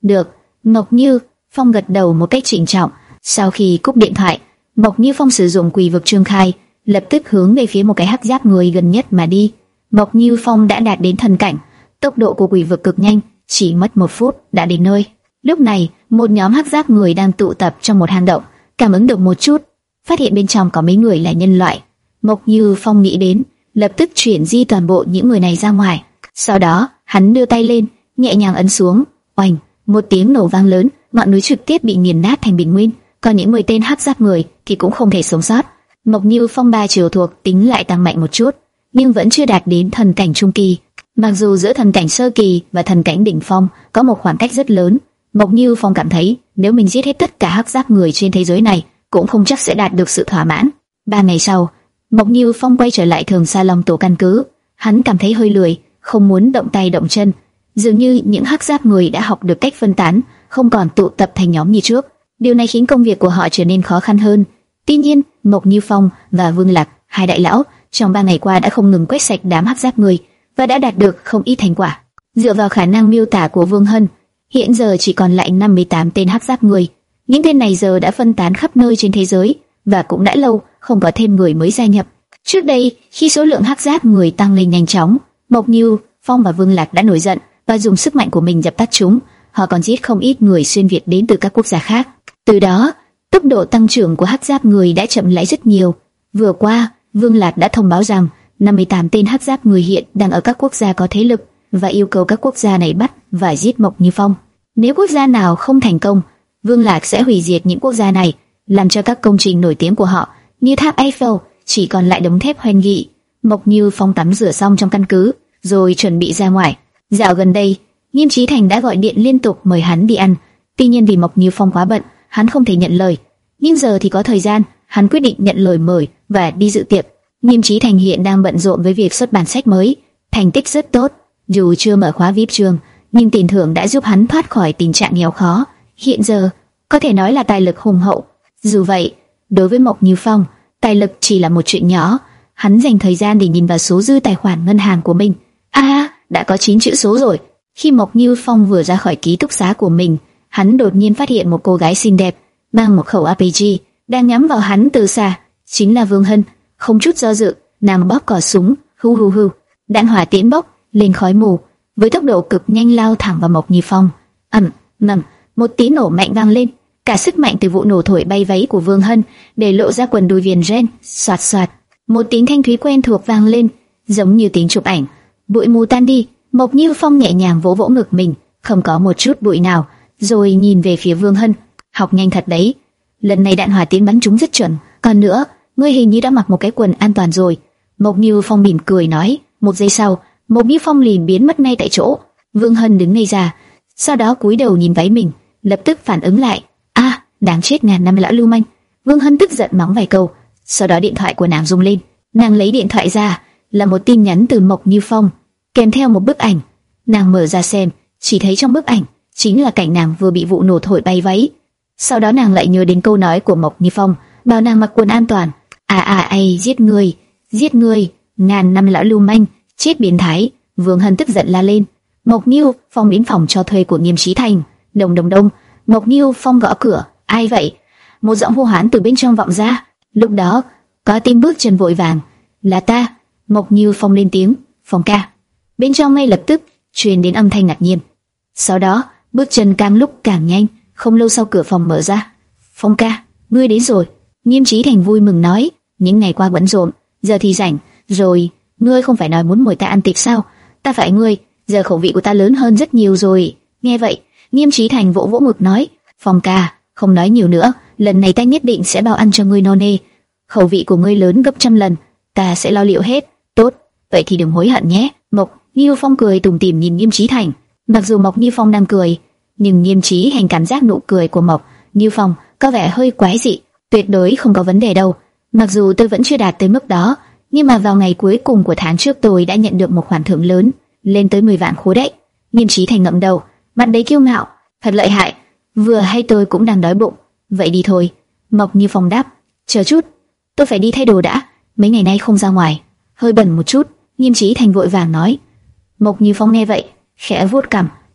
Được. Mộc Như Phong gật đầu một cách trịnh trọng. Sau khi cúp điện thoại, Mộc Như Phong sử dụng quỷ vực trương khai, lập tức hướng về phía một cái hắc giáp người gần nhất mà đi. Mộc Như Phong đã đạt đến thần cảnh, tốc độ của quỷ vực cực nhanh, chỉ mất một phút đã đến nơi. Lúc này, một nhóm hắc giáp người đang tụ tập trong một hang động, cảm ứng được một chút, phát hiện bên trong có mấy người là nhân loại. Mộc Như Phong nghĩ đến, lập tức chuyển di toàn bộ những người này ra ngoài. Sau đó, hắn đưa tay lên, nhẹ nhàng ấn xuống, oanh, một tiếng nổ vang lớn, ngọn núi trực tiếp bị nghiền nát thành bình nguyên. Còn những mười tên hắc giáp người thì cũng không thể sống sót. Mộc Như Phong ba chiều thuộc tính lại tăng mạnh một chút, nhưng vẫn chưa đạt đến thần cảnh trung kỳ. Mặc dù giữa thần cảnh sơ kỳ và thần cảnh đỉnh phong có một khoảng cách rất lớn, Mộc Như Phong cảm thấy nếu mình giết hết tất cả hắc giáp người trên thế giới này, cũng không chắc sẽ đạt được sự thỏa mãn. Ba ngày sau, Mộc Như Phong quay trở lại Thường Sa Long tổ căn cứ. Hắn cảm thấy hơi lười, không muốn động tay động chân. Dường như những hắc giáp người đã học được cách phân tán, không còn tụ tập thành nhóm như trước. Điều này khiến công việc của họ trở nên khó khăn hơn. Tuy nhiên, Mộc Như Phong và Vương Lạc, hai đại lão, trong ba ngày qua đã không ngừng quét sạch đám hắc giáp người và đã đạt được không ít thành quả. Dựa vào khả năng miêu tả của Vương Hân, hiện giờ chỉ còn lại năm mươi tám tên hắc giáp người. Những tên này giờ đã phân tán khắp nơi trên thế giới và cũng đã lâu không có thêm người mới gia nhập. Trước đây, khi số lượng hắc giáp người tăng lên nhanh chóng, Mộc Như Phong và Vương Lạc đã nổi giận và dùng sức mạnh của mình dập tắt chúng. Họ còn giết không ít người xuyên Việt đến từ các quốc gia khác. Từ đó, tốc độ tăng trưởng của hắc giáp người đã chậm lại rất nhiều. Vừa qua, Vương Lạc đã thông báo rằng năm mươi tám tên hắc giáp người hiện đang ở các quốc gia có thế lực và yêu cầu các quốc gia này bắt và giết Mộc Như Phong. Nếu quốc gia nào không thành công, Vương Lạc sẽ hủy diệt những quốc gia này, làm cho các công trình nổi tiếng của họ như tháp Eiffel chỉ còn lại đống thép hoen gỉ. Mộc Như Phong tắm rửa xong trong căn cứ, rồi chuẩn bị ra ngoài. Dạo gần đây, Nghiêm Chí Thành đã gọi điện liên tục mời hắn đi ăn. Tuy nhiên vì Mộc Như Phong quá bận, hắn không thể nhận lời. Nhưng giờ thì có thời gian, hắn quyết định nhận lời mời và đi dự tiệc. Nghiêm Chí Thành hiện đang bận rộn với việc xuất bản sách mới, thành tích rất tốt. Dù chưa mở khóa vi ai pi trường, nhưng tiền thưởng đã giúp hắn thoát khỏi tình trạng nghèo khó. Hiện giờ, có thể nói là tài lực hùng hậu. Dù vậy, đối với Mộc Như Phong, tài lực chỉ là một chuyện nhỏ. Hắn dành thời gian để nhìn vào số dư tài khoản ngân hàng của mình. À, đã có chín chữ số rồi. Khi Mộc Như Phong vừa ra khỏi ký túc xá của mình, hắn đột nhiên phát hiện một cô gái xinh đẹp mang một khẩu a pê giê đang nhắm vào hắn từ xa. Chính là Vương Hân. Không chút do dự, nàng bóp cò súng, hu hu hu, đạn hỏa tiễn bốc lên khói mù, với tốc độ cực nhanh lao thẳng vào Mộc Như Phong. ầm ầm, một tiếng nổ mạnh vang lên, cả sức mạnh từ vụ nổ thổi bay váy của Vương Hân, để lộ ra quần đùi viền ren. Xoạt xoạt, một tiếng thanh thúy quen thuộc vang lên, giống như tiếng chụp ảnh. Bụi mù tan đi, Mộc Như Phong nhẹ nhàng vỗ vỗ ngực mình, không có một chút bụi nào, rồi nhìn về phía Vương Hân. Học nhanh thật đấy, lần này đạn hỏa tiễn bắn trúng rất chuẩn. Còn nữa, ngươi hình như đã mặc một cái quần an toàn rồi. Mộc Như Phong mỉm cười nói. Một giây sau, Mộc Như Phong liền biến mất ngay tại chỗ. Vương Hân đứng ngây ra, sau đó cúi đầu nhìn váy mình, lập tức phản ứng lại. A, à, đáng chết ngàn năm lão lưu manh. Vương Hân tức giận mắng vài câu, sau đó điện thoại của nàng rung lên. Nàng lấy điện thoại ra, là một tin nhắn từ Mộc Như Phong, kèm theo một bức ảnh. Nàng mở ra xem, chỉ thấy trong bức ảnh chính là cảnh nàng vừa bị vụ nổ thổi bay váy. Sau đó nàng lại nhớ đến câu nói của Mộc Như Phong, bảo nàng mặc quần an toàn. À à ai, giết người, giết người, ngàn năm lão lưu manh, chết biến thái. Vương Hân tức giận la lên. Mộc Như Phong đến phòng cho thuê của Nghiêm Chí Thành. Đồng đồng đông, Mộc Như Phong gõ cửa. Ai vậy? Một giọng hô hoán từ bên trong vọng ra. Lúc đó có tiếng bước chân vội vàng. Là ta. Mộc Như Phong lên tiếng. Phong ca. Bên trong ngay lập tức truyền đến âm thanh ngạc nhiên. Sau đó bước chân càng lúc càng nhanh. Không lâu sau cửa phòng mở ra. Phong ca, ngươi đến rồi. Nghiêm Chí Thành vui mừng nói. Những ngày qua bận rộn, giờ thì rảnh rồi. Ngươi không phải nói muốn mời ta ăn tiệc sao? Ta phải ngươi, giờ khẩu vị của ta lớn hơn rất nhiều rồi. Nghe vậy, Nghiêm Chí Thành vỗ vỗ ngực nói. Phong ca, không nói nhiều nữa, lần này ta nhất định sẽ bao ăn cho ngươi no nê. Khẩu vị của ngươi lớn gấp trăm lần, ta sẽ lo liệu hết. Tốt, vậy thì đừng hối hận nhé. Mộc Như Phong cười tủm tỉm nhìn Nghiêm Chí Thành. Mặc dù Mộc Như Phong đang cười, nhưng Nghiêm Chí Thành cảm giác nụ cười của Mộc Như Phong có vẻ hơi quái dị. Tuyệt đối không có vấn đề đâu. Mặc dù tôi vẫn chưa đạt tới mức đó, nhưng mà vào ngày cuối cùng của tháng trước tôi đã nhận được một khoản thưởng lớn, lên tới mười vạn khối đấy. Nghiêm Chí Thành ngậm đầu, mặt đầy kiêu ngạo. Thật lợi hại. Vừa hay tôi cũng đang đói bụng. Vậy đi thôi. Mộc Như Phong đáp. Chờ chút, tôi phải đi thay đồ đã. Mấy ngày nay không ra ngoài, hơi bẩn một chút. Nghiêm Chí Thành vội vàng nói. Mộc Như Phong nghe vậy, khẽ vuốt cằm.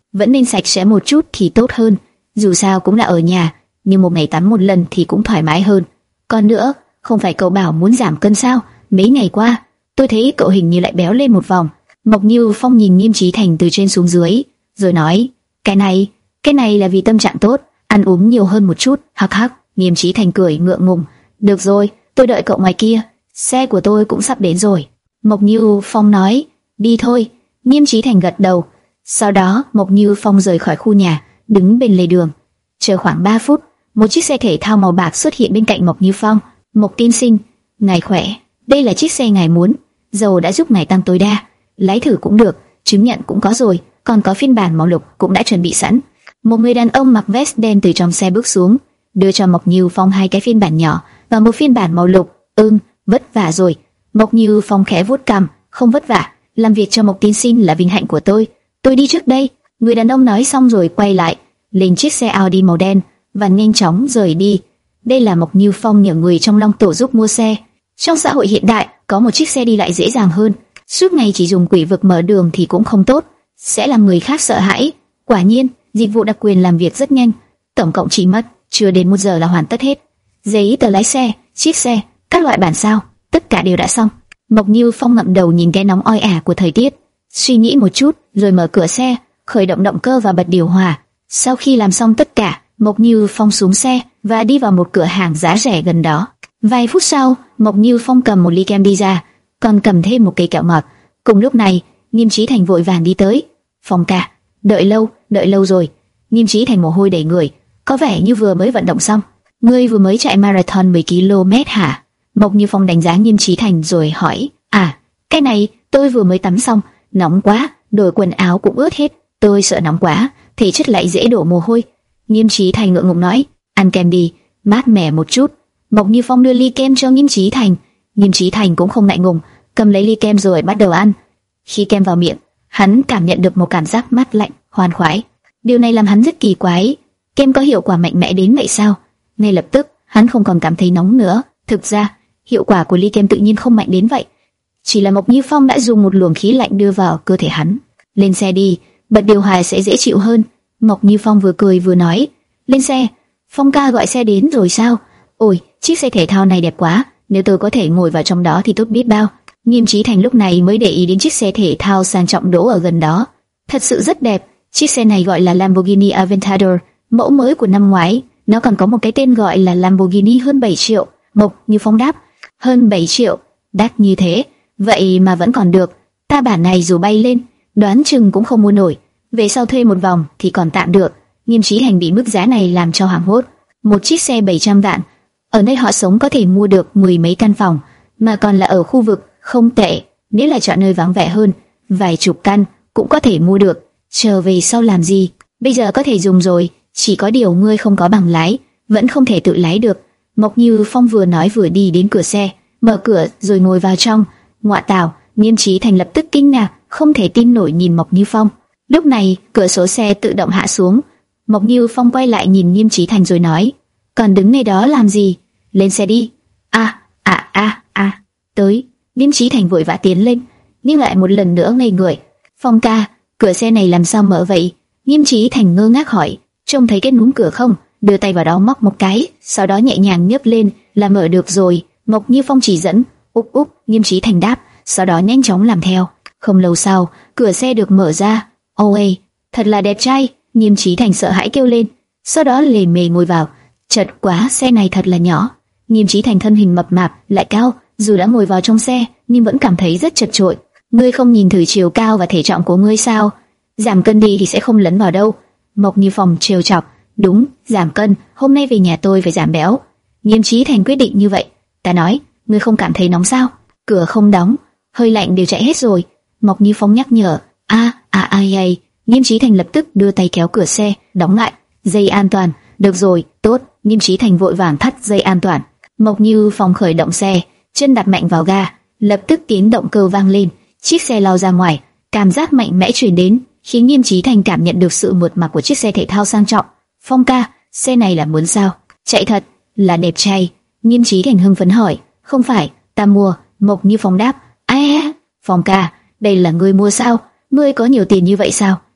vẫn nên sạch sẽ một chút thì tốt hơn. Dù sao cũng là ở nhà, nhưng một ngày tắm một lần thì cũng thoải mái hơn. Còn nữa, không phải cậu bảo muốn giảm cân sao? Mấy ngày qua, tôi thấy cậu hình như lại béo lên một vòng. Mộc Như Phong nhìn Nghiêm Chí Thành từ trên xuống dưới, rồi nói, cái này, cái này là vì tâm trạng tốt, ăn uống nhiều hơn một chút. Hắc hắc. Nghiêm Chí Thành cười ngượng ngùng, được rồi, tôi đợi cậu ngoài kia, xe của tôi cũng sắp đến rồi. Mộc Như Phong nói, đi thôi. Nghiêm Chí Thành gật đầu. Sau đó Mộc Như Phong rời khỏi khu nhà, đứng bên lề đường. Chờ khoảng ba phút, một chiếc xe thể thao màu bạc xuất hiện bên cạnh Mộc Như Phong. Mộc tiên sinh, ngài khỏe, đây là chiếc xe ngài muốn, dầu đã giúp ngài tăng tối đa, lái thử cũng được, chứng nhận cũng có rồi, còn có phiên bản màu lục cũng đã chuẩn bị sẵn. Một người đàn ông mặc vest đen từ trong xe bước xuống, đưa cho Mộc Như Phong hai cái phiên bản nhỏ và một phiên bản màu lục. Ừm, vất vả rồi. Mộc Như Phong khẽ vuốt cằm, không vất vả, làm việc cho Mộc tiên sinh là vinh hạnh của tôi. Tôi đi trước đây. Người đàn ông nói xong rồi quay lại, lên chiếc xe Audi màu đen và nhanh chóng rời đi. Đây là Mộc Như Phong nhờ người trong Long Tổ giúp mua xe. Trong xã hội hiện đại, có một chiếc xe đi lại dễ dàng hơn. Suốt ngày chỉ dùng quỷ vực mở đường thì cũng không tốt, sẽ làm người khác sợ hãi. Quả nhiên, dịch vụ đặc quyền làm việc rất nhanh, tổng cộng chỉ mất chưa đến một giờ là hoàn tất hết. Giấy tờ lái xe, chiếc xe, các loại bản sao, tất cả đều đã xong. Mộc Như Phong ngậm đầu nhìn cái nóng oi ả của thời tiết, suy nghĩ một chút, rồi mở cửa xe, khởi động động cơ và bật điều hòa. Sau khi làm xong tất cả, Mộc Như Phong xuống xe và đi vào một cửa hàng giá rẻ gần đó. Vài phút sau, Mộc Như Phong cầm một ly kem đi ra, còn cầm thêm một cây kẹo ngọt. Cùng lúc này, Nghiêm Chí Thành vội vàng đi tới. Phong ca, đợi lâu, đợi lâu rồi. Nghiêm Chí Thành mồ hôi đầy người, có vẻ như vừa mới vận động xong. Ngươi vừa mới chạy marathon mười ki lô mét hả? Mộc Như Phong đánh giá Nghiêm Chí Thành rồi hỏi. À, cái này tôi vừa mới tắm xong, nóng quá, đổi quần áo cũng ướt hết. Tôi sợ nóng quá, thể chất lại dễ đổ mồ hôi. Nghiêm Chí Thành ngượng ngùng nói, ăn kem đi, mát mẻ một chút. Mộc Như Phong đưa ly kem cho Nghiêm Chí Thành. Nghiêm Chí Thành cũng không ngại ngùng, cầm lấy ly kem rồi bắt đầu ăn. Khi kem vào miệng, hắn cảm nhận được một cảm giác mát lạnh, khoan khoái. Điều này làm hắn rất kỳ quái. Kem có hiệu quả mạnh mẽ đến vậy sao? Ngay lập tức, hắn không còn cảm thấy nóng nữa. Thực ra, hiệu quả của ly kem tự nhiên không mạnh đến vậy. Chỉ là Mộc Như Phong đã dùng một luồng khí lạnh đưa vào cơ thể hắn. Lên xe đi, bật điều hòa sẽ dễ chịu hơn. Mộc Như Phong vừa cười vừa nói. Lên xe. Phong ca gọi xe đến rồi sao? Ôi, chiếc xe thể thao này đẹp quá, nếu tôi có thể ngồi vào trong đó thì tốt biết bao. Nghiêm Chí Thành lúc này mới để ý đến chiếc xe thể thao sang trọng đỗ ở gần đó. Thật sự rất đẹp. Chiếc xe này gọi là Lamborghini Aventador, mẫu mới của năm ngoái. Nó còn có một cái tên gọi là Lamborghini hơn bảy triệu. Mộc Như Phong đáp, hơn bảy triệu, đắt như thế, vậy mà vẫn còn được. Ta bản này dù bay lên, đoán chừng cũng không mua nổi. Về sau thuê một vòng thì còn tạm được. Nghiêm Chí Thành bị mức giá này làm cho hoảng hốt. Một chiếc xe bảy trăm vạn, ở nơi họ sống có thể mua được mười mấy căn phòng, mà còn là ở khu vực không tệ. Nếu là chọn nơi vắng vẻ hơn, vài chục căn cũng có thể mua được. Chờ về sau làm gì? Bây giờ có thể dùng rồi, chỉ có điều ngươi không có bằng lái, vẫn không thể tự lái được. Mộc Như Phong vừa nói vừa đi đến cửa xe, mở cửa rồi ngồi vào trong. Ngoạ tào, Nghiêm Chí Thành lập tức kinh ngạc, không thể tin nổi nhìn Mộc Như Phong. Lúc này, cửa sổ xe tự động hạ xuống. Mộc Như Phong quay lại nhìn Nghiêm Chí Thành rồi nói, còn đứng ngay đó làm gì? Lên xe đi. A, a, a, a, tới. Nghiêm Chí Thành vội vã tiến lên, nhưng lại một lần nữa ngây người. Phong ca, cửa xe này làm sao mở vậy? Nghiêm Chí Thành ngơ ngác hỏi, trông thấy cái núm cửa không? Đưa tay vào đó móc một cái, sau đó nhẹ nhàng nhấc lên là mở được rồi. Mộc Như Phong chỉ dẫn. Úp úp, Nghiêm Chí Thành đáp, sau đó nhanh chóng làm theo. Không lâu sau, cửa xe được mở ra. Ôi, thật là đẹp trai. Nghiêm Chí Thành sợ hãi kêu lên, sau đó lề mề ngồi vào. Chật quá, xe này thật là nhỏ. Nghiêm Chí Thành thân hình mập mạp lại cao, dù đã ngồi vào trong xe nhưng vẫn cảm thấy rất chật chội. Ngươi không nhìn thử chiều cao và thể trọng của ngươi sao? Giảm cân đi thì sẽ không lấn vào đâu. Mộc Như Phong trêu chọc. Đúng, giảm cân, hôm nay về nhà tôi phải giảm béo. Nghiêm Chí Thành quyết định như vậy. Ta nói, ngươi không cảm thấy nóng sao? Cửa không đóng, hơi lạnh đều chạy hết rồi. Mộc Như Phong nhắc nhở. A, a, ai ai. Nghiêm Chí Thành lập tức đưa tay kéo cửa xe, đóng lại. Dây an toàn. Được rồi, tốt. Nghiêm Chí Thành vội vàng thắt dây an toàn. Mộc Như Phong khởi động xe, chân đặt mạnh vào ga, lập tức tiếng động cơ vang lên, chiếc xe lao ra ngoài. Cảm giác mạnh mẽ truyền đến, khiến Nghiêm Chí Thành cảm nhận được sự mượt mà của chiếc xe thể thao sang trọng. Phong ca, xe này là muốn sao? Chạy thật là đẹp trai. Nghiêm Chí Thành hưng phấn hỏi. Không phải, ta mua. Mộc Như Phong đáp. A, Phong ca, đây là ngươi mua sao? Ngươi có nhiều tiền như vậy sao?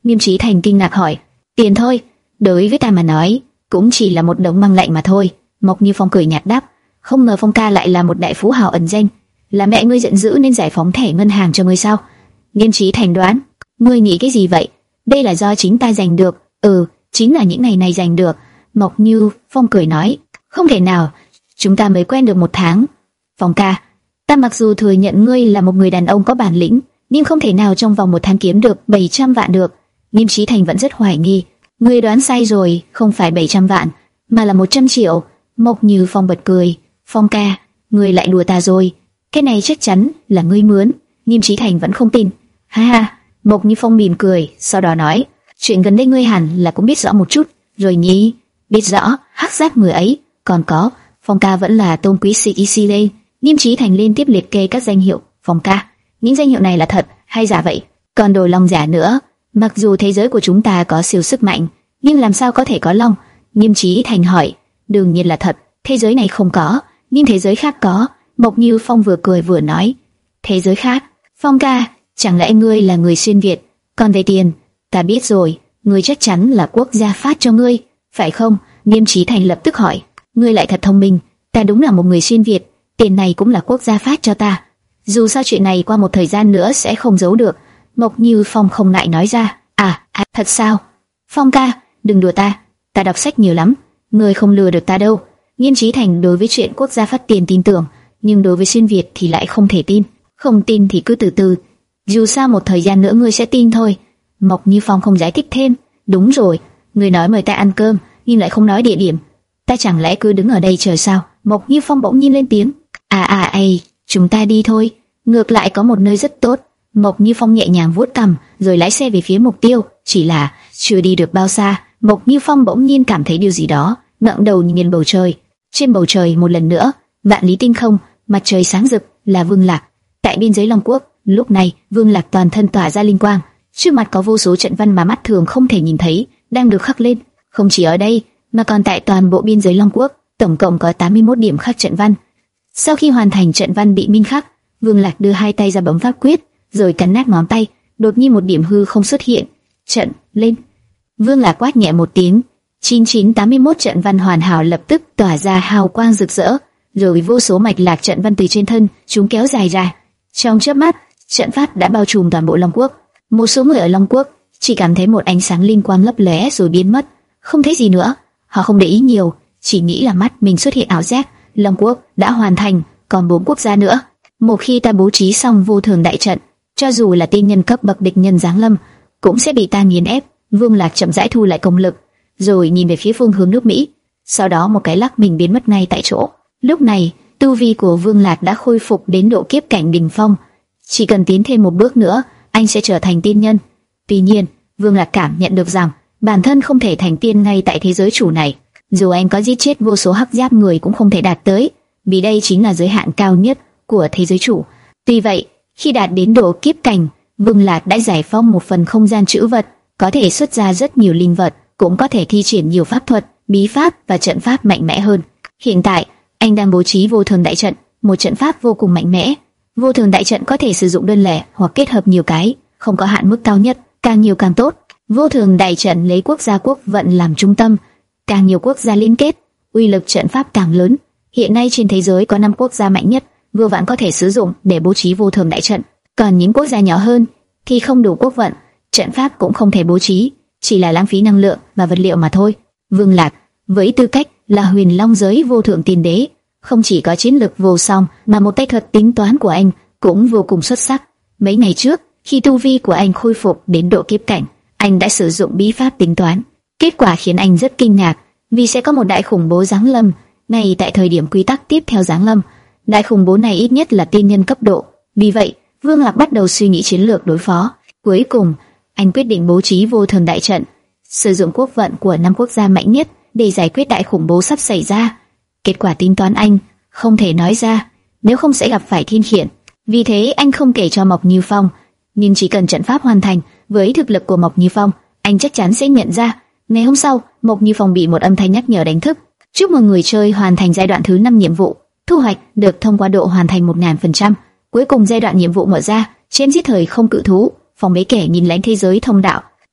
Nghiêm Chí Thành kinh ngạc hỏi. Tiền thôi, đối với ta mà nói, cũng chỉ là một đống băng lạnh mà thôi. Mộc Như Phong cười nhạt đáp. Không ngờ Phong ca lại là một đại phú hào ẩn danh. Là mẹ ngươi giận dữ nên giải phóng thẻ ngân hàng cho ngươi sao? Nghiêm Chí Thành đoán. Ngươi nghĩ cái gì vậy? Đây là do chính ta giành được. Ừ, chính là những ngày này giành được. Mộc Như Phong cười nói. Không thể nào, chúng ta mới quen được một tháng. Phong ca, ta mặc dù thừa nhận ngươi là một người đàn ông có bản lĩnh, nhưng không thể nào trong vòng một tháng kiếm được bảy trăm vạn được. Nghiêm Chí Thành vẫn rất hoài nghi. Ngươi đoán sai rồi, không phải bảy trăm vạn, mà là một trăm triệu. Mộc Như Phong bật cười. Phong ca, ngươi lại đùa ta rồi. Cái này chắc chắn là ngươi mướn. Nghiêm Chí Thành vẫn không tin. Ha ha. Mộc Như Phong mỉm cười, sau đó nói, chuyện gần đây ngươi hẳn là cũng biết rõ một chút rồi nhỉ? Biết rõ, hắc giáp người ấy, còn có, Phong ca vẫn là tôn quý sĩ si đây. Nghiêm Chí Thành liên tiếp liệt kê các danh hiệu. Phong ca, những danh hiệu này là thật hay giả vậy? Còn đồ long giả nữa. Mặc dù thế giới của chúng ta có siêu sức mạnh, nhưng làm sao có thể có long? Nghiêm Chí Thành hỏi. Đương nhiên là thật, thế giới này không có, nhưng thế giới khác có. Mộc Như Phong vừa cười vừa nói. Thế giới khác? Phong ca, chẳng lẽ ngươi là người xuyên Việt? Còn về tiền, ta biết rồi, ngươi chắc chắn là quốc gia phát cho ngươi, phải không? Nghiêm Chí Thành lập tức hỏi. Ngươi lại thật thông minh, ta đúng là một người xuyên Việt, tiền này cũng là quốc gia phát cho ta. Dù sao chuyện này qua một thời gian nữa sẽ không giấu được. Mộc Như Phong không ngại nói ra. À, à, thật sao? Phong ca, đừng đùa ta, ta đọc sách nhiều lắm, ngươi không lừa được ta đâu. Nghiêm Chí Thành đối với chuyện quốc gia phát tiền tin tưởng, nhưng đối với xuyên Việt thì lại không thể tin. Không tin thì cứ từ từ, dù sao một thời gian nữa ngươi sẽ tin thôi. Mộc Như Phong không giải thích thêm. Đúng rồi, ngươi nói mời ta ăn cơm, nhưng lại không nói địa điểm. Ta chẳng lẽ cứ đứng ở đây chờ sao? Mộc Như Phong bỗng nhiên lên tiếng. À à ây, chúng ta đi thôi. Ngược lại có một nơi rất tốt. Mộc Như Phong nhẹ nhàng vuốt cằm, rồi lái xe về phía mục tiêu. Chỉ là chưa đi được bao xa, Mộc Như Phong bỗng nhiên cảm thấy điều gì đó, ngẩng đầu nhìn lên bầu trời. Trên bầu trời một lần nữa, vạn lý tinh không, mặt trời sáng rực, là Vương Lạc. Tại biên giới Long Quốc, lúc này Vương Lạc toàn thân tỏa ra linh quang, trước mặt có vô số trận văn mà mắt thường không thể nhìn thấy đang được khắc lên. Không chỉ ở đây, mà còn tại toàn bộ biên giới Long Quốc, tổng cộng có tám mươi mốt điểm khắc trận văn. Sau khi hoàn thành trận văn bị minh khắc, Vương Lạc đưa hai tay ra bấm pháp quyết, rồi cắn nát ngón tay, đột nhiên một điểm hư không xuất hiện. Trận lên. Vương Lạc quát nhẹ một tiếng, chín chín tám mươi mốt trận văn hoàn hảo lập tức tỏa ra hào quang rực rỡ, rồi vô số mạch lạc trận văn từ trên thân chúng kéo dài ra. Trong chớp mắt, trận pháp đã bao trùm toàn bộ Long Quốc. Một số người ở Long Quốc chỉ cảm thấy một ánh sáng linh quang lấp lóe rồi biến mất, không thấy gì nữa. Họ không để ý nhiều, chỉ nghĩ là mắt mình xuất hiện ảo giác. Long Quốc đã hoàn thành, còn bốn quốc gia nữa. Một khi ta bố trí xong vô thường đại trận, cho dù là tiên nhân cấp bậc địch nhân giáng lâm, cũng sẽ bị ta nghiền ép. Vương Lạc chậm rãi thu lại công lực, rồi nhìn về phía phương hướng nước Mỹ. Sau đó một cái lắc mình biến mất ngay tại chỗ. Lúc này, tu vi của Vương Lạc đã khôi phục đến độ kiếp cảnh đỉnh phong. Chỉ cần tiến thêm một bước nữa, anh sẽ trở thành tiên nhân. Tuy nhiên, Vương Lạc cảm nhận được rằng bản thân không thể thành tiên ngay tại thế giới chủ này. Dù anh có giết chết vô số hắc giáp người cũng không thể đạt tới, vì đây chính là giới hạn cao nhất của thế giới chủ. Tuy vậy, khi đạt đến độ kiếp cảnh, Vương Lạc đã giải phóng một phần không gian trữ vật, có thể xuất ra rất nhiều linh vật, cũng có thể thi triển nhiều pháp thuật, bí pháp và trận pháp mạnh mẽ hơn. Hiện tại, anh đang bố trí vô thường đại trận, một trận pháp vô cùng mạnh mẽ. Vô thường đại trận có thể sử dụng đơn lẻ hoặc kết hợp nhiều cái, không có hạn mức cao nhất, càng nhiều càng tốt. Vô thường đại trận lấy quốc gia quốc vận làm trung tâm, càng nhiều quốc gia liên kết, uy lực trận pháp càng lớn. Hiện nay trên thế giới có năm quốc gia mạnh nhất, vừa vặn có thể sử dụng để bố trí vô thường đại trận. Còn những quốc gia nhỏ hơn thì không đủ quốc vận, trận pháp cũng không thể bố trí, chỉ là lãng phí năng lượng và vật liệu mà thôi. Vương Lạc, với tư cách là Huyền Long giới vô thượng tiên đế, không chỉ có chiến lực vô song, mà một tay thuật tính toán của anh cũng vô cùng xuất sắc. Mấy ngày trước, khi tu vi của anh khôi phục đến độ kiếp cảnh, anh đã sử dụng bí pháp tính toán. Kết quả khiến anh rất kinh ngạc, vì sẽ có một đại khủng bố giáng lâm ngay tại thời điểm quy tắc tiếp theo giáng lâm. Đại khủng bố này ít nhất là tiên nhân cấp độ. Vì vậy, Vương Lạc bắt đầu suy nghĩ chiến lược đối phó. Cuối cùng, anh quyết định bố trí vô thường đại trận, sử dụng quốc vận của năm quốc gia mạnh nhất để giải quyết đại khủng bố sắp xảy ra. Kết quả tính toán anh không thể nói ra, nếu không sẽ gặp phải thiên khiển. Vì thế anh không kể cho Mộc Như Phong, nhưng chỉ cần trận pháp hoàn thành, với thực lực của Mộc Như Phong, anh chắc chắn sẽ nhận ra. Ngày hôm sau, Mộc Như Phong bị một âm thanh nhắc nhở đánh thức. Chúc mừng người chơi hoàn thành giai đoạn thứ năm nhiệm vụ, thu hoạch được thông qua độ hoàn thành một nghìn phần trăm. Cuối cùng giai đoạn nhiệm vụ mở ra, chém giết thời không cự thú, phòng bế kẻ nhìn lén thế giới thông đạo.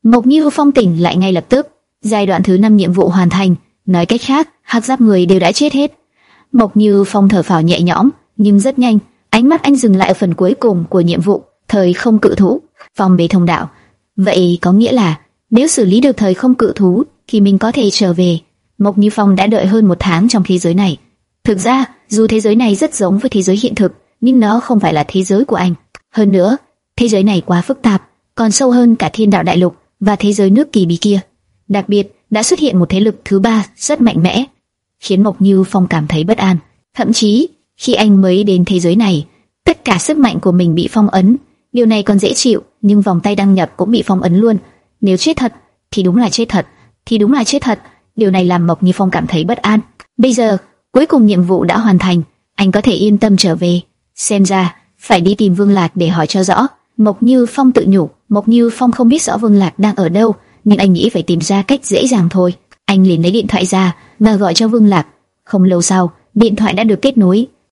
Mộc Như Phong tỉnh lại ngay lập tức. Giai đoạn thứ năm nhiệm vụ hoàn thành, nói cách khác, hắc giáp người đều đã chết hết. Mộc Như Phong thở phào nhẹ nhõm, nhưng rất nhanh, ánh mắt anh dừng lại ở phần cuối cùng của nhiệm vụ, thời không cự thú, phong bế thông đạo. Vậy có nghĩa là nếu xử lý được thời không cự thú thì mình có thể trở về. Mộc Như Phong đã đợi hơn một tháng trong thế giới này. Thực ra, dù thế giới này rất giống với thế giới hiện thực, nhưng nó không phải là thế giới của anh. Hơn nữa, thế giới này quá phức tạp, còn sâu hơn cả Thiên Đạo Đại Lục và thế giới nước kỳ bí kia. Đặc biệt, đã xuất hiện một thế lực thứ ba rất mạnh mẽ, khiến Mộc Như Phong cảm thấy bất an. Thậm chí, khi anh mới đến thế giới này, tất cả sức mạnh của mình bị phong ấn. Điều này còn dễ chịu, nhưng vòng tay đăng nhập cũng bị phong ấn luôn. Nếu chết thật, thì đúng là chết thật, thì đúng là chết thật. Điều này làm Mộc Như Phong cảm thấy bất an. Bây giờ, cuối cùng nhiệm vụ đã hoàn thành, anh có thể yên tâm trở về. Xem ra, phải đi tìm Vương Lạc để hỏi cho rõ. Mộc Như Phong tự nhủ. Mộc Như Phong không biết rõ Vương Lạc đang ở đâu, nhưng anh nghĩ phải tìm ra cách dễ dàng thôi. Anh liền lấy điện thoại ra và gọi cho Vương Lạc. Không lâu sau, điện thoại đã được kết nối.